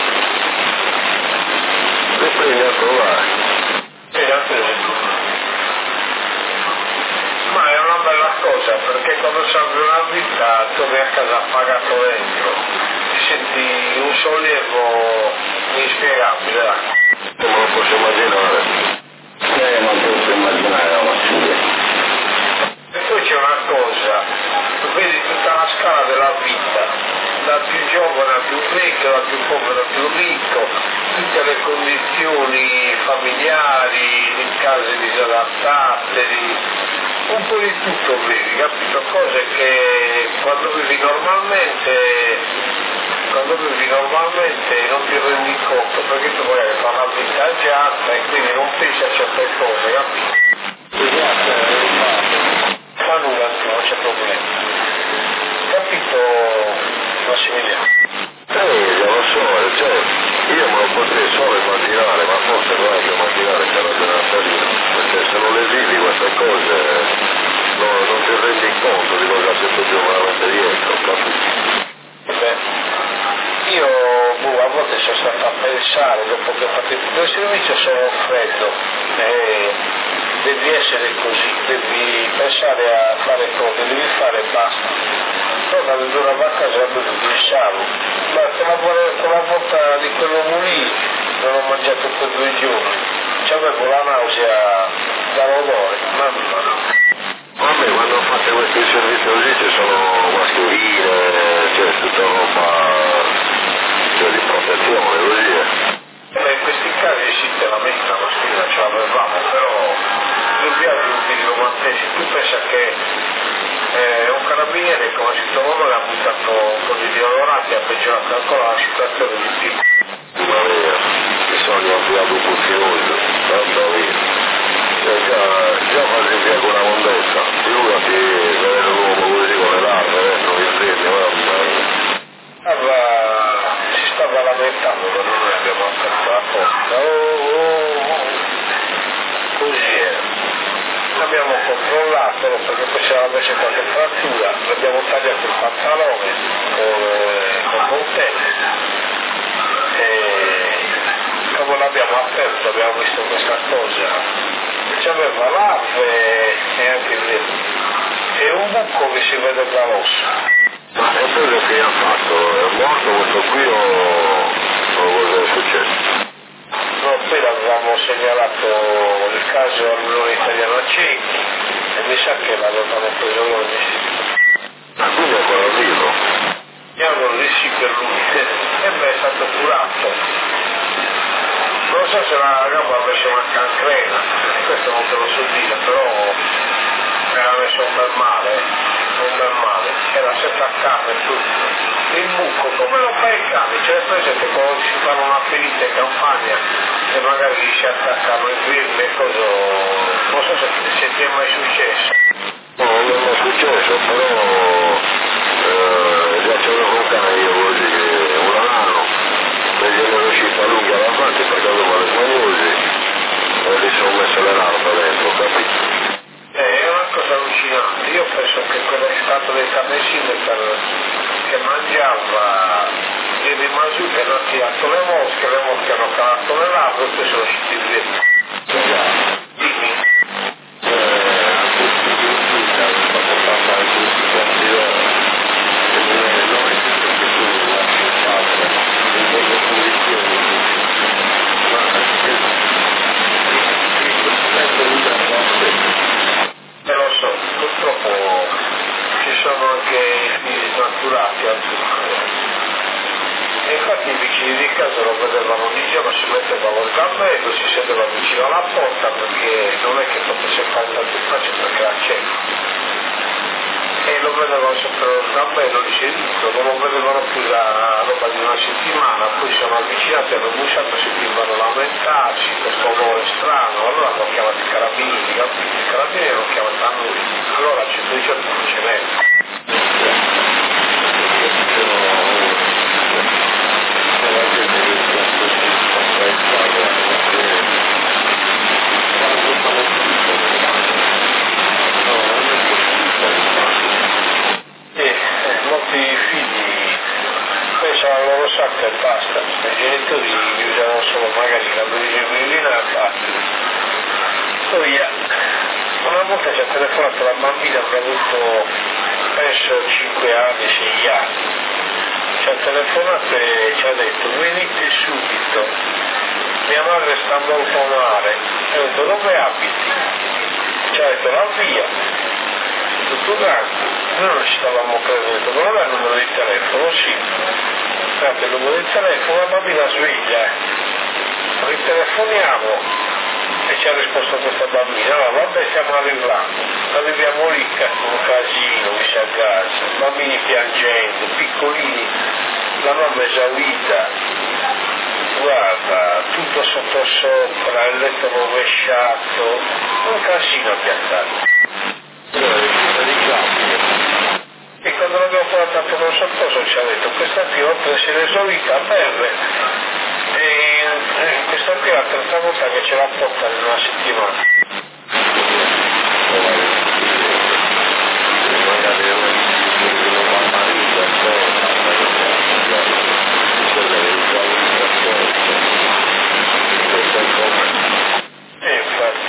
E prendi a trovare. Ma è una bella cosa perché quando salvi una vita torni a casa pagato dentro, ti senti un sollievo inspiegabile. Non lo posso immaginare. Non posso immaginare la figlia. E poi c'è una cosa, vedi tutta la scala della vita, dal più giovane al più vecchio, dal più povero al più ricco, tutte le condizioni familiari, di case disadattate, un po' di tutto vedi, capito? Cose che quando vivi normalmente non ti rendi conto, perché tu magari fai una vita agiata e quindi non pensi a certe cose, capito? Fa nulla, non c'è problema. Capito, Massimiliano? Lo so, cioè, io me lo potrei solo immaginare, ma forse non è che immaginare che non deve salire, perché se non le vivi queste cose non ti rendi conto di cosa c'è più veramente dietro, capito? Io a volte sono stato a pensare, dopo che ho fatto il servizio sono freddo, devi essere così, devi pensare a fare cose, devi fare e basta. Poi quando tornavo a casa pensavo, ma con la volta di quell'uomo lì non ho mangiato per 2 giorni, c'avevo la nausea dall'odore, mamma mia. Vabbè, quando fate questi servizi così ci sono mascherine, c'è tutta roba che un carabiniere come si trovava l'ha buttato un po' di deodorante e ha peggiorato ancora la situazione di più. Maria, bisogna avviato un cucchiaioso, tanto via. Già quasi via con una mondezza, figurati vedere l'uomo così con le larve, non mi prende, Si stava lamentando che noi abbiamo aperto la porta. Così è. L'abbiamo controllato perché poi c'era invece qualche frattura, l'abbiamo tagliato il pantalone con Montelle e come l'abbiamo aperto abbiamo visto questa cosa, c'aveva larve e anche e un buco che si vede da l'osso. Ma e poi che fine ha fatto? È morto questo qui o cosa è successo? No, poi l'avevamo segnalato il caso all'Unione Italiana Ciechi e mi sa che l'avevano preso loro. Ma quindi è ancora vivo? Diavolo di sì per lui, e beh è stato curato. Non so se la gamba avesse una cancrena, questo non te lo so dire, però era messo un bel male, era sempre a cane e tutto. Il buco, come lo fai il cane? Cioè presente quando si fanno una ferita in campagna e magari si attaccano i virmi e cosa, non so se ti è mai successo. No, non è successo, però già c'avevo un cane io così che una mano, perché non è uscita lunga davanti perché avevo le smagnosi e lì sono messo le larve dentro, capito? È una cosa allucinante, io penso che quello stato dei carnesini che mangiava è rimasto che hanno tirato le mosche hanno calato le larve e poi sono usciti via. Dimmi. Lo so, purtroppo ci sono anche i figli snaturati al zucchero. E infatti i vicini di casa lo vedevano ogni giorno, si metteva col gambello, si sedeva vicino alla porta perché non è che potesse fare tanto spazio perché era cieco. E lo vedevano sempre col gambello ricevuto, non lo vedevano più da roba di una settimana, poi sono avvicinati, hanno bussato, sentivano lamentarsi, questo odore strano, allora hanno chiamato i carabinieri, i carabinieri hanno chiamato a noi, allora c'è 2 giorni non ce n'è. Molti figli pensano al loro sacco e basta, i genitori usano solo magari la benzina, poi una volta ci ha telefonato la bambina che ha avuto penso 5 anni, 6 anni, ci ha telefonato e ci ha detto venite subito, mia madre sta molto male, e ho detto dove abiti? Ci ha detto la via, tutto grande. Noi non ci stavamo credendo, non aveva il numero di telefono, sì. Guardate il numero di telefono, la bambina sveglia, ritelefoniamo e ci ha risposto questa bambina, no vabbè stiamo arrivando, la viviamo lì, un casino, mi si aggazza, bambini piangendo, piccolini, la mamma esaurita, guarda, tutto sotto sopra, il letto rovesciato, un casino a piazzare. E quando l'abbiamo portato con sottoso ci ha detto questa qui oltre a essere esaurita beve e questa qui è la terza volta che ce la porta in una settimana. Infatti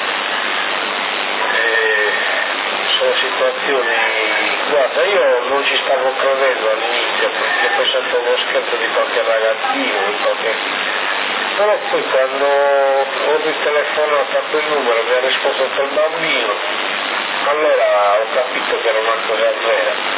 sono situazioni. Guarda, io non ci stavo credendo all'inizio perché poi sento uno scherzo di qualche ragazzino, però poi quando ho ritelefonato a quel numero mi ha risposto quel bambino, allora ho capito che era una cosa vera.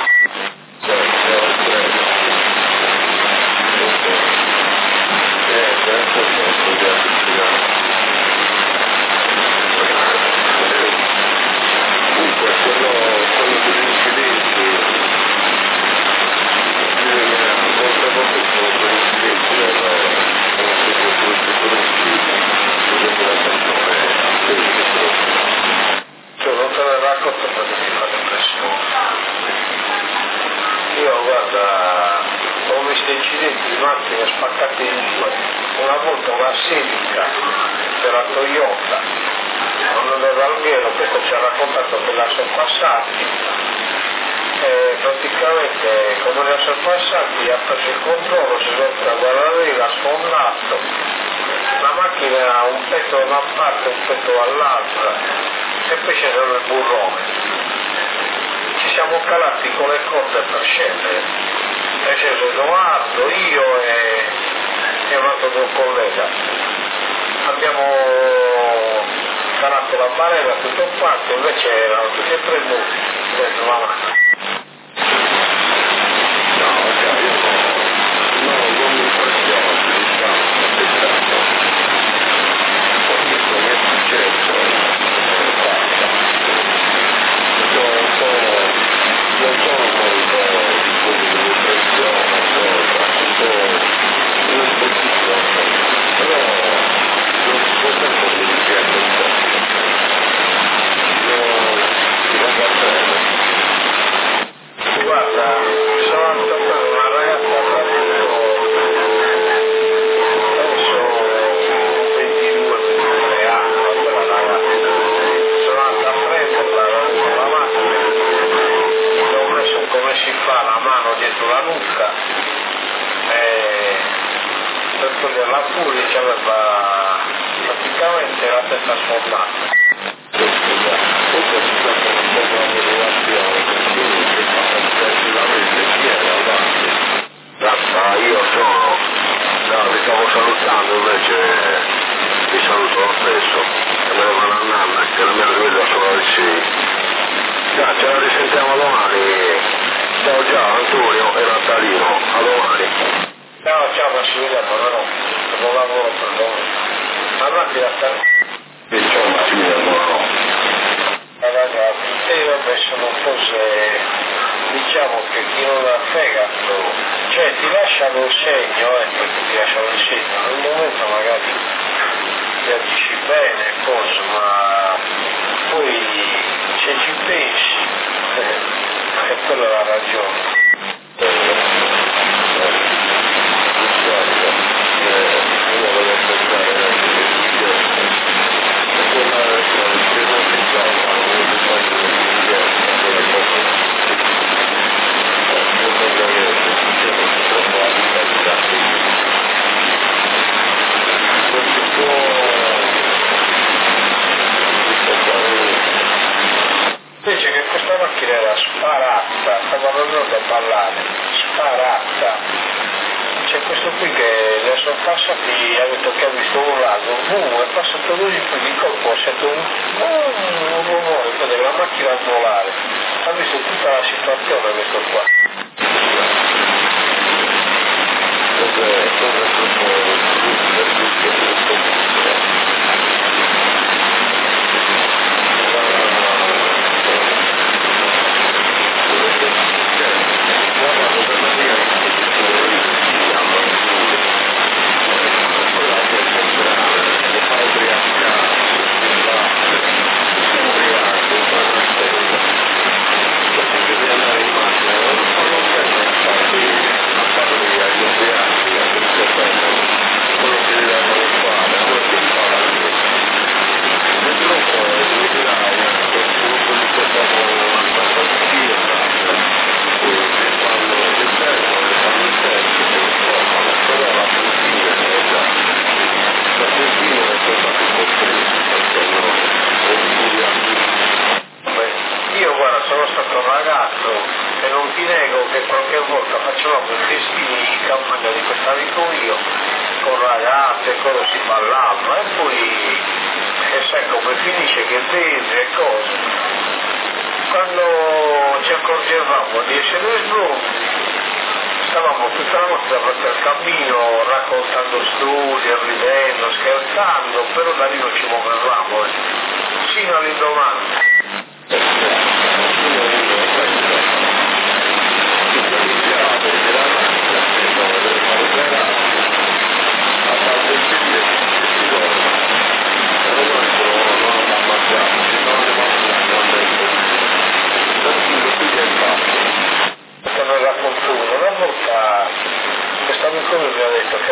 incidenti di macchine spaccate in due, una volta una Celica della Toyota, non aveva alghero, questo ci ha raccontato che la sorpassati. Praticamente come la sorpassati ha preso il controllo, si è venuto a guardare, l'ha sfondato, la macchina ha un petto da una parte e un petto dall'altra e poi c'è il burrone. Ci siamo calati con le corde per scendere, è sceso Edoardo, io e un altro mio collega, abbiamo calato la barella tutto quanto, invece erano tutti e tre muti dentro la macchina. Praticamente la testa sfondata. Io sono, vi stavo salutando, invece vi saluto lo stesso e me ne vado a Nanna, che la mia sveglia sono alle 6. Già, ce la risentiamo domani. Ciao Antonio e Natalino, a domani. Ciao, ma ci vediamo, no, non lavoro per loro. Avanti la sta. Insomma, ci vediamo. Ragazzi, vabbè, sono cose, diciamo che chi non ha fegato, cioè ti lasciano un segno, perché ti lasciano un segno, nel momento magari reagisci bene, cose, ma poi se ci pensi, è quella la ragione. Invece che questa macchina era sparata, stava andando a ballare, sparata. C'è questo qui che le sono passati, ha detto che ha visto un lago, è passato lui, poi di colpo ha sentito un rumore, poi della macchina a volare, ha visto tutta la situazione questo qua. E non ti nego che qualche volta facevamo i festini in campagna di questa dico io, con ragazze e cose si ballava e poi sai come finisce che bevi e cose. Quando ci accorgevamo di essere sbronzi, stavamo tutta la notte davanti al cammino raccontando storie, ridendo, scherzando, però da lì non ci muovevamo, sino all'indomani. Una volta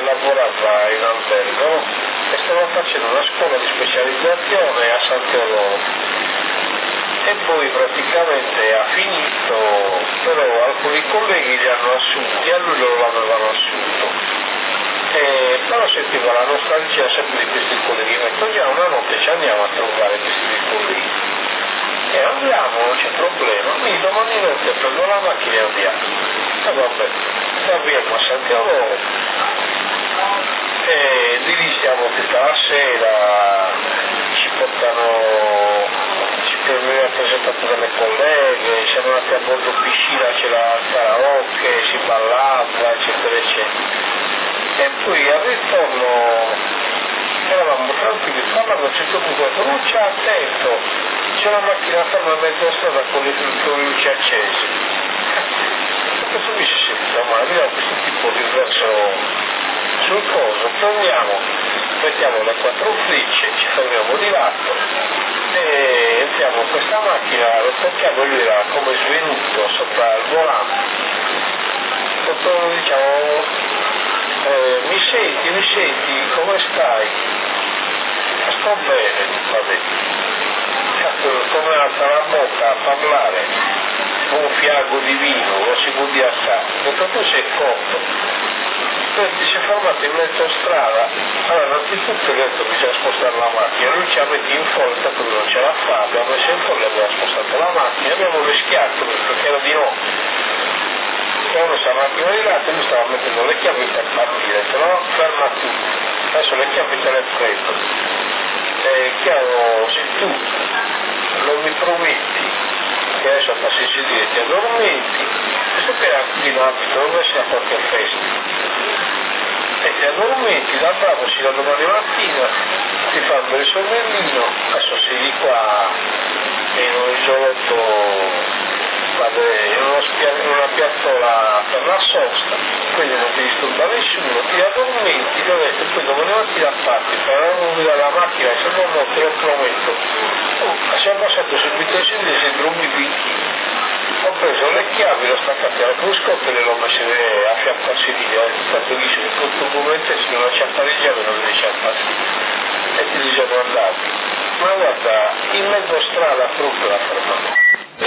lavorava in albergo e stava facendo una scuola di specializzazione a San Teodoro e poi praticamente ha finito, però alcuni colleghi li hanno assunti, a lui lo avevano assunto. Però sentiva la nostalgia sempre di questi colleghi, ma togliamo una notte ci andiamo a trovare questi colleghi e andiamo, non c'è problema, quindi domani notte prendo la macchina e andiamo. E vabbè, arriviamo a San Teodoro e lì stiamo tutta la sera, ci mi ha presentato delle colleghe, siamo andati a bordo piscina, c'era il karaoke, si ballava, eccetera eccetera. E poi al ritorno eravamo tranquilli, parlando a un certo punto, Lucia attento, c'è una macchina ferma a mezza strada con le luci accese. Questo mi si è sentito male, abbiamo questo tipo di verso sul coso, prendiamo, mettiamo le 4 frecce, ci fermiamo di lato e entriamo in questa macchina, lo tocchiamo e lui era come svenuto sopra il volante. Dopo diciamo mi senti, come stai? Sto bene, vabbè. Cazzo, come era la bocca a parlare, un fiago di vino, lo si può dire assai. Ho detto tu sei cotto. Quindi si è fermato in mezzo strada, allora innanzitutto ho detto bisogna spostare la macchina, lui ci ha messo in folle, tanto lui non ce la fa, abbiamo messo in folle, abbiamo spostato la macchina, abbiamo rischiato perché era di notte. Quando siamo arrivati mi stava mettendo le chiavi per partire, se no ferma tutto, adesso le chiavi te le prendo, chiaro, se tu non mi prometti che adesso passi a sedere ti addormenti, questo che era in abito, dove sia qualche festa, e ti addormenti, da bravo si da domani mattina, ti fa un bel sonnellino, adesso sei di qua in un isolotto, in una piazzola per la sosta, quindi non ti disturba nessuno, ti addormenti, poi domani mattina parti, però non guidare la macchina, se no no, te lo prometto. Siamo passati subito in sedere, si dormi picchi. Ho preso le chiavi, l'ho staccate al cruscotto e le l'ho messe a fianco al sedile, tanto dice che con tuo momento se non c'è apparecchiato non riesce a passare. E ti siamo andati. Ma guarda, in mezzo strada proprio la fermata.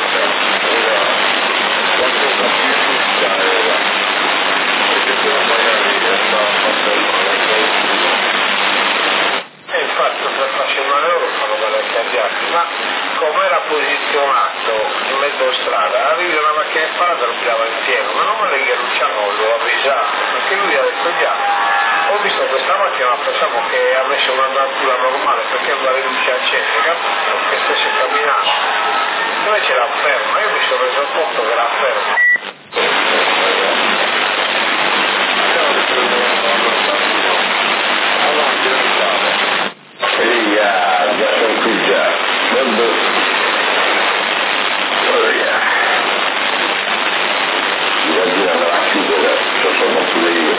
E infatti per farci male loro fanno male anche agli altri, ma come era posizionato in mezzo strada, arrivi una macchina in strada lo tirava insieme, ma non me le Luciano lo avvisato, perché lui ha detto già, ho visto questa macchina, ma pensavo che avesse un'andatura normale, perché aveva le luci accese, capito? Che stesse camminando. Invece era ferma, io mi sono reso conto che era ferma. Ehi, già sono qui già. Immagina la chiudere, sono pure io.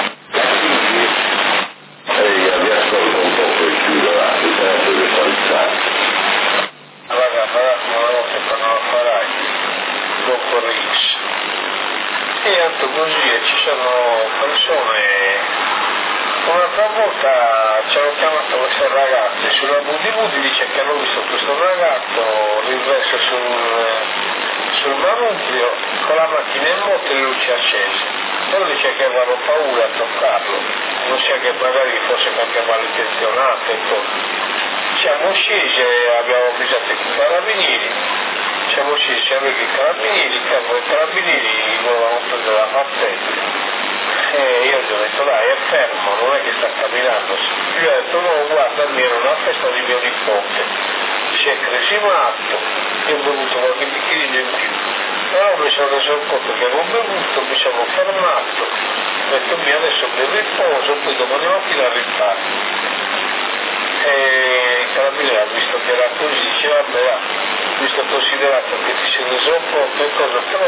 Ehi, vi ascolto un po' per chiudere, mi sento di falsare. Allora, una volta che non lo farai, lo correggi. E anche così ci sono persone. Un'altra volta ci hanno chiamato queste ragazze sulla Budi dice che hanno visto questo ragazzo rinverso sul manubrio con la macchina in moto e le luci accese. Però dice che avevano paura a toccarlo, non sia che magari fosse qualche malintenzionato e tutto. Siamo scesi e abbiamo avvisato i carabinieri, siamo scesi a vedere i carabinieri, i carabinieri volevano prendere la mazzetta. E io gli ho detto dai è fermo, non è che sta camminando. Io ho detto no guarda era una festa di mio nipote, si è cresimato, io ho bevuto qualche bicchierino in più, però mi sono reso conto che avevo bevuto, mi sono fermato, ho detto mio adesso mi riposo, poi domani mattina riparto. E il carabiniere ha visto che era così, diceva vabbè, visto considerato che ti sei reso conto e cosa, però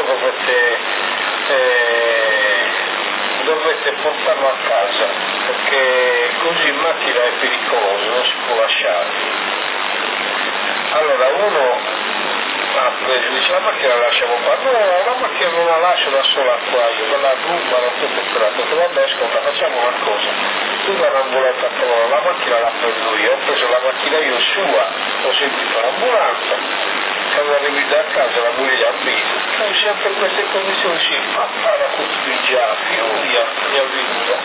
dovete portarlo a casa perché così in macchina è pericoloso, non si può lasciare. Allora uno Dice la macchina la lasciamo qua, no, la macchina non la lascio da sola qua, io me la rubano tutto quella, vabbè ascolta, facciamo una cosa, tu da un'ambulanza a la macchina la prendo io, ho preso la macchina io sua, ho sentito l'ambulanza, quando arrivi da casa la moglie ha visto, tu sempre in queste condizioni si fa fare con i giaffi, via, mia vita.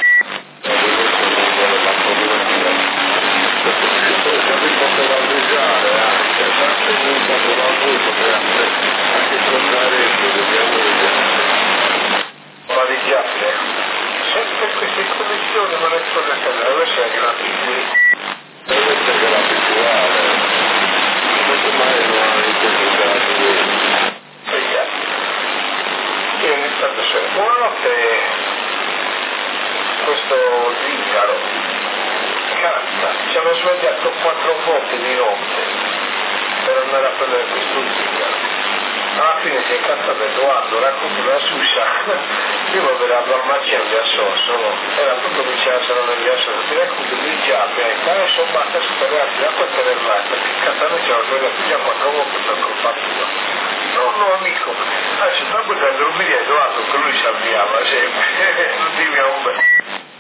Ma di giaffi, sempre in queste condizioni non è solo che deve essere gratuito. Deve essere abituale, come mai non ha ricordato io ogni tanto buonanotte questo zingaro canta, ci hanno svegliato 4 volte di notte per andare a prendere questo zingaro. Alla fine si è incazzato Edoardo, racconto la suscia, io lo vedo al macchino di Assosso, era tutto cominciato a non Assosso, ti racconto di giappi, adesso basta superarsi da questa del mare, perché cantare ci hanno svegliato già 4 volte per colpa tua. No, amico, adesso sta guardando un video Edoardo che lui si avviava sempre, non dimmi a un bel.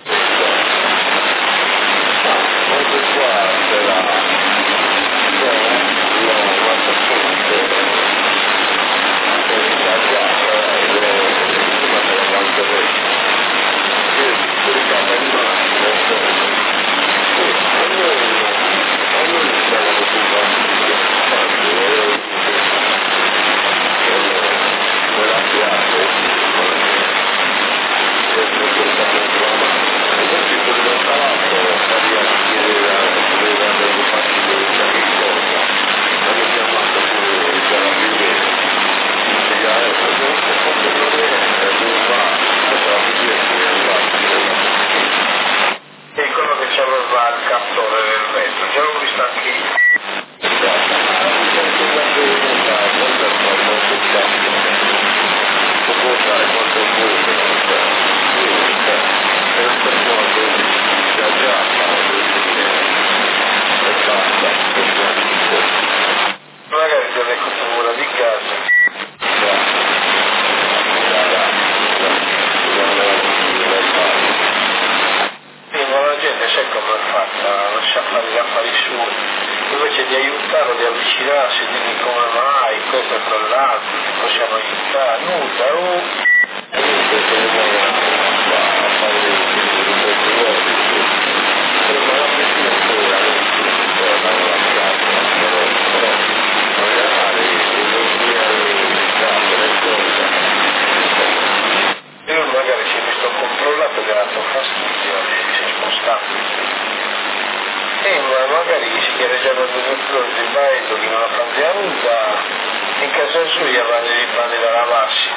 Invece di aiutarlo, di avvicinarsi, di dire come mai, questo e quell'altro, ti possiamo aiutare, nulla, io magari ci mi sto controllato che ha dato fastidio e si è spostato. Magari si chiede già dal dottore di baito che non la fanno avuta, in casa sua gli avanti i panni da lavarsi.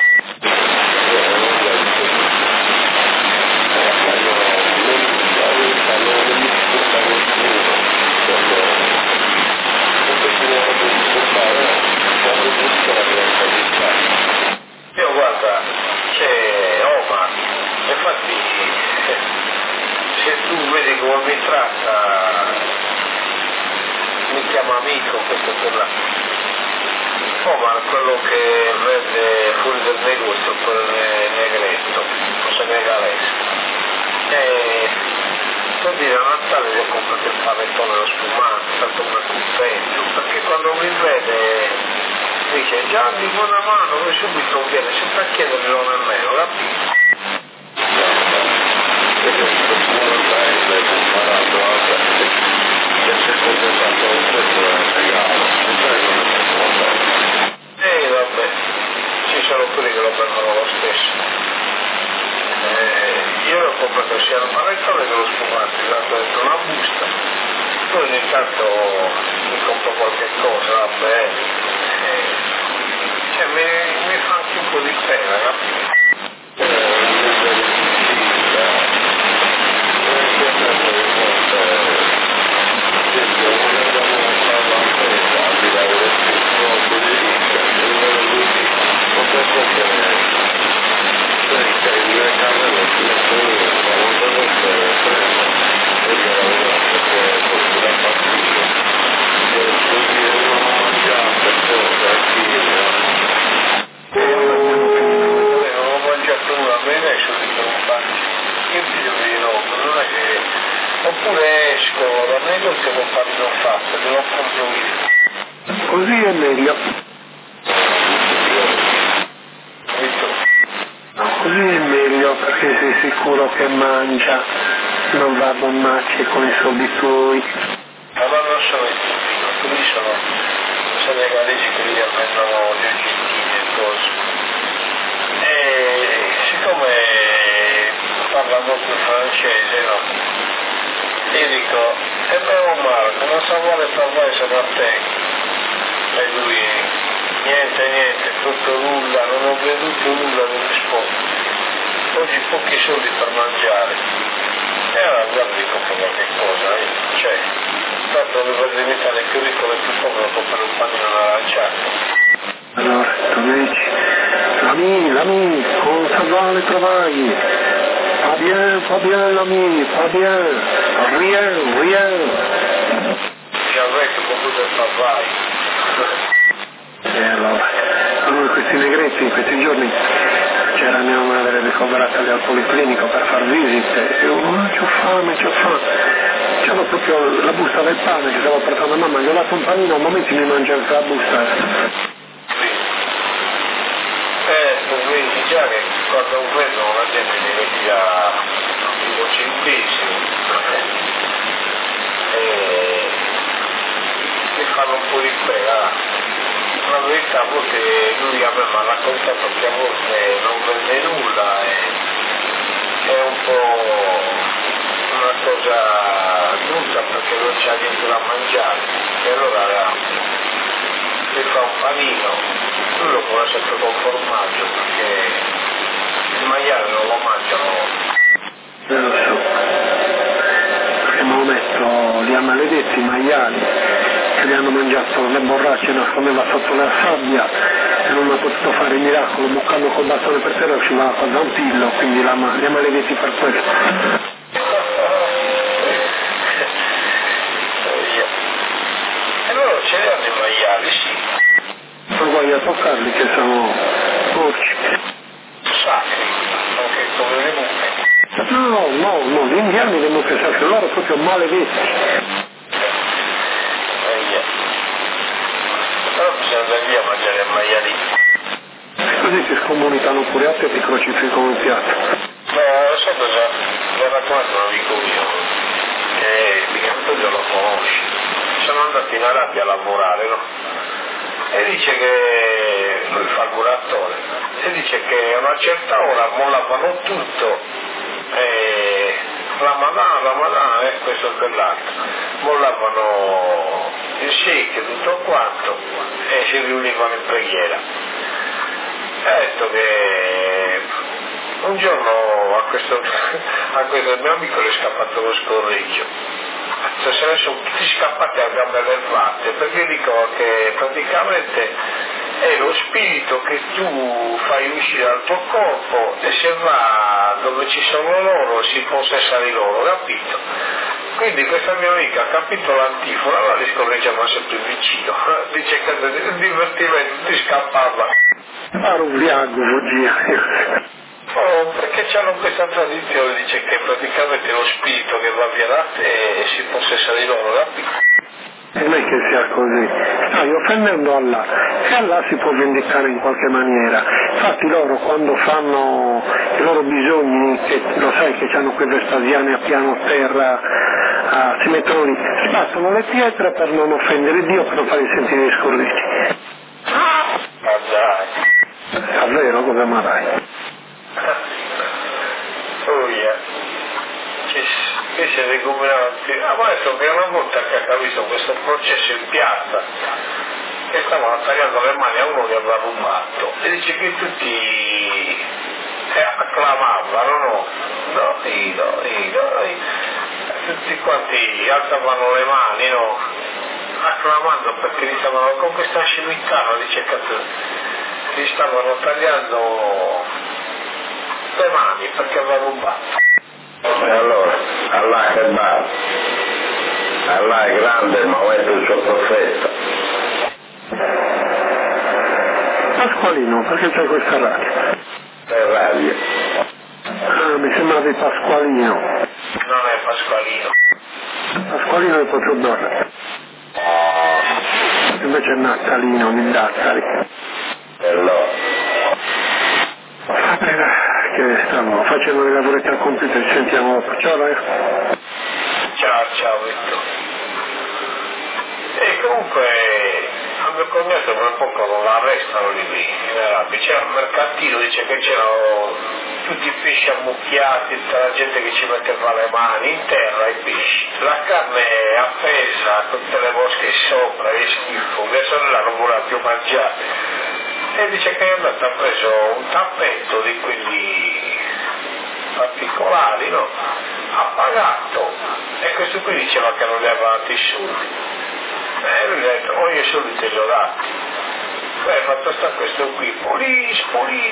Io guarda, c'è Omar, infatti se tu vedi come mi tratta, mi chiama amico, questo e quella. Omar, quello che vende fuori del negozio, quello negretto, cosa negalesco. E per dire a Natale gli ho comprato il panettone allo spumante, tanto come contento, perché quando mi vede dice Gianni buona mano, lui subito viene sempre a chiederglielo nemmeno, capito? Vabbè, ci sono quelli che lo prendono lo stesso. Io l'ho comprato sia il panettone che lo spumante, dato dentro una busta, poi ogni tanto mi compro qualche cosa, vabbè, cioè mi fa anche un po' di pena, capito? oppure esco da negozio con farlo fatto, devo compro io. Così è meglio. Così è meglio perché sei sicuro che mangia, non va a bommacce con i soldi tuoi. Ma non sono i tipi, quelli sono senegalesi che lì almeno gli argentini e cose. E siccome parla molto francese, no? Io dico, e bravo Marco, non sa vuole parlare se a te. E lui, niente, tutto nulla, non ho veduto nulla, non rispondo. Oggi pochi soldi per mangiare. E allora guarda dico qualche cosa, cioè, tanto devo diventare più piccolo e più povero per un panino aranciato. Allora, tu dici, l'ami, cosa vale travail? Pas bien l'ami, pas bien, rien. J'avais beaucoup de travail. E allora questi negretti in questi giorni c'era mia madre ricoverata al policlinico per far visite e io c'ho fame. C'era proprio la busta del pane che stavo portando a mamma, gli ho dato un panino, a momenti mi mangia anche la busta. Vedi già che quando vedono la gente li vedi da tipo centesimi e mi fanno un po' di pena. La verità a volte lui a me mi ha raccontato che a volte non vende nulla e è un po' una cosa brutta perché non c'ha niente da mangiare e allora mi fa un panino, lui lo vuole sempre con formaggio perché il maiale non lo mangiano. Lo so, perché mi ho messo li ha maledetti i maiali che li hanno mangiato le borracce, nascondeva sotto la sabbia e non ha potuto fare il miracolo, bucando col bastone per terra usciva acqua da un pillo, quindi li ha maledetti per questo. E loro ce li hanno i maiali, sì. Non voglio toccarli che sono porci. Sacri, anche come le mucche. No, gli indiani le mucche sacre, loro proprio maledetti. Però bisogna andare via a mangiare il maialino. Così si scomunicano pure a te e ti crocifiggano in piazza. Ma sai cosa? Mi ha raccontato un amico mio, che mica lo conosci. Sono andati in Arabia a lavorare, no? E dice che lui fa il muratore, e dice che a una certa ora mollavano tutto, e Ramadan, e questo e quell'altro, mollavano il shake e tutto quanto e si riunivano in preghiera. E ha detto che un giorno a questo mio amico gli è scappato lo scorreggio. Se ne sono tutti scappati a gambe levate, perché dico che praticamente è lo spirito che tu fai uscire dal tuo corpo e se va dove ci sono loro si possessa di loro, capito? Quindi questa mia amica ha capito l'antifona, allora li scorreggiava sempre vicino, dice che il divertimento tutti scappava. Ero ubriaco, bugia. Oh, perché c'hanno questa tradizione, dice che praticamente è lo spirito che va via da te e si possessa di loro, capito? Non è che sia così, stai offendendo Allah e Allah si può vendicare in qualche maniera. Infatti loro quando fanno i loro bisogni, che lo sai che hanno quei vespasiani a piano terra, si mettono lì, sbattono le pietre per non offendere Dio, per non fargli sentire gli scorreggi. Ma dai. Davvero, come mai? Oh yeah. Che si è recuperato. Ma adesso che una volta che ha visto questo processo in piazza che stavano tagliando le mani a uno che aveva rubato e dice che tutti acclamavano, no? Tutti quanti alzavano le mani, no? Acclamando perché li stavano con questa scimitarra, dice che li stavano tagliando le mani perché aveva rubato. E allora, Allah è bravo, Allah è grande, ma è il suo profeta. Pasqualino, perché c'è questa radio? È radio. Ah, mi sembravi Pasqualino. Non è Pasqualino. Pasqualino e Pozzodorra. Invece è Natalino, Nindattari. Bello. Che stiamo facendo le lavoretti al computer, ci sentiamo dopo. Ciao ragazzi. Ciao Vittorio. E comunque a mio cognato per poco non l'arrestano lì in Arabia, c'era un mercantino, dice che c'erano tutti i pesci ammucchiati, tutta la gente che ci metteva le mani in terra, i pesci, la carne è appesa, tutte le mosche sopra, che schifo, mia sorella non voleva più mangiare. E dice che è andato, ha preso un tappetto di quelli particolari, no? Ha pagato e questo qui diceva che non gli aveva dati i soldi. E lui ha detto, io i soldi te li ho dati. Poi ha fatto sta questo qui, police.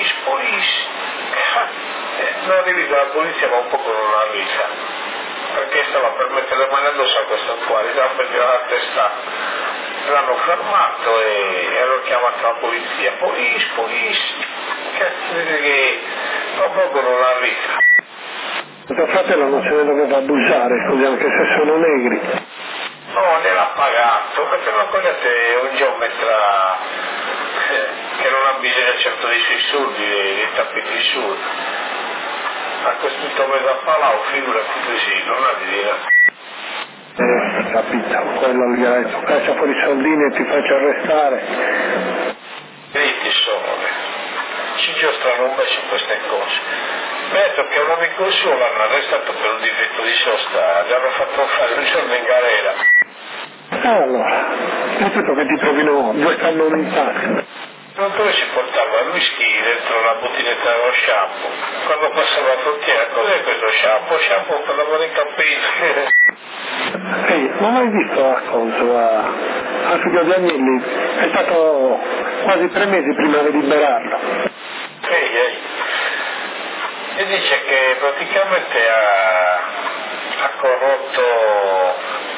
Non arrivi dalla polizia ma un po' con una risa, perché stava per mettere le mani addosso a questo qua, gli stava per tirare la testa. L'hanno fermato e hanno chiamato la polizia. Police. Che proprio non arriva. Tuo fratello non se ne doveva abusare, così anche se sono negri. No, gliel'ha pagato, perché non conoscete un geometra che non ha bisogno certo dei suoi soldi, dei tappeti soldi. Ha costruito mezzo a Palau, figurati così, non ha di dire. Capito, quello gli ha detto, caccia fuori i soldini e ti faccio arrestare. Vedi solo, ci giostrano un po' su queste cose. Mi ha detto che un amico suo l'hanno arrestato per un difetto di sosta, gli hanno fatto fare un giorno in galera. Allora, è tutto che ti trovino 2 cannoni in tasca. Non dove si portava il whisky dentro la bottiglietta dello shampoo. Quando passava la frontiera, cos'è questo shampoo? Shampoo per lavare i capelli. Ehi, non hai visto a coso, a figlio di Agnelli? È stato quasi 3 mesi prima di liberarlo. Ehi. E dice che praticamente ha corrotto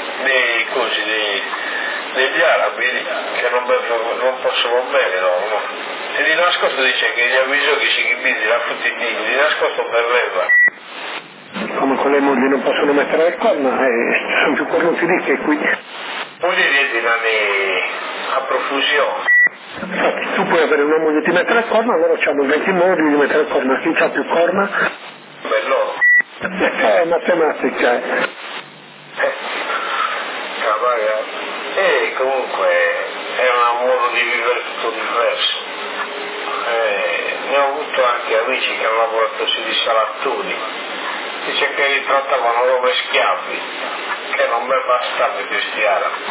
degli arabi che non possono bere loro. E di nascosto dice che gli avvisò che si chiude la fruttini, di nascosto beveva. Come con le mogli non possono mettere le corna, sono più cornuti lì che qui. Poi li vedi a profusione. Infatti tu puoi avere una moglie che ti mette le corna, loro hanno 20 modi di mettere le corna, chi ha più corna? Bello. È matematica. E comunque è un modo di vivere tutto diverso. Ne ho avuto anche amici che hanno lavorato sui salattoni. Dice che li trattavano come schiavi, che non mi bastava questi arabi.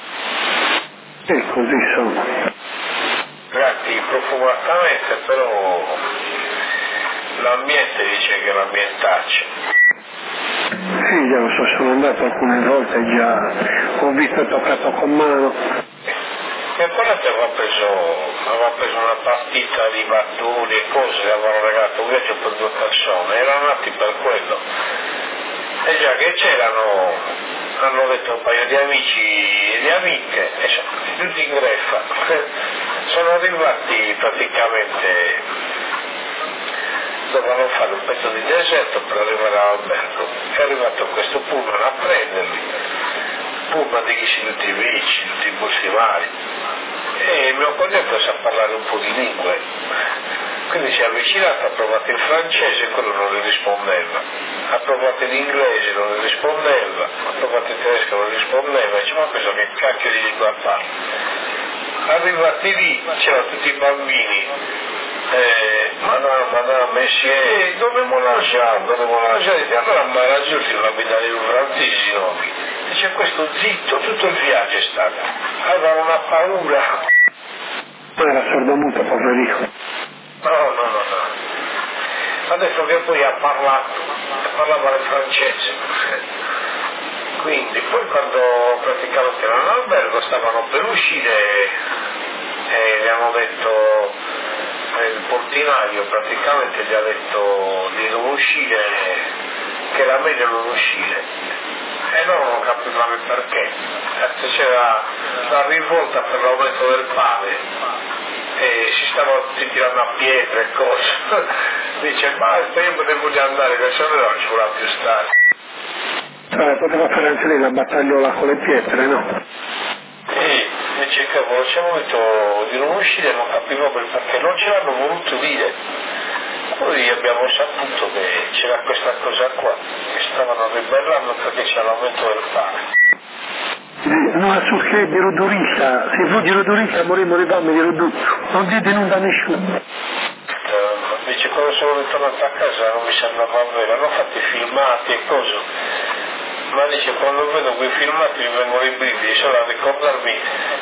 E così sono. Gatti profumatamente, però l'ambiente dice che è l'ambientaccio. Sì, già lo so, sono andato alcune volte, già ho visto e toccato con mano. E poi aveva preso una partita di battoni e cose, gli avevano regalato un viaggio per 2 persone, erano nati per quello. E già che c'erano, hanno detto un paio di amici e di amiche, e sono tutti in greffa. Sono arrivati praticamente, dovevano fare un pezzo di deserto per arrivare all'albergo. È arrivato questo pullman a prenderli, pullman di chi tutti i vici, tutti i muslimani. E mio cognato sa parlare un po' di lingue, quindi si è avvicinato, ha provato il francese e quello non gli rispondeva, ha provato l'inglese, non gli rispondeva, ha provato il tedesco, non gli rispondeva, dice ma questo che cacchio di lingua parla? Arrivati lì c'erano tutti i bambini, madame, monsieur, dove lasciare? Allora mi ha raggiunto una medaglia in francese, no? Dice questo zitto, tutto il viaggio è stato, aveva una paura. Ma era sordomuto, poverino. No. Adesso che poi parlava il francese. Quindi, poi quando praticamente erano all'albergo stavano per uscire e gli hanno detto, il portinaio praticamente gli ha detto di non uscire, che era meglio non uscire. E loro non capivano il perché. C'era la rivolta per l'aumento del pane e si stavano tutti tirando a pietre e cose. Dice, ma io me ne voglio andare, che se no non ci vorrà più stare. Poteva fare anche lei la battagliola con le pietre, no? E cercavo, ci avevo detto di non uscire, non capivo perché non ce l'hanno voluto dire. Poi abbiamo saputo che c'era questa cosa qua, che stavano ribellando perché c'era l'aumento del pane. No, perché di Rodurisa, se fu di Rodurisa morivamo di Rodurisa, non dite nulla a nessuno. Dice, quando sono ritornato a casa non mi sembrava vero, hanno fatto i filmati e cose, ma dice, quando vedo quei filmati mi vengono i brividi, solo a ricordarmi,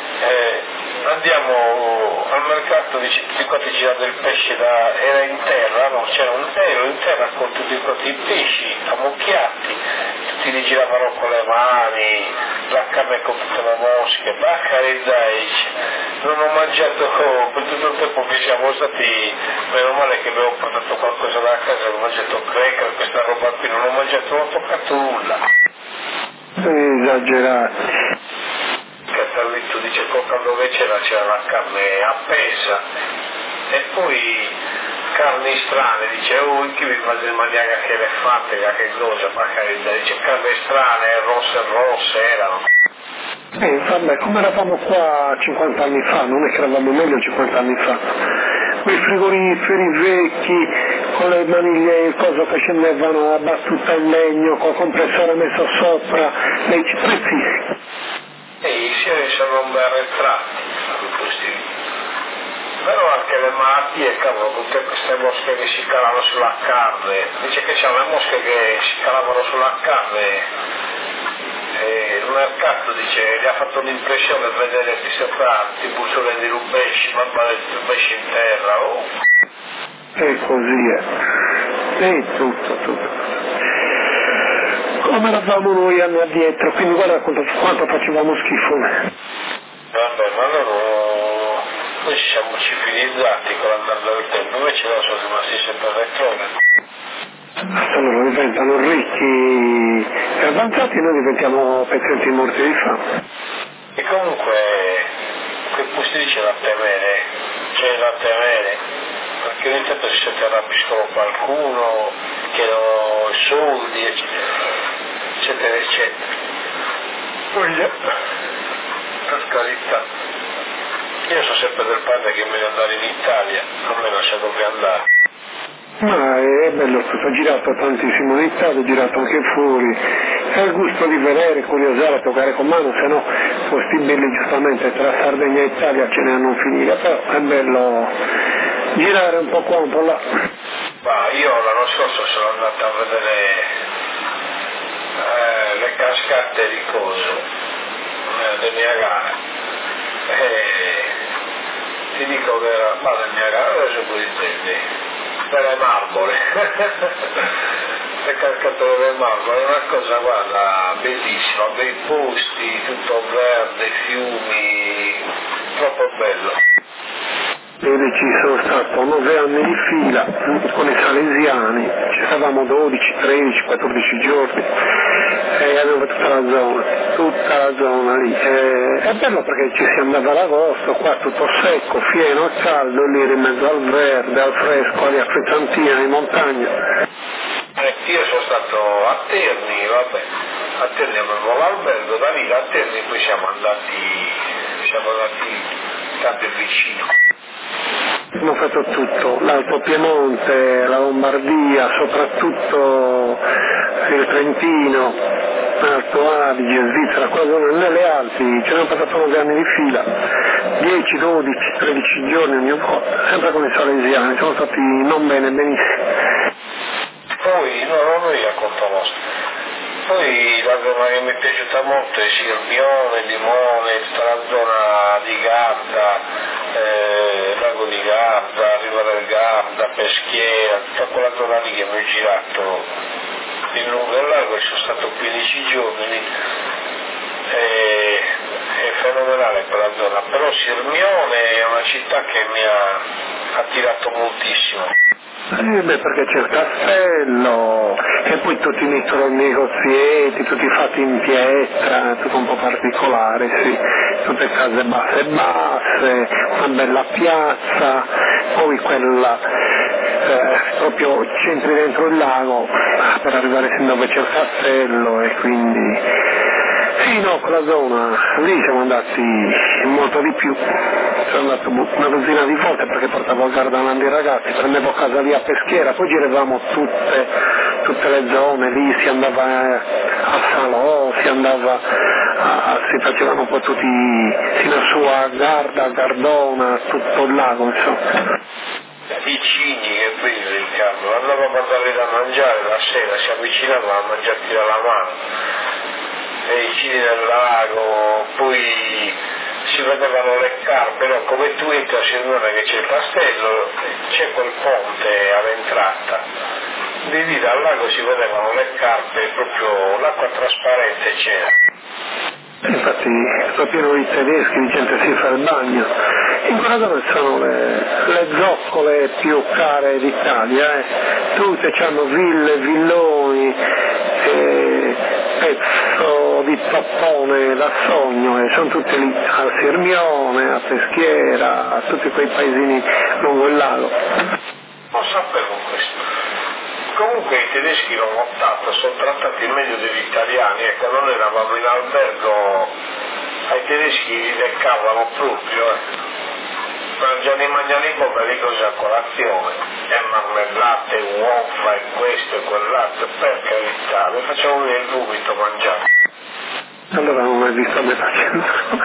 andiamo al mercato, dice, tutti quanti girando il pesce, era in terra, no? C'era un telo in terra con tutti quanti i pesci ammucchiati, tutti li giravano con le mani, la carne con tutte le mosche, ma carità, non ho mangiato per tutto il tempo che siamo stati, meno male che avevo portato qualcosa da casa, ho mangiato cracker, questa roba qui, non ho mangiato, non ho toccato nulla. Esagerati. Catalletto dice, quando c'era la carne appesa e poi carni strane, dice, chi mi fa del mangiare che elefante, che cosa, ma carità, dice, carne strane, rosse erano. Vabbè, come eravamo qua 50 anni fa, non è che eravamo meglio 50 anni fa. Quei frigoriferi vecchi, con le maniglie e cose che scendevano a battuta in legno, col compressore messo sopra, nei prezzissimi. E i sieri sono ben arretrati, però anche le malattie, cavolo, tutte queste mosche che si calavano sulla carne, dice che c'erano le mosche che si calavano sulla carne. Il mercato dice, gli ha fatto l'impressione di vedere che sopra tipo sulle di rubesci, ma rubesci in terra, E così è. E tutto. Come eravamo noi anni addietro, quindi guarda quanto facevamo schifo. Vabbè, ma noi ci siamo civilizzati con l'andare del tempo, invece loro sono rimasti sempre retrovati. Loro diventano ricchi e avanzati e noi diventiamo pezzenti morti di fame. E comunque, che poi si dice la temere, c'è la temere, perché ogni tanto si sente arrabbiscono qualcuno, chiedono soldi, eccetera, eccetera. Poi, per carità, io sono sempre del padre che è meglio andare in Italia, non mi lascia dove andare. Ma è bello tutto, ho girato tantissimo in Italia, ho girato anche fuori, è il gusto di vedere, curiosare, toccare con mano, se no posti belli giustamente tra Sardegna e Italia ce ne hanno finire, però è bello girare un po' qua, un po' là. Ma io l'anno scorso sono andato a vedere le cascate di coso, del Niagara, ti dico che era, ma del Niagara adesso poi intendi. Le marmore, le cascate delle marmore, è una cosa, guarda, bellissima, bei posti, tutto verde, fiumi, troppo bello. Vedi, ci sono stato 9 anni di fila con i salesiani, ci stavamo 12, 13, 14 giorni e avevo tutta la zona lì. È bello perché ci si andava ad agosto, qua tutto secco, pieno e caldo, lì in mezzo al verde, al fresco, alla frizzantina in montagna. Io sono stato a Terni, vabbè, a Terni avevo l'albergo, da lì a Terni poi siamo andati tanto vicino. Abbiamo fatto tutto, l'Alto Piemonte, la Lombardia, soprattutto il Trentino, Alto Adige, Svizzera, qua nelle Alpi, ci abbiamo passato 9 anni di fila, 10, 12, 13 giorni ogni volta, sempre con i salesiani, siamo stati non bene, benissimo. Poi, noi racconto nostro. Poi la zona che mi è piaciuta molto è Sirmione, Limone, tutta la zona di Garda, Lago di Garda, Riva del Garda, Peschiera, tutta quella zona lì che mi ho girato in lungo e largo, e sono stato 15 giorni lì. È fenomenale quella zona, però Sirmione è una città che mi ha attirato girato moltissimo. Perché c'è il castello e poi tutti i micronegozietti, tutti fatti in pietra, tutto un po' particolare, sì, tutte case basse, una bella piazza, poi quella proprio centri dentro il lago per arrivare sin dove c'è il castello e quindi sì, no, quella zona lì siamo andati molto di più, sono andato una dozzina di volte perché portavo a Gardaland i ragazzi, prendevo casa lì a Peschiera, poi giravamo tutte le zone, lì si andava a Salò, si facevano un po' tutti fino a su a Garda, a Gardona, tutto il lago, insomma. Vicini che prese il cambio, andavamo a dare da mangiare la sera, si avvicinava a mangiarti dalla mano, nei vicini del lago, poi si vedevano le carpe, no? Come tu entri a Sirmione che c'è il castello, c'è quel ponte all'entrata, di lì dal lago si vedevano le carpe, proprio l'acqua trasparente c'era. Infatti sto pieno di tedeschi, di gente si fa il bagno. In quella zona sono le zoccole più care d'Italia, tutte hanno ville, villoni, pezzo di toppone da sogno, sono tutte lì a Sirmione, a Peschiera, a tutti quei paesini lungo il lago. Non sapevo questo. Comunque i tedeschi l'hanno notato, sono trattati meglio degli italiani e quando noi eravamo in albergo ai tedeschi li leccavano proprio. Mangiano i poveri così a colazione, e marmellate, uova e questo e quell'altro, per carità, mi facevano venire il vomito mangiare. Allora non hai visto me facendo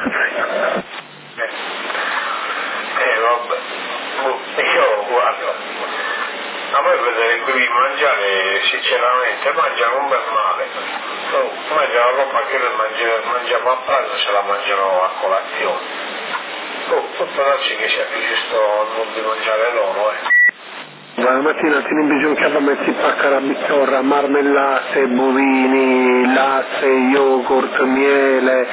vabbè, io guarda, a me vedere quelli mangiare sinceramente mangiano un bel male, mangiano roba che noi mangiamo a pranzo, se la mangiano a colazione. Tutto darsi che sia più giusto non di mangiare loro, La mattina ti bisogna mettere pacca bittorra, marmellate, bovini, latte, yogurt, miele,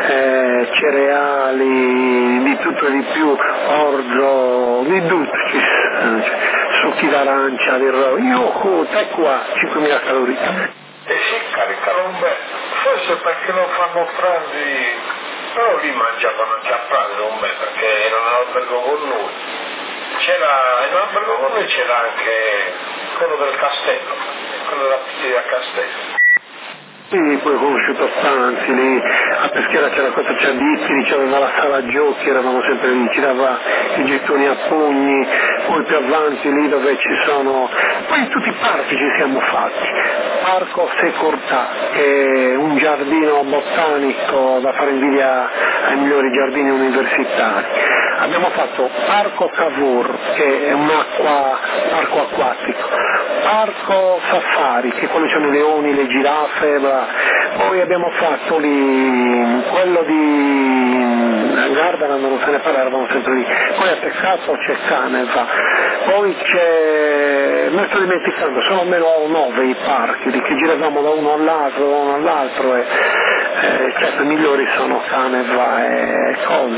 cereali, di tutto e di più, orzo, di tutto, succhi d'arancia, di yogurt, e qua, 5.000 calorie. E si caricano bene, forse perché non fanno pranzi. Però lì mangiavano già a pranzo un bel perché erano in albergo con noi. In albergo con noi c'era anche quello del castello, quello della pizzeria Castello. Sì, poi ho conosciuto Stanzi, lì a Peschiera c'era questo Ciaditti, c'aveva la sala giochi, eravamo sempre lì, ci dava i gettoni a pugni, poi più avanti lì dove ci sono, poi in tutti i parchi ci siamo fatti, Parco Secortà, che è un giardino botanico da fare invidia ai migliori giardini universitari. Abbiamo fatto Parco Cavour, che è un parco acquatico, Parco Safari, che quello c'hanno i leoni, le giraffe, poi abbiamo fatto lì quello di Gardaland, non se ne parla, eravamo sempre lì, poi a Peccato c'è Caneva, poi me sto dimenticando, sono almeno 9 i parchi, di che giravamo da uno all'altro e certo i migliori sono Caneva e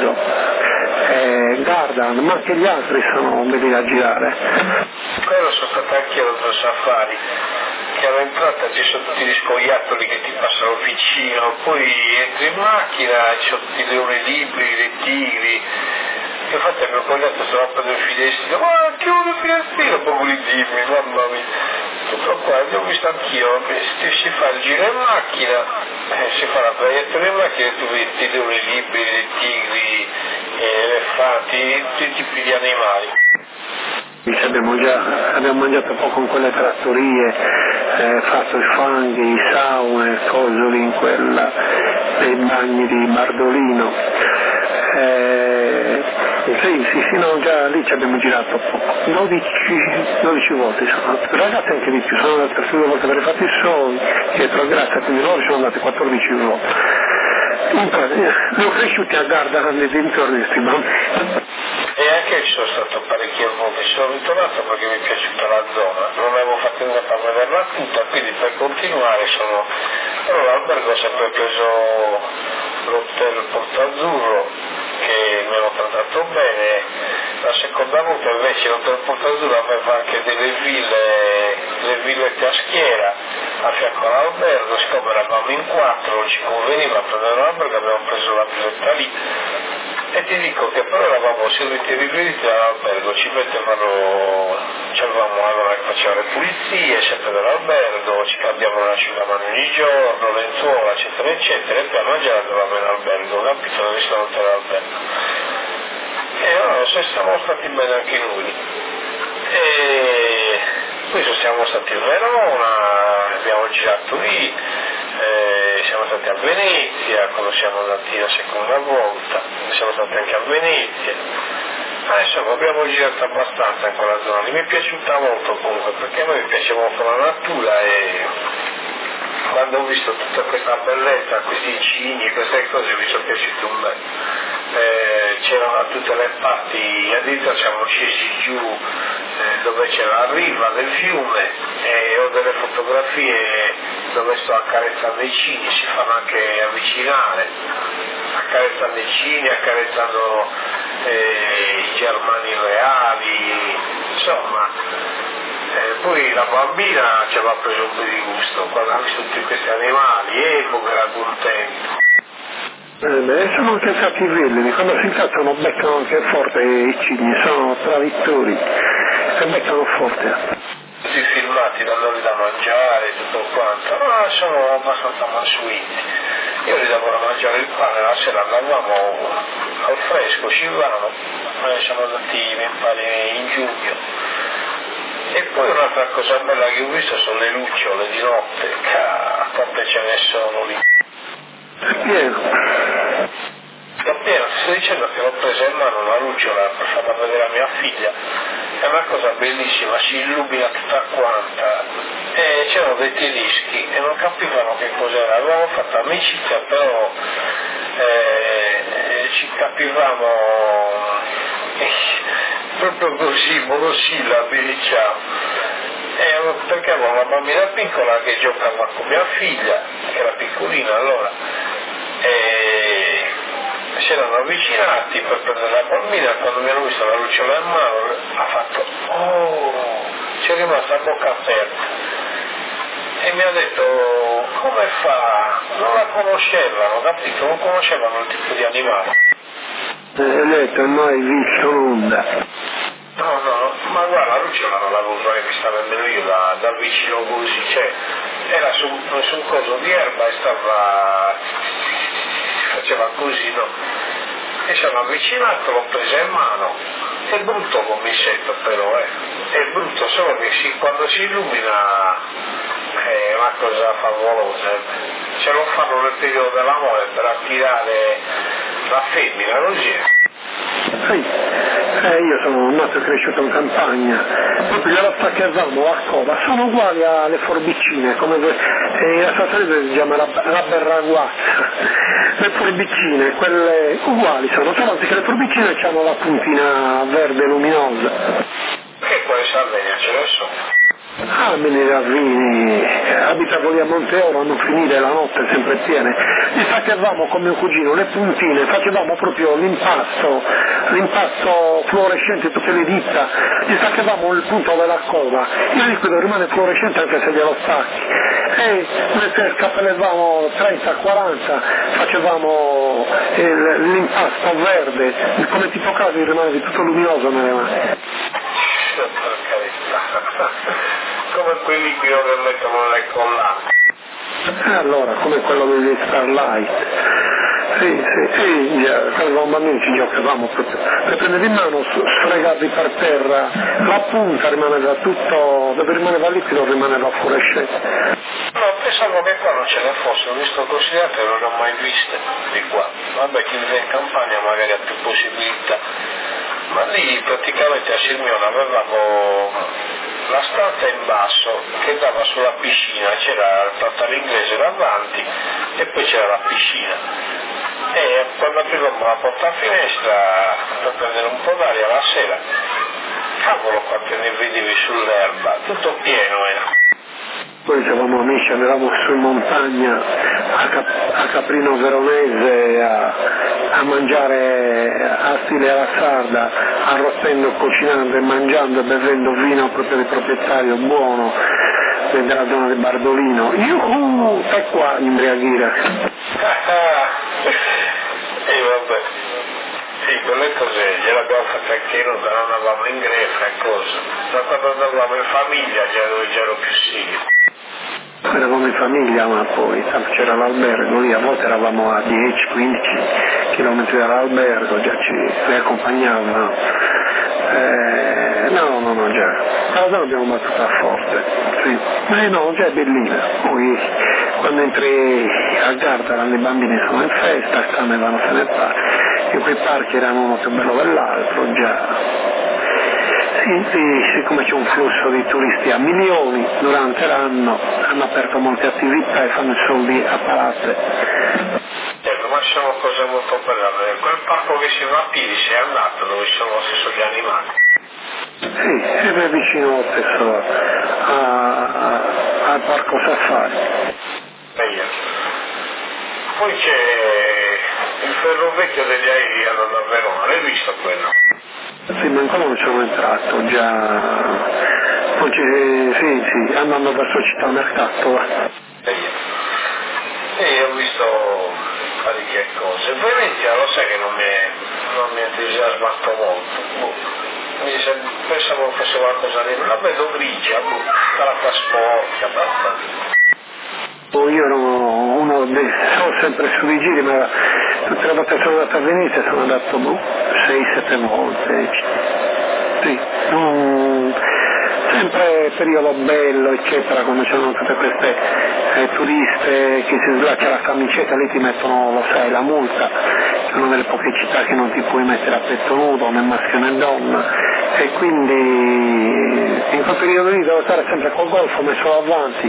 Gardaland, ma anche gli altri sono belli da girare. Quello sono stato anche io al safari, che all'entrata ci sono tutti gli scoiattoli che ti passano vicino, poi entri in macchina, ci sono tutti i leoni liberi, le tigri, che infatti il mio cognato stava a prendere il finestrino, ma chiudo il finestrino, poi li dimmi, mamma mia, tutto qua, li ho visto anch'io, si fa il giro in macchina, si fa la proiezione in macchina e tu vedi i leoni liberi, le tigri, elefanti, tutti i tipi di animali. Abbiamo mangiato un po' con quelle trattorie, fatto i fanghi, i saune, cose lì in quella, nei bagni di Bardolino. Sì, no, già lì ci abbiamo girato poco, 12 volte sono andati, ragazzi anche di più, sono andati 2 volte per fatti i soldi, dietro a Grazia, quindi loro sono andati 14 volte. Li ho cresciuti a Gardaland e dintorni questi bambini. E anche ci sono stato parecchie volte, sono ritornato perché mi è piaciuta la zona, non avevo fatto in tempo a vederla tutta, quindi per continuare però l'albergo ho sempre preso l'hotel Porto Azzurro, che mi hanno trattato bene, La seconda volta invece l'autoportatura aveva anche le villette a schiera a fianco all'albergo, siccome eravamo in 4 non ci conveniva prendere l'albergo, abbiamo preso la villetta lì. E ti dico che però eravamo serviti e riveriti all'albergo, ci avevamo allora che facevano le pulizie sempre dell'albergo, ci cambiavano l'asciugamano ogni giorno, lenzuola eccetera eccetera, e poi a mangiare andavamo in albergo, capito, nel ristorante dell'albergo. E allora siamo stati bene anche noi. E poi siamo stati in Verona, abbiamo girato lì, siamo stati a Venezia, quando siamo andati la seconda volta, siamo stati anche a Venezia. Insomma abbiamo girato abbastanza in quella zona lì, mi è piaciuta molto comunque, perché a me mi piace molto la natura e quando ho visto tutta questa bellezza, questi cigni, queste cose mi sono piaciute un bel. C'erano da tutte le parti, addirittura siamo scesi giù dove c'era la riva del fiume e ho delle fotografie dove sto accarezzando i cigni, si fanno anche avvicinare, accarezzando i cigni, accarezzando i germani reali, insomma. Poi la bambina ci aveva preso un po' di gusto quando ha visto tutti questi animali e poi era contento. Sono anche stati veleni, quando si incazzano beccano anche forte i cigni, sono traditori e beccano forte. Tutti filmati, dandogli da mangiare, tutto quanto, ma sono abbastanza mansueti. Io gli davo da mangiare il pane, la sera andavamo al fresco, scivavamo, siamo andati mi pare in giugno. E poi un'altra cosa bella che ho visto sono le lucciole di notte, quante ce ne sono lì. È pieno. Appena ti sto dicendo che l'ho presa in mano una lucciola per farla vedere a mia figlia, è una cosa bellissima, si illumina tutta quanta, e c'erano dei tedeschi e non capivano che cos'era, avevamo fatto amicizia però ci capivamo proprio così, monosillabi diciamo. Perché avevo una bambina piccola che giocava con mia figlia, che era piccolina allora, e si erano avvicinati per prendere la bambina, quando mi hanno visto la lucciola in mano ha fatto oh, ci è rimasta a bocca aperta e mi ha detto come fa? Non la conoscevano, capito? Non conoscevano il tipo di animale. Hai detto mai visto nulla. No, ma guarda, la lucciola non l'avevo mai vista nemmeno io da vicino così, cioè era su un coso di erba e faceva così, no? E sono avvicinato, l'ho presa in mano, è brutto come insetto però, è brutto, solo che quando si illumina è una cosa favolosa, ce lo fanno nel periodo dell'amore per attirare la femmina, così è. Io sono nato e cresciuto in campagna, proprio gliela staccavamo la coda, sono uguali alle forbicine, come la sua si chiama la berraguazza, le forbicine, quelle uguali sono, solo che le forbicine hanno la puntina verde luminosa. Che qua in Sardegna ce ne sono? Me ne ravvini, abitavo lì a Monteoro, a non finire la notte sempre piene, gli staccavamo con mio cugino le puntine, facevamo proprio l'impasto fluorescente, tutte le dita, gli staccavamo il punto della coda, il liquido rimane fluorescente anche se glielo stacchi, e mentre scappellevamo 30-40 facevamo l'impasto verde, come ti toccavi rimane tutto luminoso nelle mani. Per carità, come quel liquido che mettono nel collante. Allora, come quello degli Starlight. Sì, quando un bambino ci giocavamo proprio. Per prendere in mano, sfregarli per terra, la punta rimaneva tutto, dove rimaneva liquido rimaneva fluorescente. No, pensavo che qua non ce ne fosse, ho visto considerate non l'ho mai viste di qua. Vabbè, chi vive in campagna magari ha più possibilità. Ma lì praticamente a Sirmione avevamo la stanza in basso che dava sulla piscina, c'era il portale inglese davanti e poi c'era la piscina. E quando aprivamo la porta a finestra per prendere un po' d'aria la sera, cavolo quante ne vedevi sull'erba, tutto pieno era. Poi eravamo amici, andavamo su in montagna a Caprino Veronese a mangiare a stile alla sarda, arrostendo, cucinando e mangiando e bevendo vino proprio del proprietario buono della zona di Bardolino. Stai qua imbriaghire. E vabbè, sì, quelle cose gliel'abbiamo fatte anche noi, però andavamo in grefa e cose, ma quando andavamo in famiglia già dove c'ero più simile. Eravamo in famiglia, ma poi c'era l'albergo lì, a volte eravamo a 10-15 km dall'albergo, già ci accompagnavano. No, già, la zona l'abbiamo battuta forte, sì. No, già è bellina. Poi quando entri a Gardaland i bambini sono in festa, stanno vanno se ne parla. In quei parchi erano uno più bello dell'altro, già. Sì, siccome c'è un flusso di turisti a milioni durante l'anno, hanno aperto molte attività e fanno soldi a palate. Ma sono cose molto belle. Quel parco che si va a piedi, sei andato dove ci sono stesso gli animali? Sì, è vicino stesso al parco safari. Poi c'è il ferrovecchio degli aerei da Verona, l'hai visto quello? Sì, ma ancora non ci sono entrato, già. Sì, andando verso Città Mercato. E ho visto parecchie cose. Ovviamente lo sai che non mi ha entusiasmato molto. Pensavo fosse qualcosa di... La vedo grigia, l'acqua sporca, basta. Io ero uno dei... sono sempre sui giri, ma tutte le volte che sono andato a Venezia sono andato 6-7 volte. Sì, sempre periodo bello, eccetera, quando c'erano tutte queste turiste che si slaccia la camicetta, lì ti mettono, lo sai, la multa, che è una delle poche città che non ti puoi mettere a petto nudo, né maschio né donna, e quindi in quel periodo lì devo stare sempre col golfo messo avanti.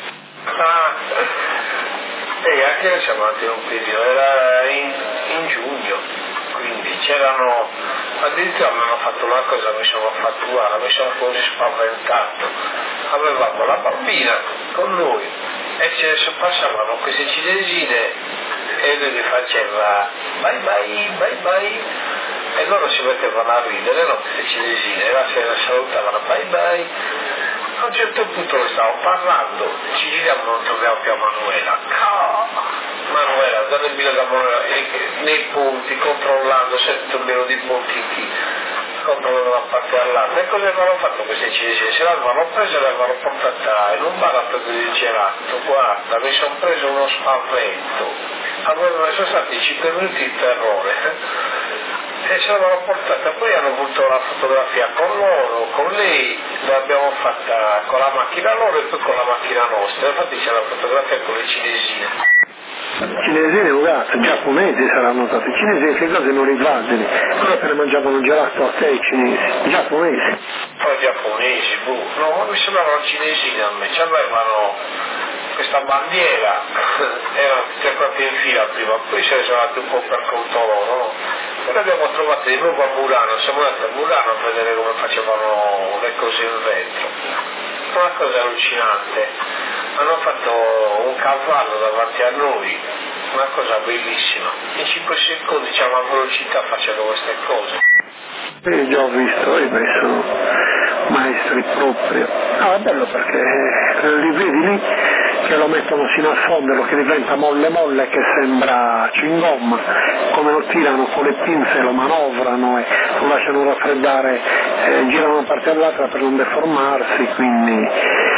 E anche noi siamo andati in un periodo, era in giugno, quindi c'erano, addirittura mi hanno fatto una cosa, mi sono fatto guarda, mi sono così spaventato, avevamo la bambina con noi e ci passavano queste cinesine e lui gli faceva bye bye e loro si mettevano a ridere, no, queste cinesine, e la sera salutavano bye bye. A un certo punto noi stavamo parlando, ci giriamo e non troviamo più a Manuela. Manuela, andando in via da Manuela, nei ponti, controllando, sento meno di ponti chi controllano da una parte all'altra. E cosa avevano fatto queste cinesi? Se l'avevano presa e l'avevano portata in un bar a prendere il gelato. Guarda, mi sono preso uno spavento. Sono stati 5 minuti di terrore. E ce l'avevano portata, poi hanno avuto la fotografia con loro, con lei, l'abbiamo fatta con la macchina loro e poi con la macchina nostra, infatti c'è la fotografia con le cinesine. Cinesine uguali, giapponesi saranno stati, cinesi che cose non rivadili, quello che ne mangiavano gelato a te i cinesi, giapponesi. Poi giapponesi, no, mi sembravano cinesine a me, avevano questa bandiera, erano tutti quanti in fila prima, poi se ne sono andati un po' per conto loro, no? Poi l'abbiamo trovato di nuovo a Murano, siamo andati a Murano a vedere come facevano le cose in vetro. Una cosa allucinante, hanno fatto un cavallo davanti a noi, una cosa bellissima, in 5 secondi diciamo a velocità facendo queste cose. Già ho visto, sono maestri proprio. No, è bello perché li vedi lì che lo mettono sino al fondo, che diventa molle che sembra chewing-gum, come lo tirano con le pinze, lo manovrano e lo lasciano raffreddare, girano da una parte all'altra per non deformarsi, quindi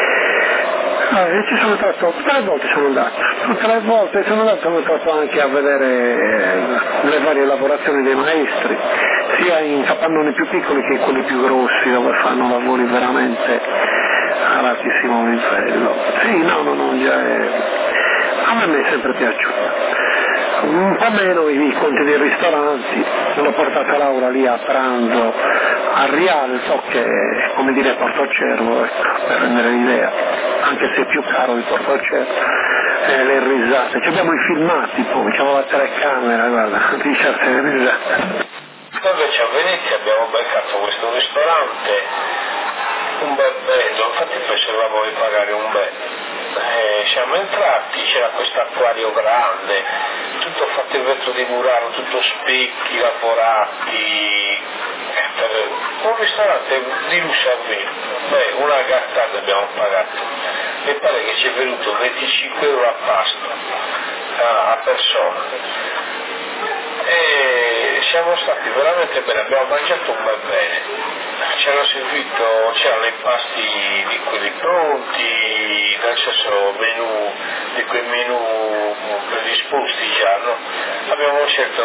ci sono andato, tutte le volte sono andato anche a vedere le varie lavorazioni dei maestri, sia in capannoni più piccoli che quelli più grossi, dove fanno lavori veramente ad altissimo livello. Sì, già a me mi è sempre piaciuto. Un po' meno i conti dei ristoranti, l'ho portata Laura lì a pranzo a Rialto, che è come dire Portocervo, ecco, per rendere l'idea, anche se è più caro di Portocervo, le risate, abbiamo i filmati poi, c'è la telecamera, guarda, di certe risate. Noi invece a Venezia abbiamo beccato questo ristorante, un bel mezzo, infatti pensavamo di pagare un bel. siamo entrati, c'era questo acquario grande, tutto fatto in vetro di Murano, tutto specchi lavorati, un ristorante di lusso almeno. Beh, una gattata abbiamo pagato, e pare che ci è venuto 25 euro a pasta a persona, e siamo stati veramente bene, abbiamo mangiato un bel bene. C'erano i pasti di quelli pronti, nel senso menù, di quei menù predisposti già, no? Abbiamo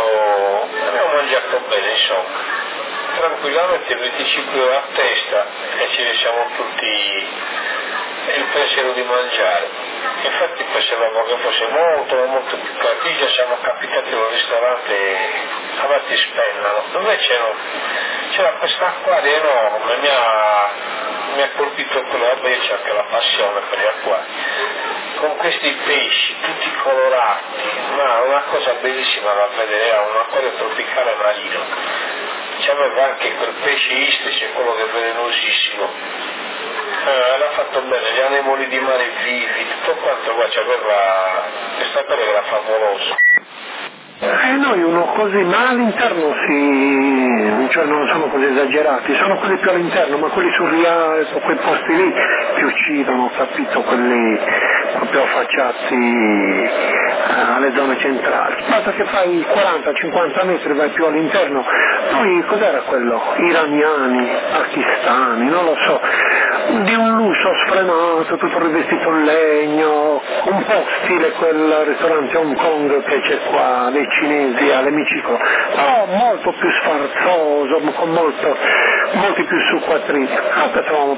mangiato bene, insomma, tranquillamente 25 euro a testa, e ci siamo tutti il pensiero di mangiare. Infatti pensavamo che fosse molto più caro, siamo capitati in un ristorante a Battispennano, invece no, c'era questo acquario enorme, mi ha colpito quello, vabbè, io c'ho anche la passione per gli acquari, con questi pesci tutti colorati, ma una cosa bellissima da vedere, era un acquario tropicale marino, c'aveva anche quel pesce istrice, quello che è velenosissimo. Era fatto bene, gli anemoli di mare vivi, tutto quanto qua c'aveva, questa cosa era favolosa. Noi uno così, ma all'interno cioè non sono così esagerati, sono quelli più all'interno, ma quelli sul rialto, quei posti lì ti uccidono, capito, quelli proprio affacciati alle zone centrali. Basta che fai 40-50 metri, vai più all'interno. Noi cos'era quello? Iraniani, pakistani, non lo so, di un lusso sfrenato, tutto rivestito in legno, un po' stile quel ristorante Hong Kong che c'è qua dei cinesi all'emiciclo, però molto più sfarzoso, con molti più sucquatrini. Avevamo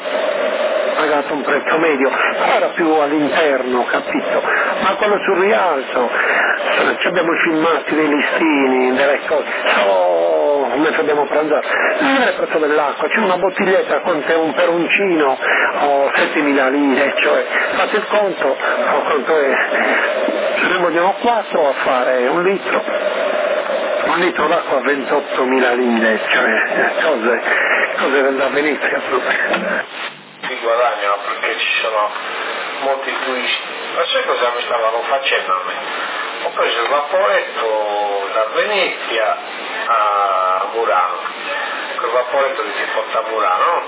pagato un prezzo medio, però era più all'interno, capito? Ma quello sul rialto, ci abbiamo filmati dei listini, delle cose, mentre abbiamo pranzato, non è il prezzo dell'acqua, c'è una bottiglietta con un peroncino o 7.000 lire, cioè fate il conto, quanto è? Ne vogliamo 4 a fare un litro d'acqua a 28.000 lire, cioè cose da Venezia proprio. Si guadagnano perché ci sono molti turisti. Ma sai cosa mi stavano facendo a me? Ho preso il vaporetto da Venezia a Murano, quel vaporetto che ti porta a Murano,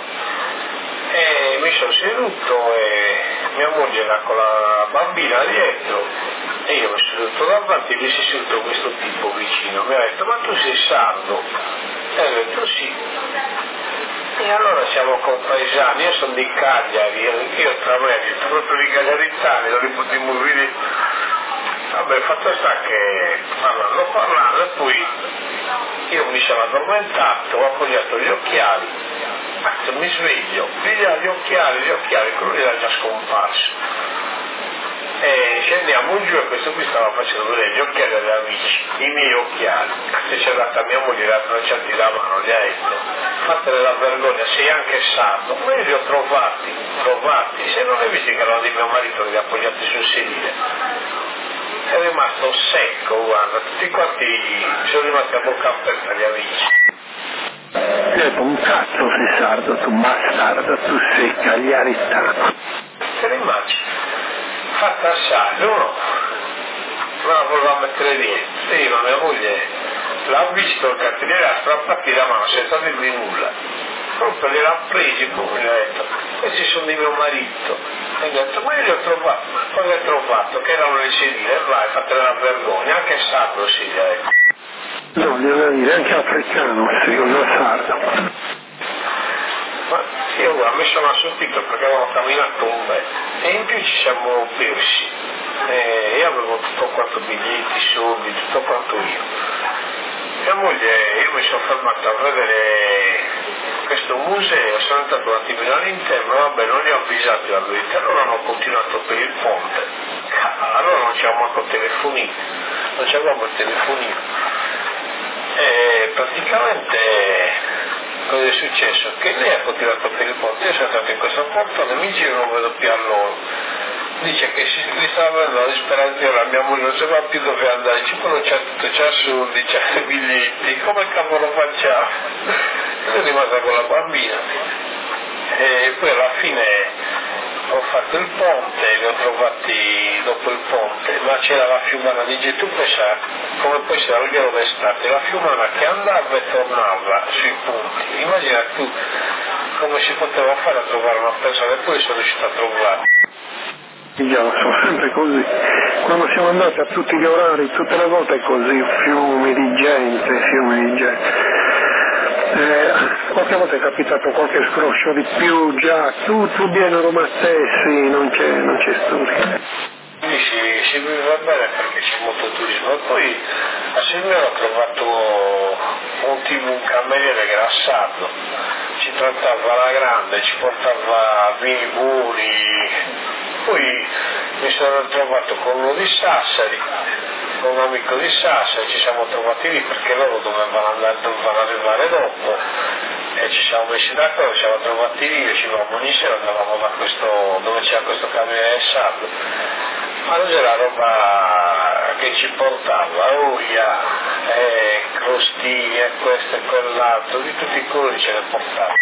e mi sono seduto e mia moglie era con la bambina dietro e io mi sono seduto davanti e mi si è seduto questo tipo vicino, mi ha detto: ma tu sei sardo? E ho detto sì. E allora siamo compaesani, io sono di Cagliari, io tra me, proprio di cagliaritani, non li potremmo vedere. Vabbè, fatto sta che parlando, e poi io mi sono addormentato, ho appoggiato gli occhiali, mi sveglio, gli occhiali, quello era già scomparso. E scendiamo giù e questo qui stava facendo vedere gli occhiali agli amici, i miei occhiali. Se c'è andata mia moglie, li ha tracciati la mano, gli ha detto: fatele la vergogna, sei anche sardo. Ma io li ho trovati, se non hai visto che erano di mio marito che li ha appoggiati sul sedile. È rimasto secco, guarda, tutti quanti sono rimasti a bocca aperta gli amici. Io ho detto: un cazzo sei sardo, tu bastardo, tu sei cagliaritano. Te lo immagini? Fatta assai, uno la voleva mettere dentro, io, mia moglie l'ha visto il carteliere, ha strappati la mano senza dirgli nulla, proprio li ha presi, poi gli ha detto: questi sono di mio marito, e gli ha detto: ma io li ho trovati, poi li ho trovato che erano nel sedile, vai, fatele la vergogna, anche sardo si gli ha detto. No, devo dire, anche africano, secondo sardo. Ma io guarda, mi sono assistito perché avevo camminato un bel e in più ci siamo persi, io avevo tutto quanto biglietti, soldi, tutto quanto io. Mia moglie, io mi sono fermato a vedere questo museo, sono entrato un attimino all'interno, vabbè, non li ho avvisati la verità, allora hanno continuato per il ponte, allora non c'era manco il telefonino, non c'avevamo il telefonino, e praticamente cosa è successo? Che lei ha continuato per il ponte, io sono stato in questo portone, mi giro e non vedo più a loro. Dice che si stava avendo la disperazione, mia moglie non sapeva più dove andare, dice: quello c'ha tutto, c'ha soldi, c'ha i biglietti, come cavolo facciamo? Io sono rimasta con la bambina. E poi alla fine ho fatto il ponte, li ho trovati dopo il ponte, ma c'era la fiumana, dice tu pensa come può essere Alghero d'estate, la fiumana che andava e tornava sui punti, immagina tu come si poteva fare a trovare una persona, e poi sono riuscito a trovare. Già, sono sempre così. Quando siamo andati a tutti gli orari, tutte le volte è così, fiumi di gente. Qualche volta è capitato qualche scroscio di più, già, tutto bene Roma stessi, non c'è studio. Quindi si viveva bene perché c'è molto turismo. E poi a Silvio ho trovato un cameriere che era sardo, ci trattava alla grande, ci portava vini buoni. Poi mi sono trovato con uno di Sassari, con un amico di Sassari, ci siamo trovati lì perché loro dovevano arrivare dopo e ci siamo messi d'accordo, ci siamo trovati lì, uscivamo ogni sera, andavamo da questo, dove c'era questo cameriere sardo, ma non c'era roba che ci portava, olio, crostini e questo e quell'altro, di tutti i colori ce ne portava.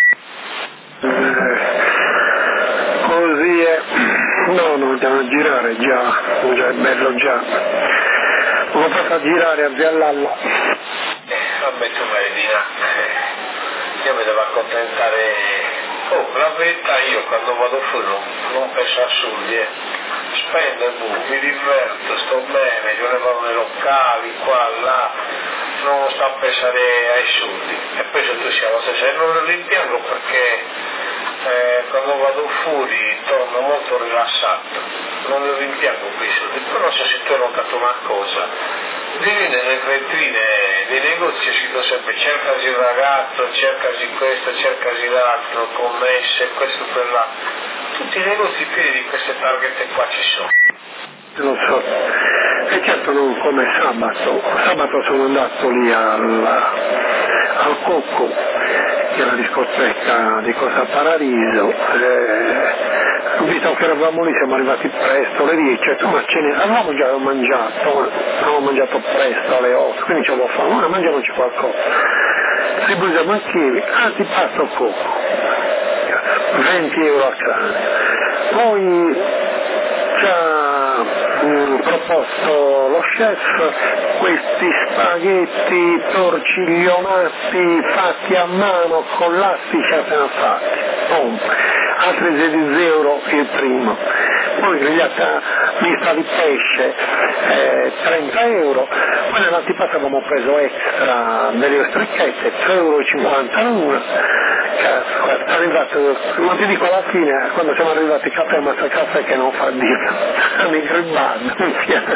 Così è. No, da girare già è bello già. Ho fatto a girare a Via Lalla. A me tu vedi, io mi devo accontentare. La verità io quando vado fuori non penso a soldi, spendo, mi diverto, sto bene, io ne vado nei locali, qua, là, non sto a pensare ai soldi. E poi se tu sia la stessa, e non rimpiango perché quando vado fuori torno molto rilassato, non lo rimpiango qui soldi. Però non so se tu hai notato una cosa, vieni nelle vetrine dei negozi e scritto sempre cercasi il ragazzo, cercasi questo, cercasi l'altro, commesse, questo per là, tutti i negozi pieni di queste targhette qua ci sono. Lo so, e certo non come sabato sono andato lì al Cocco, che è la discoteca di Cosa Paradiso, visto che eravamo lì siamo arrivati presto, alle 10, ma avevamo già mangiato presto alle 8, quindi ci avevo fame, ma mangiamoci qualcosa. Si busa Macchieri, ti passo Cocco, 20 euro a cane. Poi ci ha proposto lo chef questi spaghetti torciglionati fatti a mano con l'astice appena fatti, altri 16 euro il primo, poi grigliata mista di pesce 30 euro, poi nell'antipasto abbiamo preso extra delle ostrichette 3,50 euro l'una. Cazzo, è arrivato, non ti dico alla fine, quando siamo arrivati caffè mazza caffè che non fa dire, mi gribando, mi piace.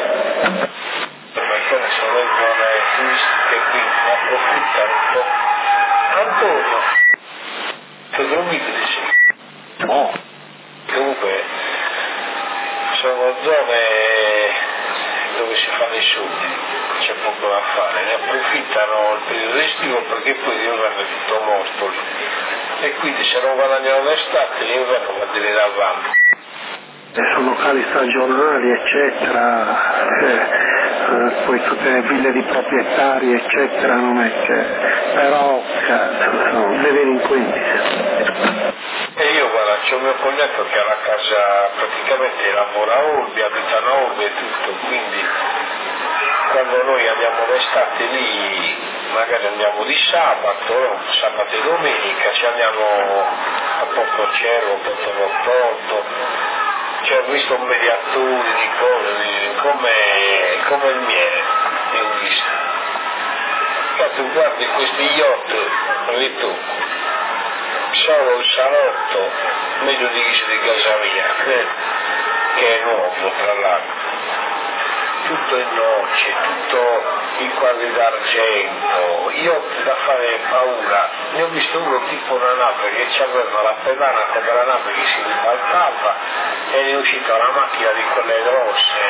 Quelle sono le zone turistiche, quindi approfittare un po'. Antonio, tu dormite di sì? No. Comunque sono zone dove si fanno i soldi, c'è poco da fare, ne approfittano il periodo estivo perché poi l'inverno è tutto morto lì. E quindi se non guadagnano l'estate l'inverno va di lì davanti. Sono locali stagionali eccetera, poi tutte le ville di proprietari eccetera, non è che, però sono dei delinquenti. E io guarda, c'è un mio cognato che ha la casa, praticamente lavora a Olbia, abita a Olbia e tutto, quindi quando noi andiamo d'estate lì, magari andiamo di sabato e domenica, ci andiamo a Porto Cervo, Porto Rottoto, cioè ho visto mediatori di cose, come il miele, e ho visto. Tu guardi questi yacht, li tocco. Solo il salotto, meglio di casa mia, che è nuovo tra l'altro, tutto in noce, tutto in quadri d'argento, yacht da fare paura. Ne ho visto uno tipo una nave che aveva la pedana come la nave che si ribaltava e ne è uscita una macchina di quelle grosse,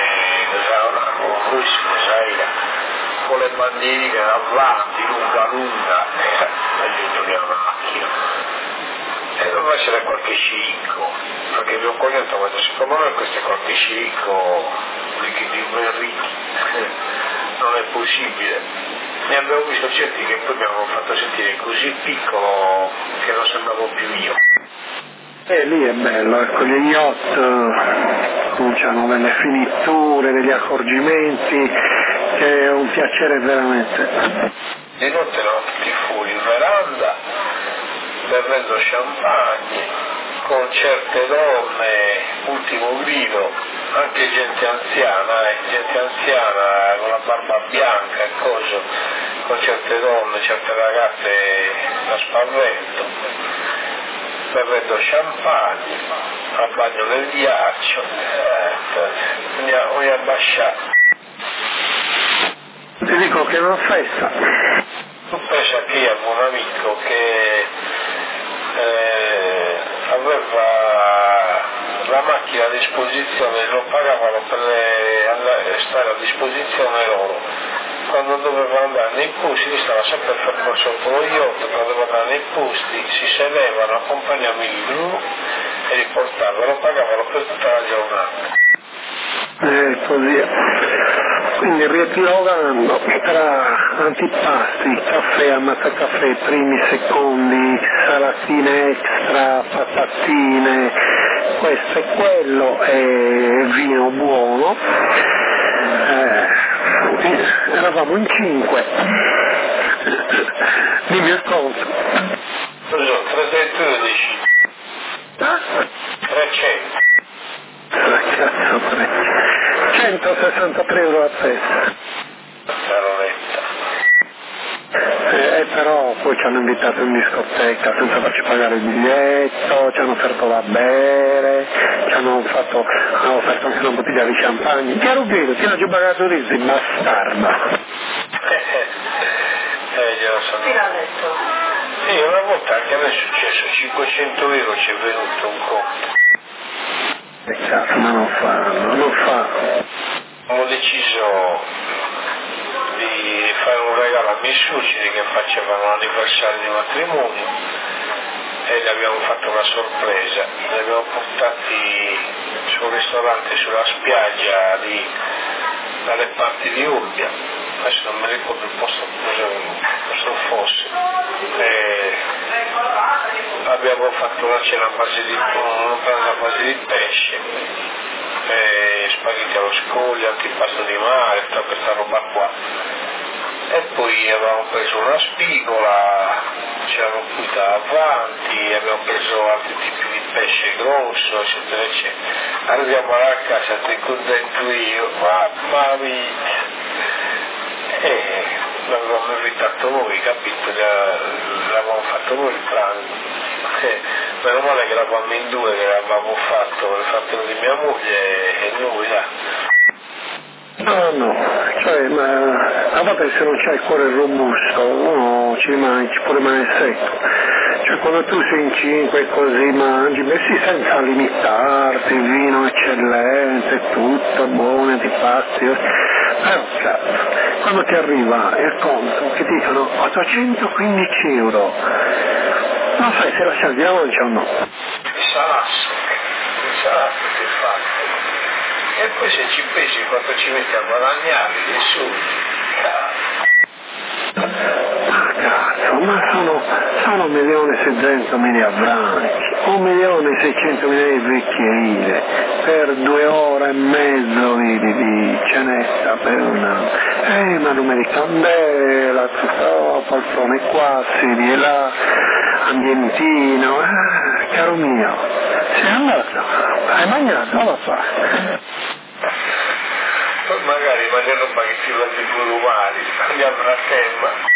con le bandierine davanti, lunga, e dentro di una macchina. E doveva essere qualche scicco, perché mio cognato ha detto, secondo me questo è qualche scicco, di ben ricchi, non è possibile. Ne abbiamo visto certi che poi mi hanno fatto sentire così piccolo che non sembravo più io. Lì è bello, ecco, gli yacht hanno delle finiture, degli accorgimenti, che è un piacere veramente. Di notte erano tutti fuori in veranda, bevendo champagne, con certe donne, ultimo grido, anche gente anziana con la barba bianca e cose, con certe donne, certe ragazze a spavento, bevendo champagne, a bagno nel ghiaccio, voglio abbasciare. Ti dico che è una festa. Tu pensa che io avevo un amico che aveva la macchina a disposizione, lo pagavano per stare a disposizione loro. Quando doveva andare nei posti, stava sempre fermo sotto lo yacht, quando doveva andare nei posti, si sedevano, accompagnavano il gru e li portavano, lo pagavano per tutta la giornata. Così è. Quindi riepilogando, tra antipasti, caffè, ammazzacaffè, primi, secondi, salatine extra, patatine, questo e quello, e vino buono, eravamo in 5. Dimmi il conto. Sono 313. 300. Cazzo, 163 euro a testa. Caroletta. Però poi ci hanno invitato in discoteca senza farci pagare il biglietto, ci hanno offerto da bere, hanno offerto anche una bottiglia di champagne. Chiaro vedo, ti hanno già pagato risi, bastarda. Glielo so. Chi l'ha detto? Sì, una volta anche a me è successo, 500 euro ci è venuto un conto. Peccato, ma non fa. Ho deciso di fare un regalo ai miei suoceri che facevano l'anniversario di matrimonio e gli abbiamo fatto una sorpresa. Li abbiamo portati sul ristorante sulla spiaggia dalle parti di Urbia, adesso non mi ricordo il posto fosse. Abbiamo fatto una cena a base di pesce, spaghetti allo scoglio, antipasto di mare, tutta questa roba qua. E poi avevamo preso una spigola, c'erano qui da avanti, abbiamo preso altri tipi di pesce grosso, eccetera, eccetera. Arriviamo alla casa, sei contento io, mamma mia! E l'avevamo invitato noi, capito? L'avevamo fatto noi il pranzo. Meno male che eravamo in due, che l'avevamo fatto il fratello di mia moglie e noi là. No, cioè, ma a volte se non c'è il cuore robusto, uno ci può rimanere secco. Cioè quando tu sei in 5 e così mangi, beh sì, senza limitarti, vino eccellente, tutto, buono, antipasti, però cazzo, quando ti arriva il conto che ti dicono 815 euro, non sai se lasciare di avanti o no. Il salasso che fa. E poi se ci pensi quanto ci metti a guadagnare dei soldi, Cazzo, ma sono 1.600.000 franchi, 1.600.000 di vecchierie per 2 ore e mezzo di cenetta per una. Ma numeri di candela, poltrone qua, sedie là, ambientino, caro mio, sei andato, hai mangiato, non lo fa. Poi magari mangia roba che si va di più umani, andiamo a tema.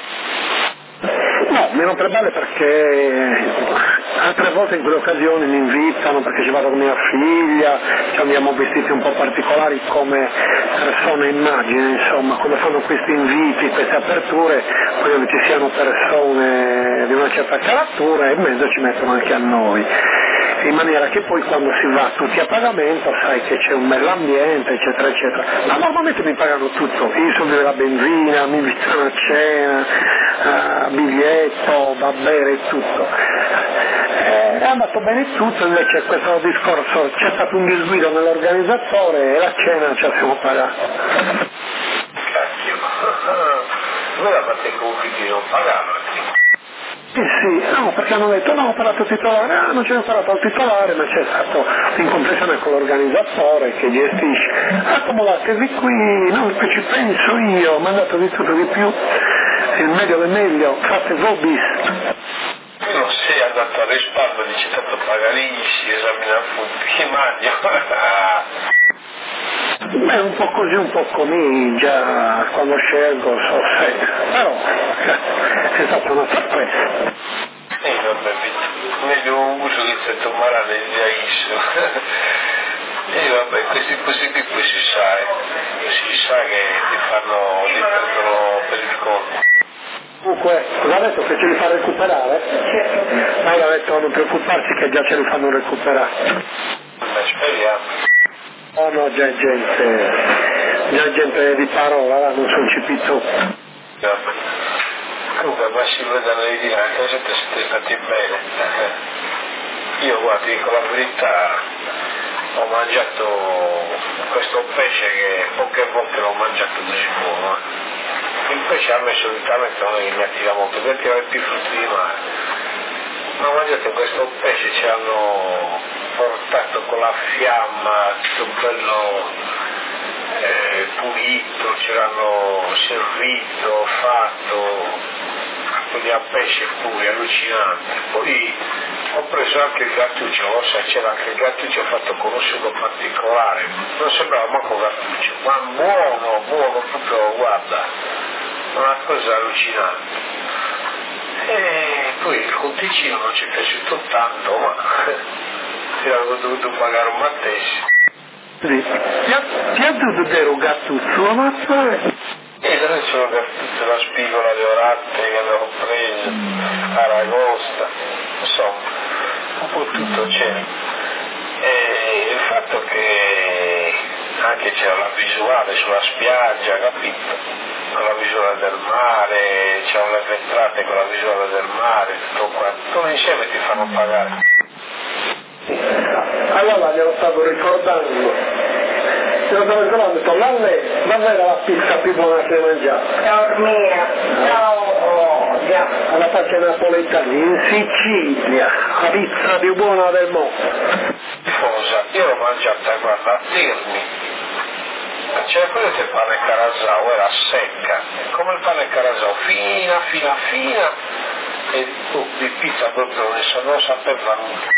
No, meno per male perché altre volte in quelle occasioni mi invitano perché ci vado con mia figlia, ci andiamo vestiti un po' particolari come persone immagine, insomma, come fanno questi inviti, queste aperture, vogliono che ci siano persone di una certa caratura e in mezzo ci mettono anche a noi. In maniera che poi quando si va tutti a pagamento sai che c'è un bell'ambiente, eccetera, eccetera. Ma normalmente mi pagano tutto, i soldi della benzina, mi invitano a cena, biglietto, da bere e tutto. È andato bene tutto, invece questo discorso c'è stato un disguido nell'organizzatore e la cena ce la siamo pagata. Cacchio, voi la fate con chi non pagava? Sì, no, perché hanno detto no, ho parlato al titolare, non c'è parlato al titolare, ma c'è stato l'incomprensione con l'organizzatore che gestisce. Accomodatevi qui, no, che ci penso io, mandato di tutto di più, il meglio del meglio, fate voi bis. Non sei andato a risparmio, dice tanto pagarisci, esamina che magno. Beh, un po' così, un po' così, già quando scelgo so se, però è stata una sorpresa. Vabbè, meglio un uso che se tomare le diaisso. Vabbè, questi qui si sa che ti prendono per il colpo. Comunque, l'ha detto che ce li fa recuperare? Certo. Lei l'ha detto non preoccuparsi che già ce li fanno recuperare. Speriamo. Oh no, già gente di parola, là, non sono cipito. Comunque, ma si vedono le dinamiche, siete stati bene. Io, guarda, ti dico la verità, ho mangiato questo pesce che poche volte l'ho mangiato così buono. Il pesce a me solitamente non è che mi attira molto, mi attira più frutti di mare. Ma ho mangiato questo pesce, ci hanno portato con la fiamma, tutto bello pulito, ce l'hanno servito, fatto, quindi a pesce pure, allucinante. Poi ho preso anche il gattuccio, c'era anche il gattuccio fatto con un sugo particolare, non sembrava manco gattuccio, ma buono, proprio, guarda, una cosa allucinante. E poi il conticino non ci è piaciuto tanto, ma ti avevo dovuto pagare un mattesimo. Sì. Ti ha dovuto dare un gattuccio, ma adesso ho gattuccio la spigola di orate che avevo preso, aragosta, insomma, un po' tutto c'era. E il fatto che anche c'era la visuale sulla spiaggia, capito? Con la visuale del mare, c'erano le vetrate con la visuale del mare, tutto quanto. Tutto insieme ti fanno pagare. Allora glielo stavo ricordando. Ho detto, la era la pizza più buona che hai mangiato. Ciao mia, ciao, già. Alla faccia napoletana, in Sicilia, la pizza più buona del mondo. Cosa? Io l'ho mangiata, guarda, a Terni. C'era quello che il pane carasau era secca, come il pane carasau, fina, e di pizza proprio non sapeva nulla.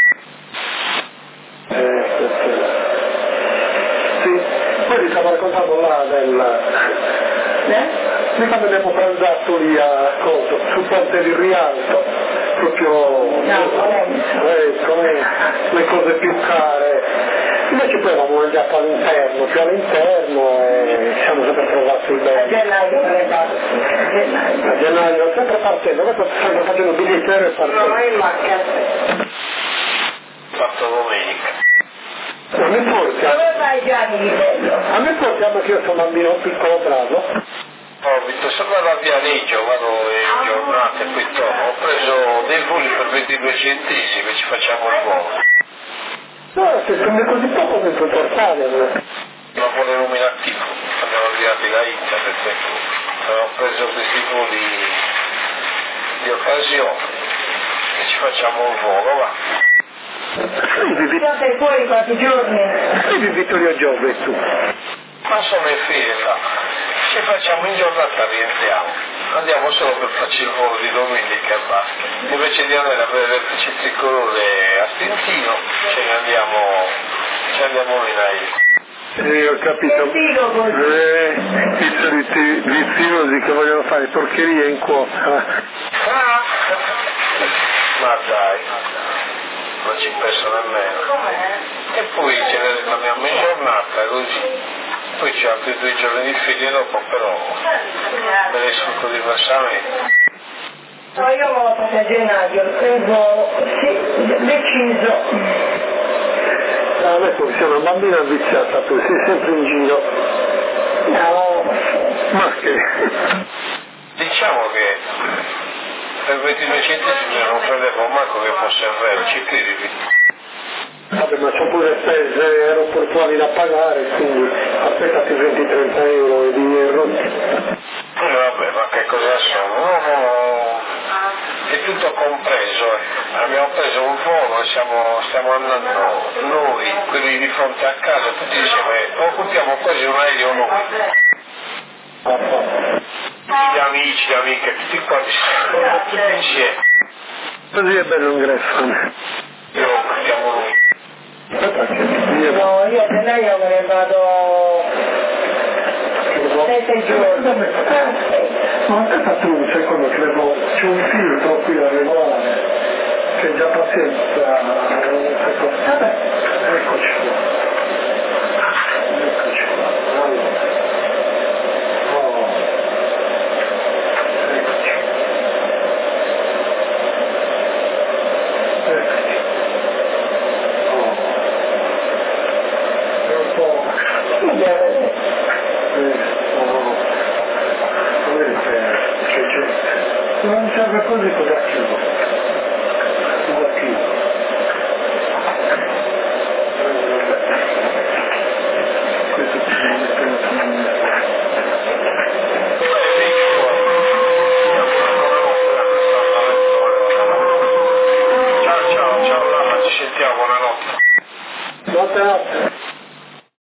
Sì, poi mi stavo raccontando là di quando abbiamo pranzato lì a Coto, sul ponte di Rialto, proprio come le cose più care. Invece poi avevamo mangiato all'interno, più all'interno e siamo sempre trovati bene. A gennaio, sempre partendo, sempre facendo bigliettiere e partendo. No, in macchina. Fatto domenica. A me porti, Dove vai Gianni di bello? a me portiamo che io sono un bambino piccolo bravo. Ho visto, se vado a Viareggio, vado in giornata e poi torno, ho preso dei voli per 22 centesimi, ci facciamo il volo. No, se spende così poco mi puoi portare. Non vuole nominativo, abbiamo avviati da internet, ho preso questi voli di occasione e ci facciamo il volo, va. State fuori quanti giorni? Vedi Vittorio Giove tu. Ma sono in ferie là, ci facciamo in giornata, rientriamo, andiamo solo per farci il volo di domenica e basta. Invece di andare a vedere il vertice tricolore a Stintino, ce ne andiamo in aereo. Ho capito. I soliti viziosi che vogliono fare porcherie in quota. Ma dai, non ci penso nemmeno. E poi ce ne ritorniamo in giornata così. Poi c'è altri 2 giorni di ferie dopo, però me ne sfrutto diversamente. No, io avevo fatto a gennaio, il volo, sì, deciso. A me sei una bambina viziata, tu sei sempre in giro. No. Ma che? Diciamo che per 22 centesimi non prendevo manco che fosse vero, ci credi? Vabbè, ma c'ho pure spese aeroportuali da pagare, quindi aspettati 20-30 euro di euro. Vabbè, ma che cosa sono? è tutto compreso. Abbiamo preso un volo e stiamo andando noi, quelli di fronte a casa, tutti insieme, occupiamo quasi un aereo noi. Gli amici, le amiche, tutti quanti, tutti insieme. Così è bello ingresso. Io occupiamo noi. No, io a gennaio me ne vado 7 giorni. Ma aspetta tu, secondo credo c'è un filtro qui da regolare, che è già pazienza, vabbè, eccoci qua. Eccoci qua. Allora. Oh. Eccoci. Eccoci. Oh. È un po'. Non serve così, cosa chiudo?